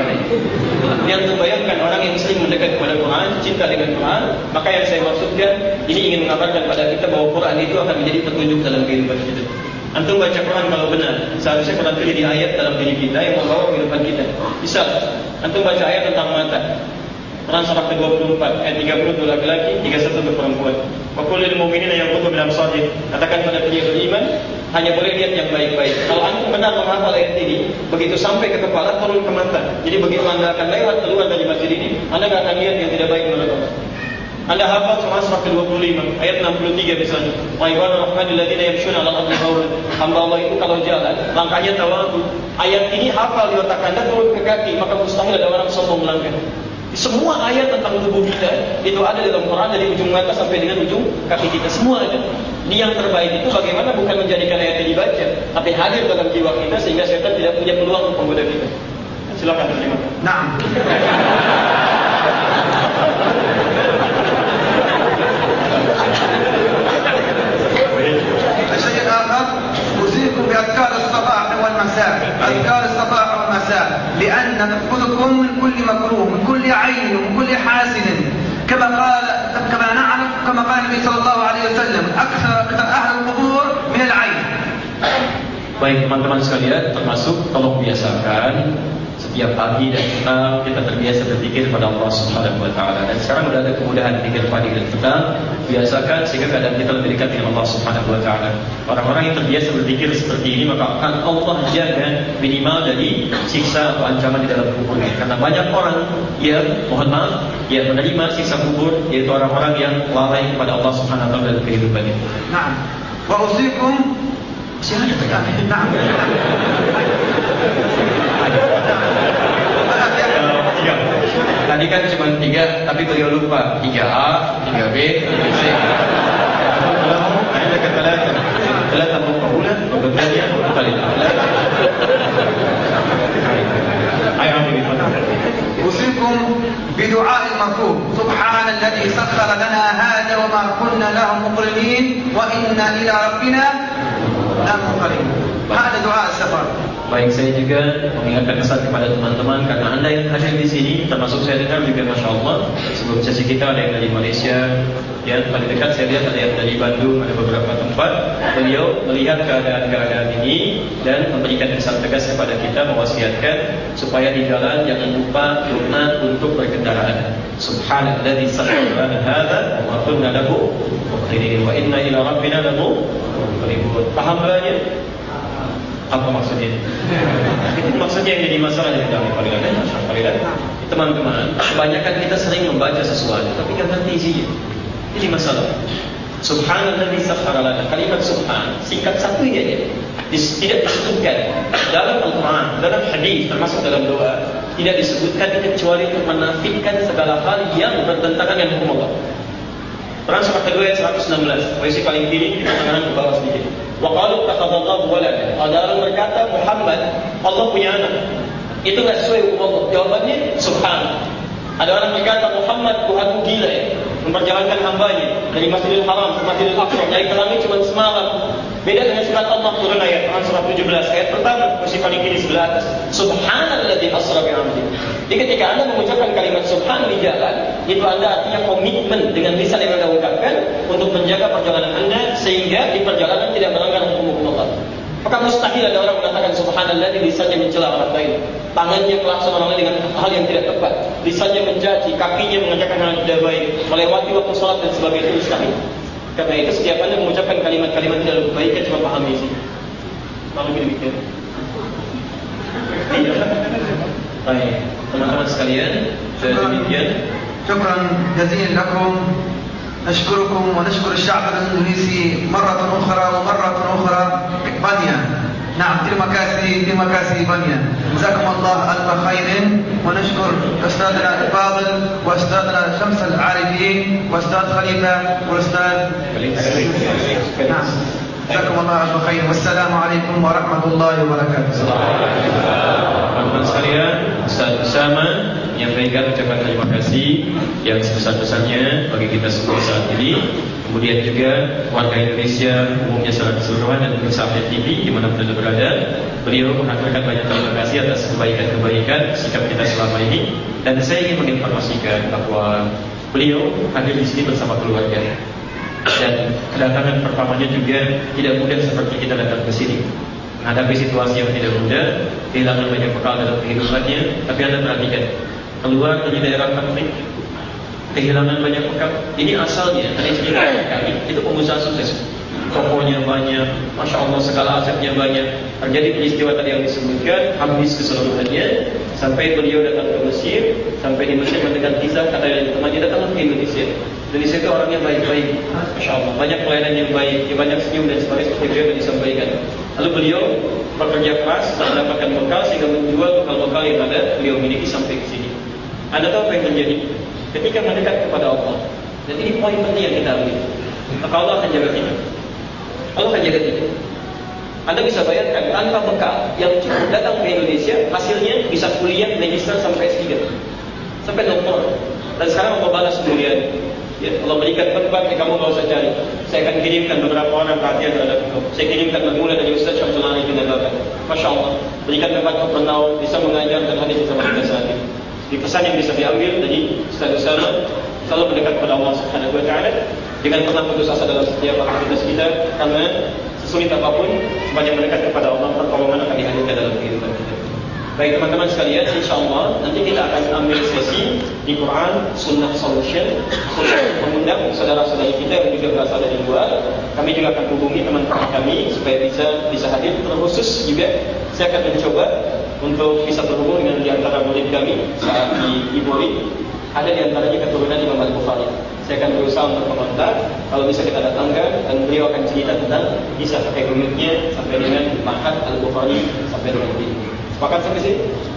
Yang terbayangkan orang yang sering mendekat kepada Quran, cinta dengan Quran, maka yang saya maksudkan, ini ingin mengabarkan pada kita bahwa Quran itu akan menjadi petunjuk dalam kehidupan kita. Antum baca Quran kalau benar, seharusnya Quran itu jadi ayat dalam diri kita yang membawa kehidupan kita. Bisa, antum baca ayat tentang mata. Quran surah ke dua puluh empat ayat tiga puluh untuk laki-laki, tiga puluh satu untuk perempuan. Wa qul lil mu'minina yaghuddu min absarihim. Katakan pada dia beriman hanya boleh lihat yang baik-baik. Kalau antum benar menghafal ayat ini, begitu sampai ke kepala turun ke mata. Jadi begitu anda akan lewat keluar dari masjid ini, anda tidak akan lihat yang tidak baik menurut Allah. Anda hafal surah ke dua puluh lima ayat enam puluh tiga misalnya. Wa ibadur rahmanil ladzina yamshuna 'alal ardi hawlan. Hamba Allah itu kalau jalan langkahnya tawadhu. Ayat ini hafal di otak anda turun ke kaki, maka mustahil ada orang sombong melangkah. Semua ayat tentang tubuh kita itu ada dalam Quran dari ujung mata sampai dengan ujung kaki kita, semua ada. Ini yang terbaik itu bagaimana bukan menjadikan ayat yang dibaca, tapi hadir dalam jiwa kita sehingga setan tidak punya peluang untuk menggoda kita. Silakan terima. Naam. الشيء الآخر أوصيكم بأذكار الصباح والمساء أذكار الصباح والمساء لأن تأخذكم من كل مكروه من كل عين ومن كل حاسد كما قال كما نعرف كما قال النبي صلى الله عليه وسلم أكثر أكثر أهل القبور من العين. Baik teman-teman sekalian, termasuk tolong biasakan setiap pagi dan petang kita terbiasa berpikir kepada Allah Subhanahu wa taala. Dan sekarang sudah ada kemudahan pikir pagi dan petang, biasakan sehingga keadaan kita lebih dekat dengan Allah Subhanahu wa taala. Orang-orang yang terbiasa berpikir seperti ini maka akan Allah jaga minimal dari siksa atau ancaman di dalam kuburnya. Karena banyak orang yang mohon maaf yang menerima siksa kubur, yaitu orang-orang yang lalai kepada Allah Subhanahu wa taala dalam kehidupannya. Nah, wa usikum masih ada tak? Nah. Tadi kan cuma tiga, tapi beliau lupa tiga A, tiga B, tiga C. Ada ketelatan, ketelatan bulan, berbeda kali. Ayo ambil itu. أوصيكم بدعاء المرفوع سبحان الذي سخر لنا هذا وما كنا له مقرنين وإنا إلى ربنا لمنقلبون. هذا دعاء السفر. Baik, saya juga mengingatkan kesan kepada teman-teman karena anda yang hadir di sini, termasuk saya dengar juga, masya Allah, sebelum sesi kita ada yang dari Malaysia, ya paling dekat saya lihat ada yang dari Bandung, ada beberapa tempat. Beliau melihat keadaan-keadaan ini dan memberikan kesan tegas kepada kita, mewasiatkan supaya di jalan jangan lupa doa untuk berkendaraan. Subhanalladzi sakhkhara lana hadza wa ma kunna lahu muqrinin wa inna ila rabbina lamunqalibun. Paham belanya? Apa maksudnya? Itu maksudnya yang jadi masalah di dalam panggilan panggilan. Teman-teman, kebanyakan kita sering membaca sesuatu tapi nggak ngerti isinya. Ini masalah. Subhanalladzi sakhkhara lana, kalimat subhan singkat satu aja. Tidak disebutkan dalam Al-Quran, dalam hadis, termasuk dalam doa, tidak disebutkan kecuali untuk menafikan segala hal yang bertentangan dengan hukum Allah. Quran surah kedua ayat seratus enam belas, posisi paling kiri, kita tangan ke bawah sedikit. Wa qalu takhadallahu walada. Ada orang berkata Muhammad Allah punya anak. Itu enggak sesuai hukum Allah. Jawabannya subhan. Ada orang berkata Muhammad Tuhanku gila ya, memperjalankan hambanya dari Masjidil Haram ke Masjidil Aqsa, naik ke langit cuma semalam. Beda dengan surat Allah turun ayat Quran surah tujuh belas ayat pertama, posisi paling kiri sebelah atas. Subhanalladzi asra bi'amdihi. Jadi ketika Anda mengucapkan kalimat subhan di jalan, itu Anda artinya komitmen dengan lisan yang Anda ucapkan untuk menjaga perjalanan Anda sehingga di perjalanan tidak melanggar hukum Allah. Maka mustahil ada orang mengatakan subhanalladzi lisannya mencela orang lain, tangannya melakson orang lain dengan hal yang tidak tepat, lisannya mencaci, kakinya mengerjakan hal yang tidak baik, melewati waktu sholat dan sebagainya, itu mustahil. Karena itu setiap Anda mengucapkan kalimat-kalimat tidak baik, cuma pahami isi. Lalu demikian. Iya. Baik, teman-teman sekalian, saya demikian. شكرا جزيلا لكم. نشكركم ونشكر الشعب الإندونيسي مرة أخرى ومرة أخرى. بانيا. نعم، terima kasih, terima kasih banyak. جزاكم الله ألف خير. ونشكر أستاذنا الفاضل وأستاذنا شمس العارفين وأستاذ خليفة وأستاذ نعم. جزاكم الله ألف خير. والسلام عليكم ورحمة الله وبركاته. Teman-teman sekalian, Ustaz Usama menyampaikan ucapan terima kasih yang sebesar-besarnya bagi kita semua saat ini. Kemudian juga warga Indonesia umumnya secara keseluruhan dan pemirsa T V dimanapun Anda berada. Beliau mengaturkan banyak terima kasih atas kebaikan-kebaikan sikap kita selama ini. Dan saya ingin menginformasikan bahwa beliau hadir di sini bersama keluarga. Dan kedatangan pertamanya juga tidak mudah seperti kita datang ke sini. Menghadapi situasi yang tidak mudah, kehilangan banyak bekal dalam kehidupannya. Tapi Anda perhatikan, keluar dari daerah konflik, kehilangan banyak bekal. Ini asalnya dari cerita kami, itu pengusaha sukses. Tokonya banyak, masya Allah segala asetnya banyak. Terjadi peristiwa tadi yang disebutkan, habis keseluruhannya. Sampai beliau datang ke Mesir, sampai di Mesir mendengar kisah kata yang temannya datang ke Indonesia. Indonesia itu orangnya baik-baik, masya Allah, banyak pelayanan yang baik, yang banyak senyum dan sebagainya seperti beliau yang disampaikan. Lalu beliau bekerja keras, mendapatkan bekal sehingga menjual bekal-bekal yang ada beliau miliki sampai ke sini. Anda tahu apa yang terjadi? Ketika mendekat kepada Allah, dan ini poin penting yang kita ambil, maka Allah akan jaga kita. Allah akan jaga kita. Anda bisa bayangkan tanpa bekal yang cukup datang ke Indonesia, hasilnya bisa kuliah, magister sampai S tiga, sampai doktor. Dan sekarang Allah balas kemuliaan. Ya, Allah berikan tempat yang kamu gak usah cari. Saya akan kirimkan beberapa orang perhatian terhadap engkau. Saya kirimkan bermula dari Ustaz Syamsul Arifin dan Bapak. Masya Allah, berikan tempat untuk bernaung, bisa mengajar dan hadir bersama kita saat ini. Di pesan yang bisa diambil dari Ustaz Usama, selalu mendekat kepada Allah Subhanahu Wa Taala. Jangan pernah putus asa dalam setiap aktivitas kita, karena sesulit apapun, sepanjang mendekat kepada Allah, pertolongan akan dihadirkan dalam kehidupan kita. Baik teman-teman sekalian, insyaAllah nanti kita akan ambil sesi di Quran Sunnah Solution, mengundang saudara-saudari kita yang juga berasal dari luar. Kami juga akan hubungi teman-teman kami supaya bisa bisa hadir. Terkhusus juga saya akan mencoba untuk bisa berhubung dengan di antara murid kami saat di Iboli. Ada di antaranya keturunan Imam Al-Bukhari. Saya akan berusaha untuk mengontak, kalau bisa kita datangkan, dan beliau akan cerita tentang bisa pakai rumitnya sampai dengan Ma'had Al-Bukhari sampai dengan ini. Sepakat sampai sini?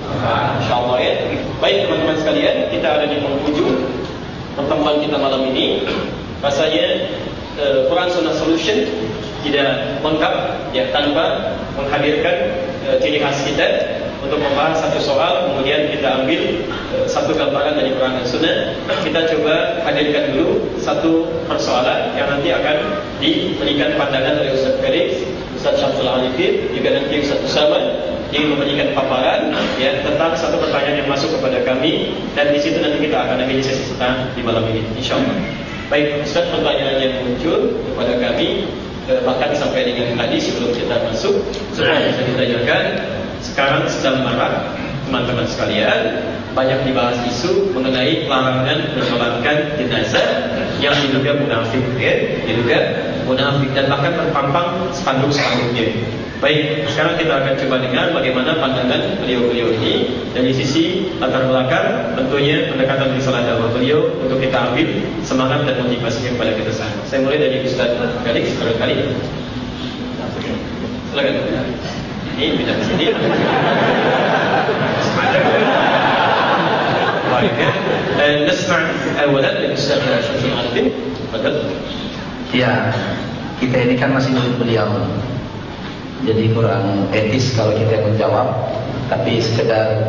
Nah, InsyaAllah ya. Baik teman-teman sekalian, kita ada di penghujung pertemuan kita malam ini. Rasanya uh, Quran Sunnah Solution tidak lengkap ya tanpa menghadirkan uh, ciri khas kita untuk membahas satu soal, kemudian kita ambil uh, satu gambaran dari Quran dan Sunnah. Kita coba hadirkan dulu satu persoalan yang nanti akan diberikan pandangan oleh Ustaz Karim, Ustaz Syamsul Arifin, juga nanti Ustaz Usama yang memberikan paparan ya tentang satu pertanyaan yang masuk kepada kami, dan di situ nanti kita akan ambil sesi kita di malam ini insyaallah. Baik Ustaz, pertanyaan yang muncul kepada kami eh, bahkan sampai dengan tadi sebelum kita masuk seperti bisa ditanyakan, sekarang sedang marak teman-teman sekalian, banyak dibahas isu mengenai larangan menyolatkan jenazah yang diduga munafik ya, diduga munafik dan bahkan terpampang spanduk-spanduknya. Baik, sekarang kita akan coba dengar bagaimana pandangan beliau-beliau ini dari sisi latar belakang, tentunya pendekatan risalah dakwah beliau untuk kita ambil semangat dan motivasinya kepada kita semua. Saya mulai dari Ustaz Felix barangkali. Silakan. Ini pindah ke sini. Baik ya. Nasma' awalan dari Ustaz Syamsul Arifin. Fadhil. Ya, kita ini kan masih murid beliau. Jadi kurang etis kalau kita menjawab, tapi sekedar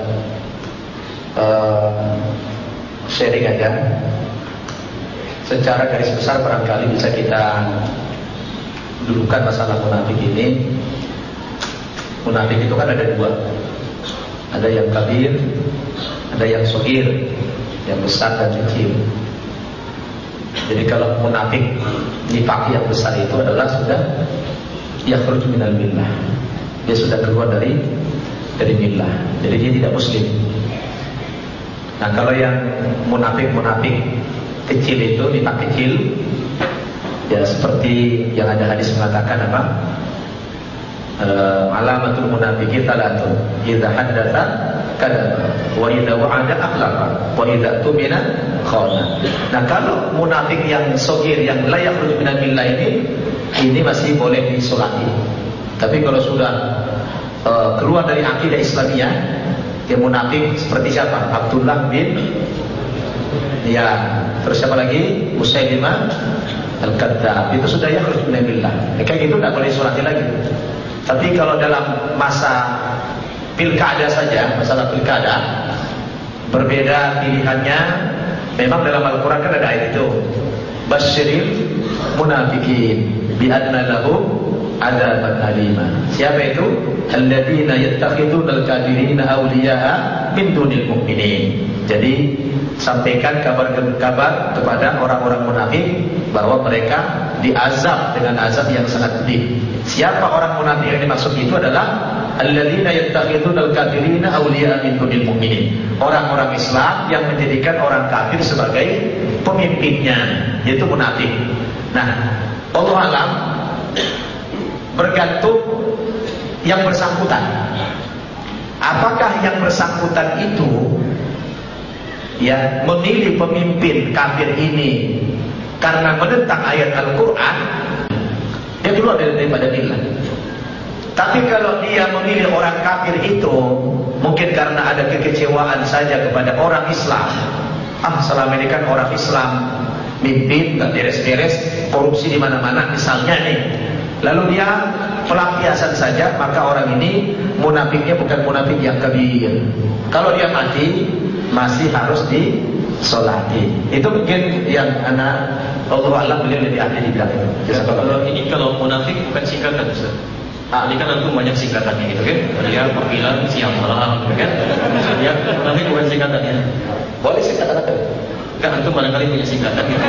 uh, sharing aja. Secara garis besar barangkali bisa kita dudukan masalah munafik ini. Munafik itu kan ada dua, ada yang kabir, ada yang shagir, yang besar dan kecil. Jadi kalau munafik nifaq yang besar itu adalah sudah yakhruju minal millah, dia sudah keluar dari dari millah, jadi dia tidak muslim. Nah kalau yang munafik-munafik kecil itu, nifaq kecil, ya seperti yang ada hadis mengatakan apa? Uh, alamatul munafiqin talatun, idza haddatsa kadzaba, wa idza wa'ada akhlafa, wa idza tumina khana. Nah kalau munafik yang shagir, yang la yakhruju minal millah ini, ini masih boleh disolati. Tapi kalau sudah uh, keluar dari akidah Islamiyah, dia munafik seperti siapa? Abdullah bin ya, terus siapa lagi? Musailimah Al-Kadzdzab, itu sudah yakhruju minal millah. Kayak gitu tidak boleh disolati lagi. Tapi kalau dalam masa pilkada saja, masalah pilkada, berbeda pilihannya. Memang dalam Al-Quran kan ada ayat itu, basyiril munafiqin bi anna lahum adzaban alima. Siapa itu? Alladzina yattakhidunal kafirina awliya'a min dunil mu'minin. Jadi sampaikan kabar-kabar kepada orang-orang munafik bahwa mereka diazab dengan azab yang sangat pedih. Siapa orang munafik yang dimaksud itu adalah alladzina yattakhidunal kafirina awliya'a min dunil mu'minin. Orang-orang Islam yang menjadikan orang kafir sebagai pemimpinnya, yaitu munafik. Nah, Allah alam bergantung yang bersangkutan. Apakah yang bersangkutan itu ya memilih pemimpin kafir ini karena menentang ayat Al-Quran, dia keluar daripada millah. Tapi kalau dia memilih orang kafir itu mungkin karena ada kekecewaan saja kepada orang Islam, ah selama ini kan orang Islam mimpin nggak beres-beres, korupsi di mana-mana misalnya nih, lalu dia pelampiasan saja, maka orang ini munafiknya bukan munafik yang kabir. Kalau dia mati masih harus disolati. Itu mungkin yang anak Allah alam beliau lebih ahli di bidang itu. Ya, kalau ini kalau munafik bukan singkatan Ustaz. Ah, ini kan antum banyak singkatannya gitu kan. Dia panggilan siang malam gitu kan. Dia munafik bukan singkatannya. Boleh singkatan apa? Kan antum barangkali punya singkatan gitu.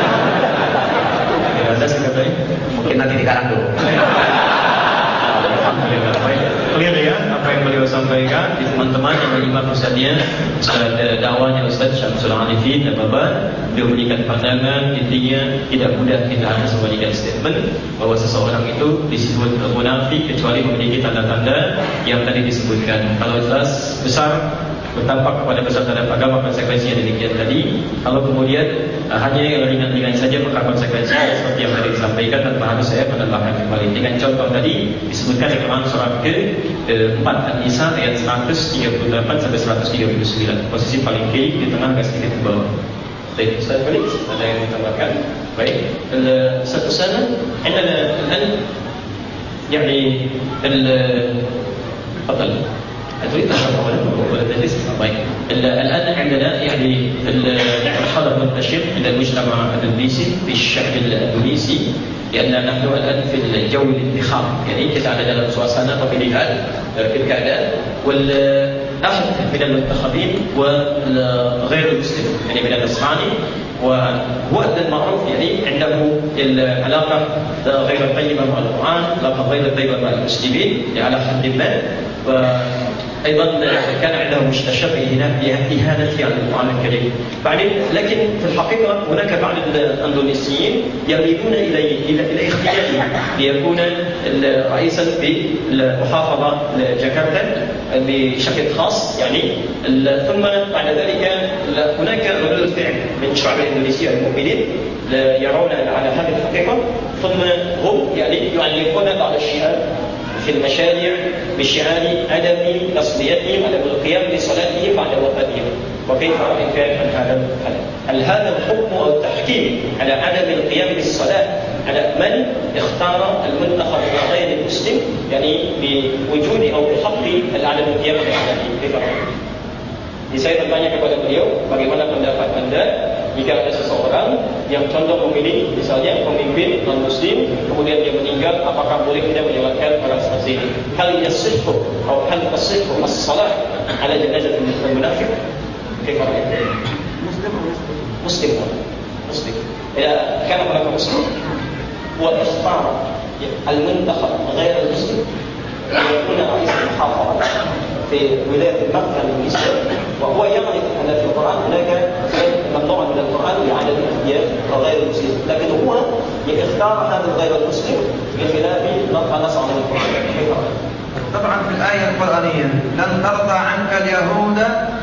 Ya, ada singkatannya. Mungkin nanti dikarang dulu. Alhamdulillah. Baik, clear ya apa yang beliau sampaikan di teman-teman yang menyimak ustadznya, dakwahnya Ustaz Syamsul Arifin dan Bapak. Beliau memberikan pandangan, intinya tidak mudah kita harus memberikan statement bahwa seseorang itu disebut munafik kecuali memiliki tanda-tanda yang tadi disebutkan. Kalau jelas besar bertampak kepada besar terhadap agama konsekuensinya demikian tadi. Kalau kemudian uh, hanya yang ringan-ringan saja maka konsekuensinya seperti yang tadi disampaikan tanpa harus saya menambahkan kembali. Dengan contoh tadi disebutkan di Quran surah ke empat An-Nisa ayat seratus tiga puluh delapan sampai seratus tiga puluh sembilan, posisi paling kiri di tengah agak sedikit ke bawah. Baik, Ustaz Felix, ada yang ditambahkan? Baik, satu sana عندنا الآن يعني تفضل أتريد أشرح ولا تجلس؟ طيب الآن عندنا يعني الحظر منتشر عند المجتمع الإندونيسي في الشعب الإندونيسي، لأن نحن الآن في الجو الانتخاب، يعني kita ada dalam suasana pemilihan pilkada والأحد من المنتخبين وغير المسلم يعني من النصراني، وهو المعروف يعني عنده العلاقة غير طيبة مع القرآن، علاقة غير طيبة مع المسلمين على حد ما، وأيضا كان عنده مستشفى إهانة على القرآن الكريم. بعدين لكن في الحقيقة هناك بعض الأندونيسيين يميلون إلى إلى اختياره ليكون رئيسا في المحافظة جاكرتا بشكل خاص يعني، ثم بعد ذلك هناك ردود فعل من شعب الإندونيسي المؤمنين يرون على هذه الحقيقة، ثم هم يعني يعلقون بعض الشعار في المشاريع بشعار عدم تصديتهم على القيام بصلاتهم بعد وفاتهم. وكيف رأيك عن هذا الحل؟ هل هذا الحكم أو التحكيم على عدم القيام بالصلاة على من اختار المنتخب غير المسلم يعني بوجود أو بحق عدم القيام بصلاته؟ كيف رأيك؟ Saya bertanya kepada beliau, bagaimana pendapat anda jika ada seseorang yang condong memilih misalnya pemimpin non-muslim, kemudian dia meninggal, apakah boleh kita menyolatkan orang seperti ini? Hal yasihhu atau hal tasihhu as-salah ala janazah al-munafiq? Kaifa ra'ayk? Muslim Muslim Muslim. Ya, kana huwa muslim wa ikhtar al-muntakhab ghayr al-muslim يكون رئيس المحافظة في ولاية المغرب الإسلام، وهو يعرف أن في القرآن هناك ممنوع من القرآن لعدد الأحياء وغير المسلم، لكن هو يختار هذا الغير المسلم بخلاف ما نص على القرآن. طبعا في الآية القرآنية لن ترضى عنك اليهود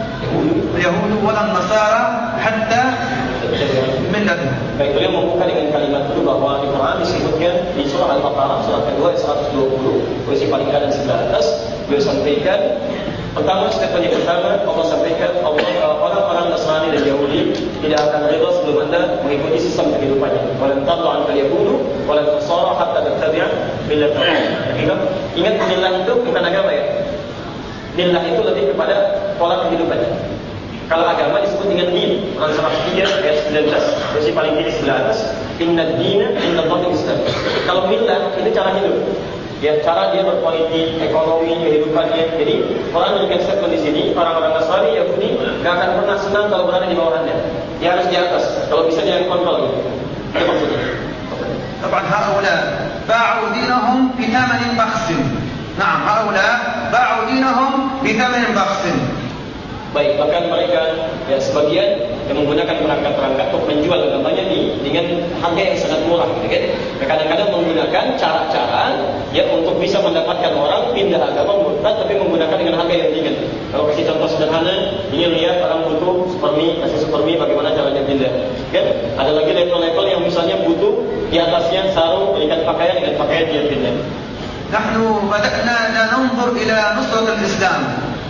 اليهود ولا النصارى حتى millatnya. Baik, beliau membuka dengan kalimat dulu bahwa di Quran disebutkan di surah Al-Baqarah surah kedua seratus dua puluh posisi paling kanan sebelah atas, beliau sampaikan pertama, statement yang pertama Allah sampaikan orang-orang Nasrani dan Yahudi tidak akan reda sebelum anda mengikuti sistem kehidupannya. Walan tarda anka al-yahudu walan nasara hatta tattabi'a millatahum. Ingat, millah itu bukan agama ya. Millah itu lebih kepada pola kehidupannya. Kalau agama disebut dengan din, Quran surah tiga ayat sembilan belas, posisi paling kiri sebelah atas, inna dina inna Allahi Islam. Kalau millah itu cara hidup, ya cara dia berpolitik, ekonomi, kehidupannya. Jadi Quran memberikan statement di sini, orang-orang Nasrani, Yahudi gak akan pernah senang kalau berada di bawah anda. Dia harus di atas, kalau bisa dia kontrol. Itu maksudnya. طبعا هؤلاء باعوا دينهم بثمن بخس. نعم هؤلاء باعوا دينهم بثمن بخس. Baik, bahkan mereka ya sebagian yang menggunakan perangkat-perangkat untuk menjual agamanya di dengan harga yang sangat murah, gitu kan? Kadang-kadang menggunakan cara-cara ya untuk bisa mendapatkan orang pindah agama murtad, tapi menggunakan dengan harga yang ringan. Kalau kasih contoh sederhana, ini lihat orang butuh super mie, kasih super mie, bagaimana caranya pindah? Kan? Ada lagi level-level yang misalnya butuh di atasnya sarung, berikan pakaian dengan pakaian dia pindah. نحن بدأنا ننظر إلى نصرة الإسلام.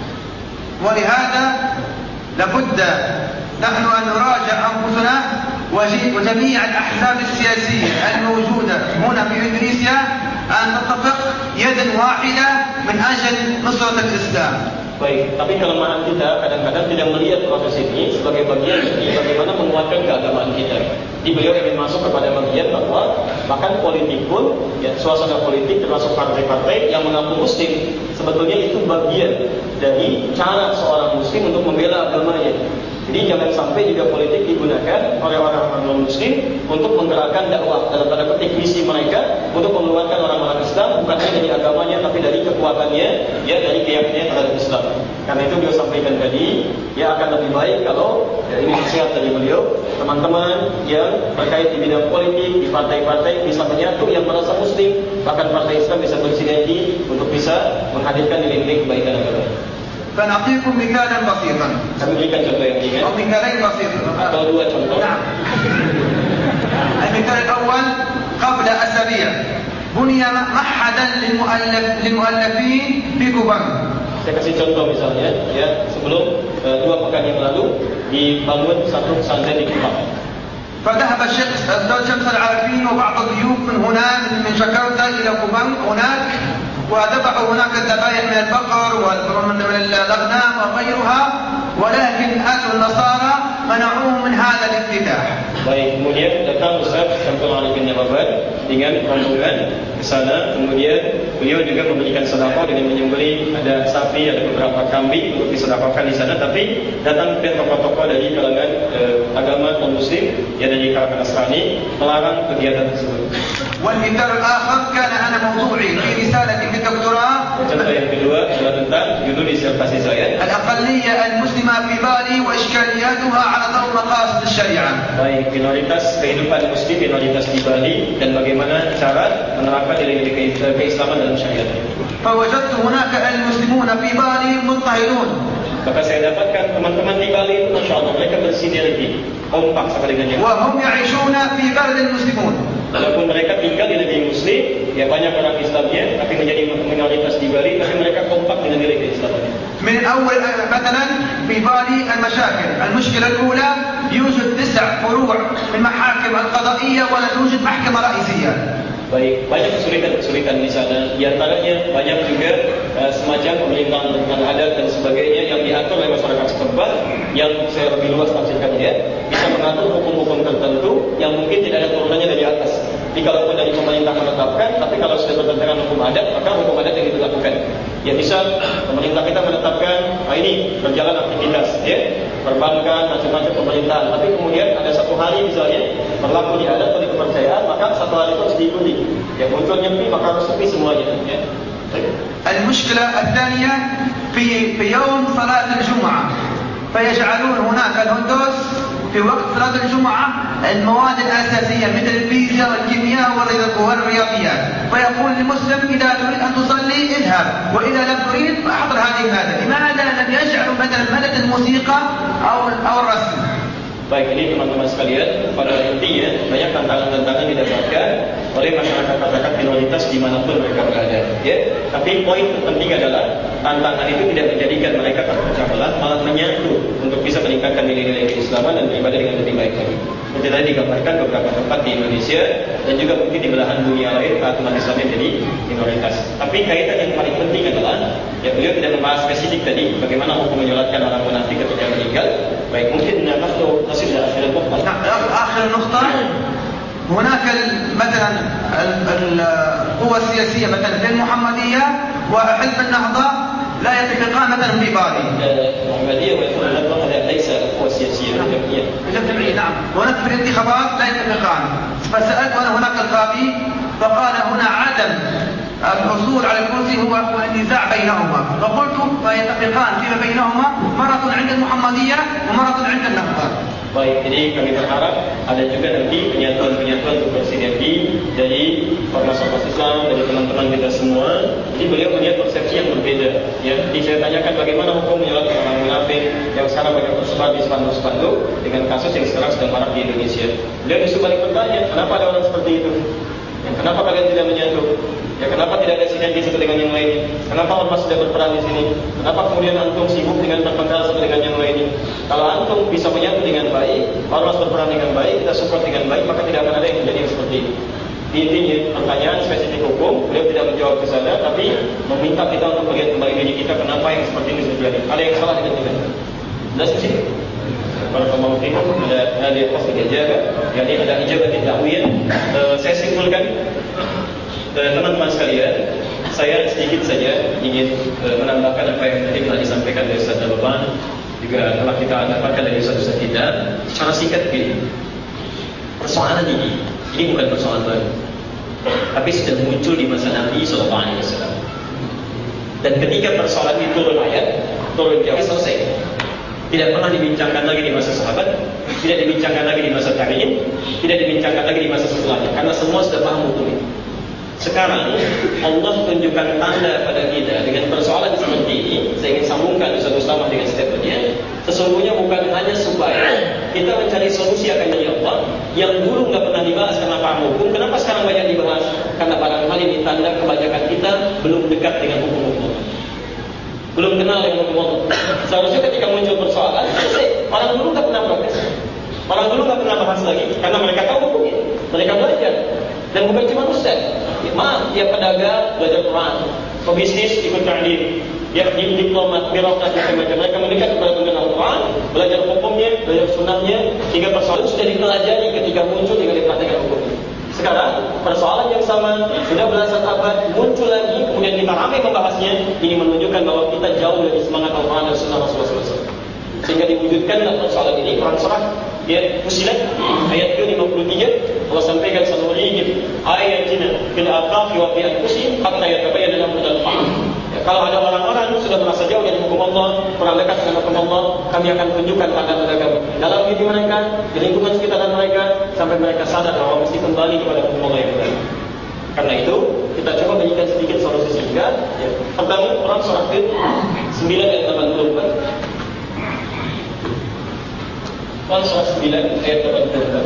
ولهذا لابد نحن أن نراجع أنفسنا وجميع الأحزاب السياسية الموجودة هنا في إندونيسيا أن تتفق يدا واحدة من أجل نصرة الإسلام. Baik, tapi kelemahan kita kadang-kadang tidak melihat proses ini sebagai bagian dari bagaimana menguatkan keagamaan kita. Di beliau ingin masuk kepada bagian bahwa bahkan politik pun, ya, suasana politik termasuk partai-partai yang mengaku muslim, sebetulnya itu bagian dari cara seorang muslim untuk membela agamanya. Jadi jangan sampai juga politik digunakan oleh orang-orang non-muslim untuk menggerakkan dakwah dalam tanda petik misi mereka untuk mengeluarkan orang-orang Islam bukan hanya dari agamanya tapi dari kekuatannya, ya dari keyakinannya terhadap Islam. Karena itu beliau sampaikan tadi, ya akan lebih baik kalau ya, ini nasihat dari beliau, teman-teman yang terkait di bidang politik di partai-partai bisa menyatu yang merasa muslim, bahkan partai Islam bisa bersinergi untuk bisa menghadirkan nilai-nilai kebaikan agama. فنعطيكم مثالا بسيطا. Kami berikan contoh yang ringan. أو مثالين بسيطة. Atau dua contoh. نعم. المثال الأول قبل أسابيع بني معهدا للمؤلف للمؤلفين في كوبان. Saya kasih contoh misalnya, ya sebelum uh, dua pekan yang lalu dibangun satu pesantren di Kupang. فذهب الشيخ الأستاذ شمس العارفين وبعض الضيوف من هنا من جاكرتا إلى كوبان هناك وذبحوا هناك الذبائح من البقر ومن الأغنام وغيرها ولكن أتوا النصارى منعوهم من هذا الافتتاح. Baik, kemudian datang Ustaz Syamsul Arifin Nababat dengan rombongan ke sana. Kemudian beliau juga memberikan sedekah dengan menyembelih ada sapi, ada beberapa kambing untuk disedekahkan di sana. Tapi datang pihak tokoh-tokoh dari kalangan eh, agama non-Muslim, ya dari kalangan Nasrani, melarang kegiatan tersebut. والمثال الآخر كان أنا موضوعي في رسالة في الدكتوراه. Contoh yang kedua adalah tentang judul disertasi saya. الأقلية المسلمة في بالي وإشكالياتها على ضوء مقاصد الشريعة. Baik, minoritas kehidupan Muslim, minoritas di Bali dan bagaimana cara menerapkan nilai-nilai keislaman dalam syariat. فوجدت هناك المسلمون في بالي مضطهدون. Maka saya dapatkan teman-teman di Bali itu, masya Allah, mereka bersinergi, kompak sama dengan yang. وهم يعيشون في بلد المسلمون. Walaupun mereka tinggal di negeri Muslim, ya banyak orang Islamnya, tapi menjadi minoritas di Bali, tapi mereka kompak dengan nilai keislaman. من الأول مثلا في بالي المشاكل، المشكلة الأولى يوجد تسع فروع من محاكم القضائية ولا توجد محكمة رئيسية. Baik, banyak kesulitan-kesulitan di sana. Di antaranya banyak juga uh, semacam pemerintahan tentang adat dan sebagainya yang diatur oleh masyarakat setempat, yang saya lebih luas tafsirkan dia, bisa mengatur hukum-hukum tertentu yang mungkin tidak ada turunannya dari atas. Jadi kalaupun dari pemerintah menetapkan, tapi kalau sudah bertentangan hukum adat, maka hukum adat yang dilakukan. Ya bisa pemerintah kita menetapkan, ah ini berjalan aktivitas, ya perbankan, macam-macam pemerintahan. Tapi kemudian ada satu hari misalnya berlaku di adat atau di kepercayaan, maka satu hari itu harus diikuti. Ya muncul nyepi, maka harus sepi semuanya. Ya. المشكلة الثانية في في يوم صلاة الجمعة فيجعلون هناك الهندوس في وقت صلاة الجمعة المواد الأساسية مثل الفيزياء والكيمياء والرياضيات فيقول للمسلم إذا تريد أن تصلي اذهب وإذا لم تريد فاحضر هذه المادة. لماذا لم يجعلوا مثلا مادة الموسيقى أو أو الرسم؟ Baik, ini teman-teman sekalian, pada intinya banyak tantangan-tantangan didapatkan oleh masyarakat-masyarakat minoritas dimanapun mereka berada. Ya, tapi poin terpenting adalah tantangan itu tidak menjadikan mereka terpecah belah, malah menyatu untuk bisa meningkatkan nilai-nilai keislaman dan beribadah dengan lebih baik lagi. Seperti tadi digambarkan beberapa tempat di Indonesia dan juga mungkin di belahan dunia lain saat umat Islam jadi minoritas. Tapi kaitan yang paling penting adalah, ya beliau tidak membahas spesifik tadi bagaimana hukum menyolatkan orang munafik ketika meninggal. Baik, mungkin nafsu nasib ila akhir al-nuqta. آخر نقطة هناك مثلا القوى السياسية مثلا في المحمدية وحزب النهضة لا يتفقان مثلا في بالي. المحمدية وحزب النهضة هذا ليس قوى سياسية جمعية. جمعية نعم. هناك في الانتخابات لا يتفقان. فسألت أنا هناك القاضي فقال هنا عدم الحصول على الكرسي هو النزاع بينهما. فقلت فيتفقان فيما بينهما مرة عند المحمدية ومرة عند النهضة. Baik, jadi kami berharap ada juga nanti penyatuan-penyatuan untuk bersinergi dari ormas-ormas Islam, dari teman-teman kita semua. Jadi beliau punya persepsi yang berbeda. Ya, jadi saya tanyakan bagaimana hukum menyolatkan orang munafik yang sekarang banyak tersebar di spanduk-spanduk dengan kasus yang sekarang sedang marak di Indonesia. Beliau justru balik bertanya, kenapa ada orang seperti itu? Ya, kenapa kalian tidak menyatu? Ya, kenapa tidak ada sinergi satu dengan yang lainnya? Kenapa ormas sudah berperan di sini? Kenapa kemudian antum sibuk dengan berpenggal satu dengan yang lainnya? Kalau antum bisa menyatu dengan baik, ormas berperan dengan baik, kita support dengan baik, maka tidak akan ada yang terjadi seperti ini. Intinya pertanyaan spesifik hukum, beliau tidak menjawab ke sana, tapi meminta kita untuk melihat kembali diri kita kenapa yang seperti ini terjadi. Ada yang salah dengan kita. Jelas di sini. Barakallahu fikum, ada hadir fasl ijabah, yakni ada ijabah dakwiyah. Uh, saya simpulkan uh, teman-teman sekalian, saya sedikit saja ingin uh, menambahkan apa yang tadi telah disampaikan dari Ustaz Nababan, juga telah kita dapatkan dari Ustaz-Ustaz kita. Secara singkat begini, persoalan ini, ini bukan persoalan baru, tapi sudah muncul di masa Nabi Sallallahu Alaihi Wasallam. Dan ketika persoalan itu turun ayat, turun jauh selesai. Tidak pernah dibincangkan lagi di masa sahabat, tidak dibincangkan lagi di masa tabi'in, tidak dibincangkan lagi di masa setelahnya, karena semua sudah paham hukum ini. Sekarang Allah tunjukkan tanda pada kita dengan persoalan seperti ini. Saya ingin sambungkan satu sama dengan statementnya. Sesungguhnya bukan hanya supaya kita mencari solusi akan dari Allah yang dulu nggak pernah dibahas karena paham hukum. Kenapa sekarang banyak dibahas? Karena barangkali ini tanda kebanyakan kita belum dekat dengan hukum-hukum Allah, belum kenal dengan hukum Allah. Seharusnya ketika muncul persoalan, selesai. Orang dulu nggak pernah protes, orang dulu nggak pernah bahas lagi karena mereka tahu hukumnya, mereka belajar. Dan bukan cuma ustaz, ya, maaf, dia pedagang belajar Quran, pebisnis ikut ta'lim, ya diplomat, birokrat dan macam mereka mendekat kepada pengenal Quran, belajar hukumnya, belajar sunnahnya, hingga persoalan sudah dipelajari ketika muncul hingga dipraktikkan hukumnya. Sekarang persoalan yang sama sudah belasan abad muncul lagi, kemudian kita ramai membahasnya. Ini menunjukkan bahwa kita jauh dari semangat Al-Quran dan Sunnah Rasulullah shallallahu alaihi wasallam. Sehingga diwujudkanlah persoalan ini. Quran surah ya Fussilat ayat lima puluh tiga Allah sampaikan sanurihim ayatina fil afaqi wa fi anfusihim hatta yatabayyana lahum al-haq. Ya, kalau ada orang-orang sudah merasa jauh dari hukum Allah, kurang dekat dengan hukum Allah, kami akan tunjukkan tanda-tanda kami dalam diri mereka, di lingkungan sekitar mereka, sampai mereka sadar bahwa mesti kembali kepada hukum Allah yang benar. Karena itu kita coba berikan sedikit solusi singkat. Ya. Pertama, Quran surah sembilan ayat delapan puluh empat. Quran surah sembilan ayat delapan puluh empat.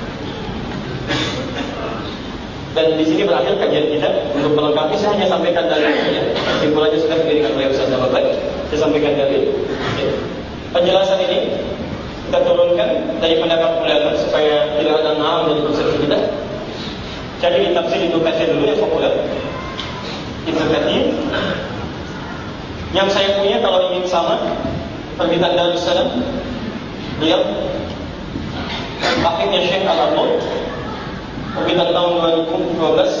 Dan di sini berakhir kajian kita. Untuk melengkapi saya hanya sampaikan dalilnya. Kesimpulannya sudah diberikan oleh Ustaz Jawaban. Saya sampaikan dalil. Ya. Penjelasan ini kita turunkan dari pendapat ulama supaya tidak ada ngawang dari persepsi kita. Jadi di tafsir Ibnu Katsir dulu yang populer. Ibnu Katsir. Yang saya punya kalau ingin sama terbitan Darussalam. Beliau akhirnya Syekh Al-Arnaud terbitan tahun dua ribu dua belas,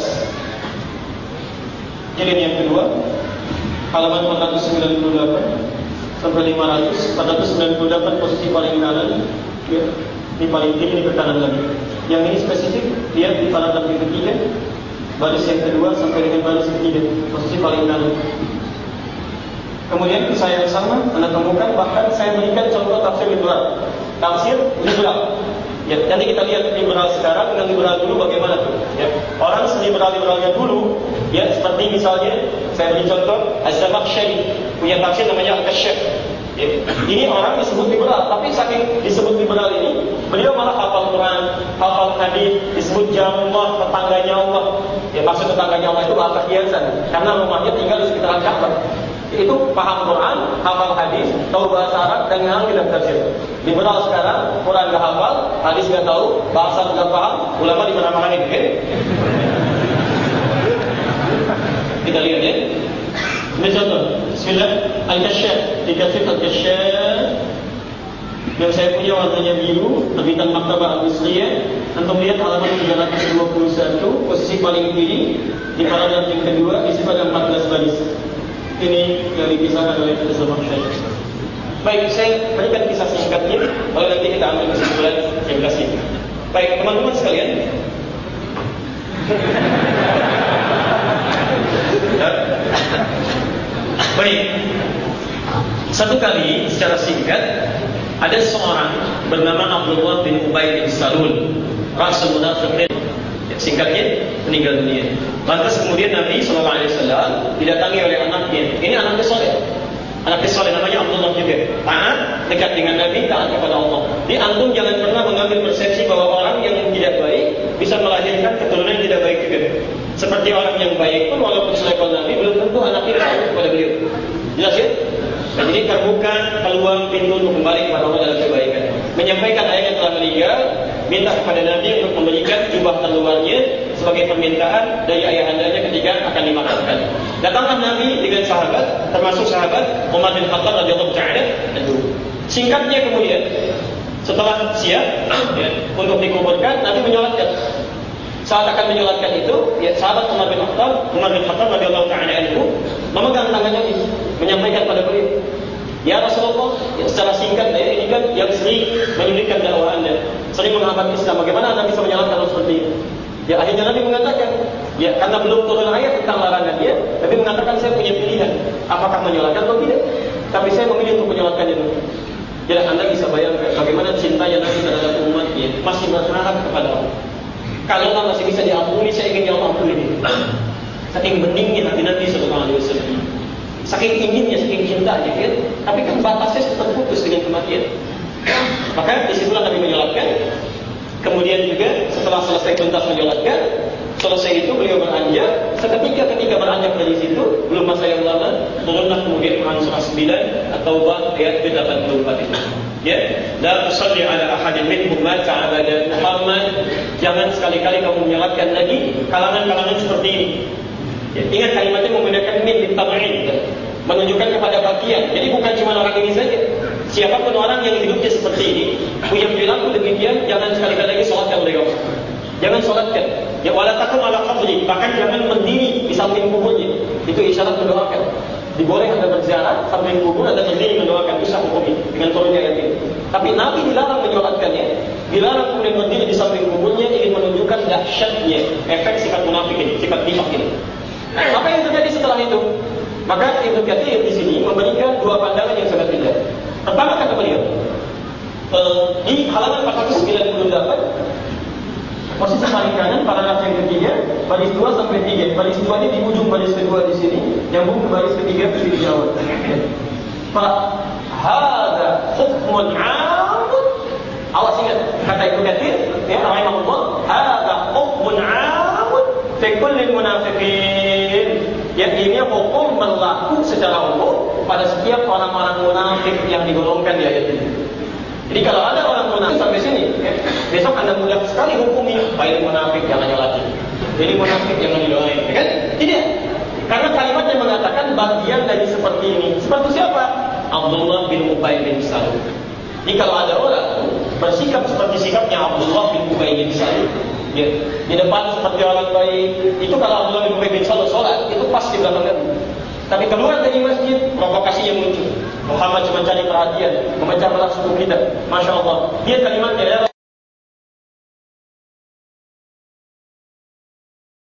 jilid yang kedua, halaman empat ratus sembilan puluh delapan sampai lima ratus. Empat ratus sembilan puluh delapan posisi paling kanan, ya, ini paling kiri, ini ke kanan lagi. Yang ini spesifik, lihat di paragraf yang ketiga, baris yang kedua sampai dengan baris ketiga, posisi paling kanan. Kemudian saya yang sama Anda temukan, bahkan saya berikan contoh tafsir liberal. Tafsir liberal. Ya, nanti kita lihat liberal sekarang dengan liberal dulu bagaimana tuh. Ya, orang seliberal-liberalnya dulu, ya seperti misalnya saya beri contoh Az-Zamakhsyari punya tafsir namanya Al-Kasyaf. Ya, ini orang disebut liberal, tapi saking disebut liberal ini, beliau malah hafal Quran, hafal hadis, disebut jarullah, tetangganya Allah. Ya, maksud tetangganya Allah itu bahasa kiasan, karena rumahnya tinggal di sekitaran Ka'bah. Itu paham Quran, hafal hadis, tahu bahasa Arab dan ngerti dalam tafsir. Liberal sekarang, Quran enggak hafal, hadis enggak tahu, bahasa enggak paham, ulama di mana-mana itu kan. Kita lihat ya. Ini contoh, Bismillah, Al-Kasyaf, dikasih Al-Kasyaf yang saya punya warnanya biru, terbitan Maktabah Al-Misriyah. Antum lihat halaman tiga ratus dua puluh satu, posisi paling kiri, di paragraf yang kedua, isi pada empat belas baris. Ini yang dipisahkan oleh Az-Zamakhsyari. Baik, saya berikan kisah singkatnya, lalu nanti kita ambil kesimpulan yang kasih. Baik, teman-teman sekalian. Baik, satu kali secara singkat ada seorang bernama Abdullah bin Ubay bin Salul, rasul munafiqin. Singkatnya meninggal dunia. Lantas kemudian Nabi shallallahu alaihi wasallam didatangi oleh anaknya. Ini anaknya soleh, anaknya soleh namanya Abdullah juga. Taat, dekat dengan Nabi, taat kepada Allah. Di antum jangan pernah mengambil persepsi bahwa orang yang tidak baik bisa melahirkan keturunan yang tidak baik juga. Seperti orang yang baik pun walaupun selevel Nabi belum tentu anaknya taat kepada beliau. Jelas ya? Dan ini terbuka peluang pintu untuk kembali kepada Allah dalam kebaikan. Menyampaikan ayat yang telah meninggal, minta kepada Nabi untuk memberikan jubah terluarnya sebagai permintaan dari ayahandanya ketika akan dimakamkan. Datanglah Nabi dengan sahabat, termasuk sahabat Umar bin Khattab radhiyallahu ta'ala anhu. Singkatnya kemudian, setelah siap ya, untuk dikuburkan, Nabi menyolatkan. Saat akan menyolatkan itu, ya, sahabat Umar bin Khattab, Umar bin Khattab radhiyallahu ta'ala anhu memegang tangan Nabi, menyampaikan pada beliau, ya Rasulullah, ya, secara singkat, ya, ini kan yang sering menyulitkan dakwah Anda, sering menghambat Islam. Bagaimana Anda bisa menyalankan hal seperti ini? Ya, akhirnya Nabi mengatakan, ya karena belum turun ayat tentang larangannya, Nabi mengatakan saya punya pilihan, apakah menyolatkan atau tidak. Tapi saya memilih untuk menyolatkan itu. Jadi Anda bisa bayangkan bagaimana cintanya Nabi terhadap umatnya, masih berharap kepada Allah. Kalau Allah masih bisa diampuni, saya ingin Allah ampuni. Saking beningnya hati Nabi Sallallahu Alaihi Wasallam, saking inginnya, saking cintanya, kan? Tapi kan batasnya terputus dengan kematian. Maka disitulah Nabi menyolatkan. Kemudian juga setelah selesai tuntas menyolatkan, selesai itu beliau beranjak. Seketika ketika beranjak dari situ, belum masa yang lama, turunlah kemudian Quran surah sembilan At-Taubah ayat delapan puluh empat itu. Ya, la tusalli ala ahadin minhum mata abada Muhammad. Jangan sekali-kali kamu menyolatkan lagi kalangan-kalangan seperti ini. Ya, ingat kalimatnya menggunakan min litam'in, menunjukkan kepada bagian. Jadi bukan cuma orang ini saja. Siapapun orang yang hidupnya seperti ini, punya perilaku demikian, jangan sekali-kali lagi sholatkan beliau. Jangan sholatkan. Ya wala takum ala qabri, bahkan jangan berdiri di samping kuburnya. Itu isyarat mendoakan. Diboleh Anda berziarah samping kubur, Anda berdiri mendoakan, bisa hukumi dengan turunnya ayat ini. Tapi Nabi dilarang menyolatkannya, dilarang kemudian berdiri di samping kuburnya, ingin menunjukkan dahsyatnya efek sifat munafik ini, sifat nifaq ini. Apa yang terjadi setelah itu? Maka Ibnu Katsir di sini memberikan dua pandangan yang sangat indah. Pertama kata beliau, uh, di halaman empat ratus sembilan puluh delapan, posisi paling kanan, paragraf yang ketiga, baris dua sampai tiga. Baris dua ini di ujung baris kedua di sini, nyambung ke baris ketiga di sini jawab. Pak, hada hukmun 'am. Awas ingat kata Ibnu Katsir, ya, rahimahullah, hada hukmun 'am fi kulli munafiqin. Ya, ini hukum berlaku secara umum pada setiap orang-orang munafik yang digolongkan di ayat ini. Jadi kalau ada orang munafik sampai sini, ya, besok Anda mudah sekali hukumnya. Baik munafik jangan nyolatin, jadi munafik jangan didoain, ya kan? Tidak, karena kalimatnya mengatakan bagian dari seperti ini. Seperti siapa? Abdullah bin Ubay bin Salul. Jadi kalau ada orang bersikap seperti sikapnya Abdullah bin Ubay bin Salul, ya, di depan seperti orang baik, itu kalau Abdullah bin Ubay bin Salul sholat, itu pas di belakang Nabi. Tapi keluar dari masjid, provokasinya muncul. Muhammad cuma cari perhatian, memecah belah suku kita. Masya Allah. Dia kalimatnya, ya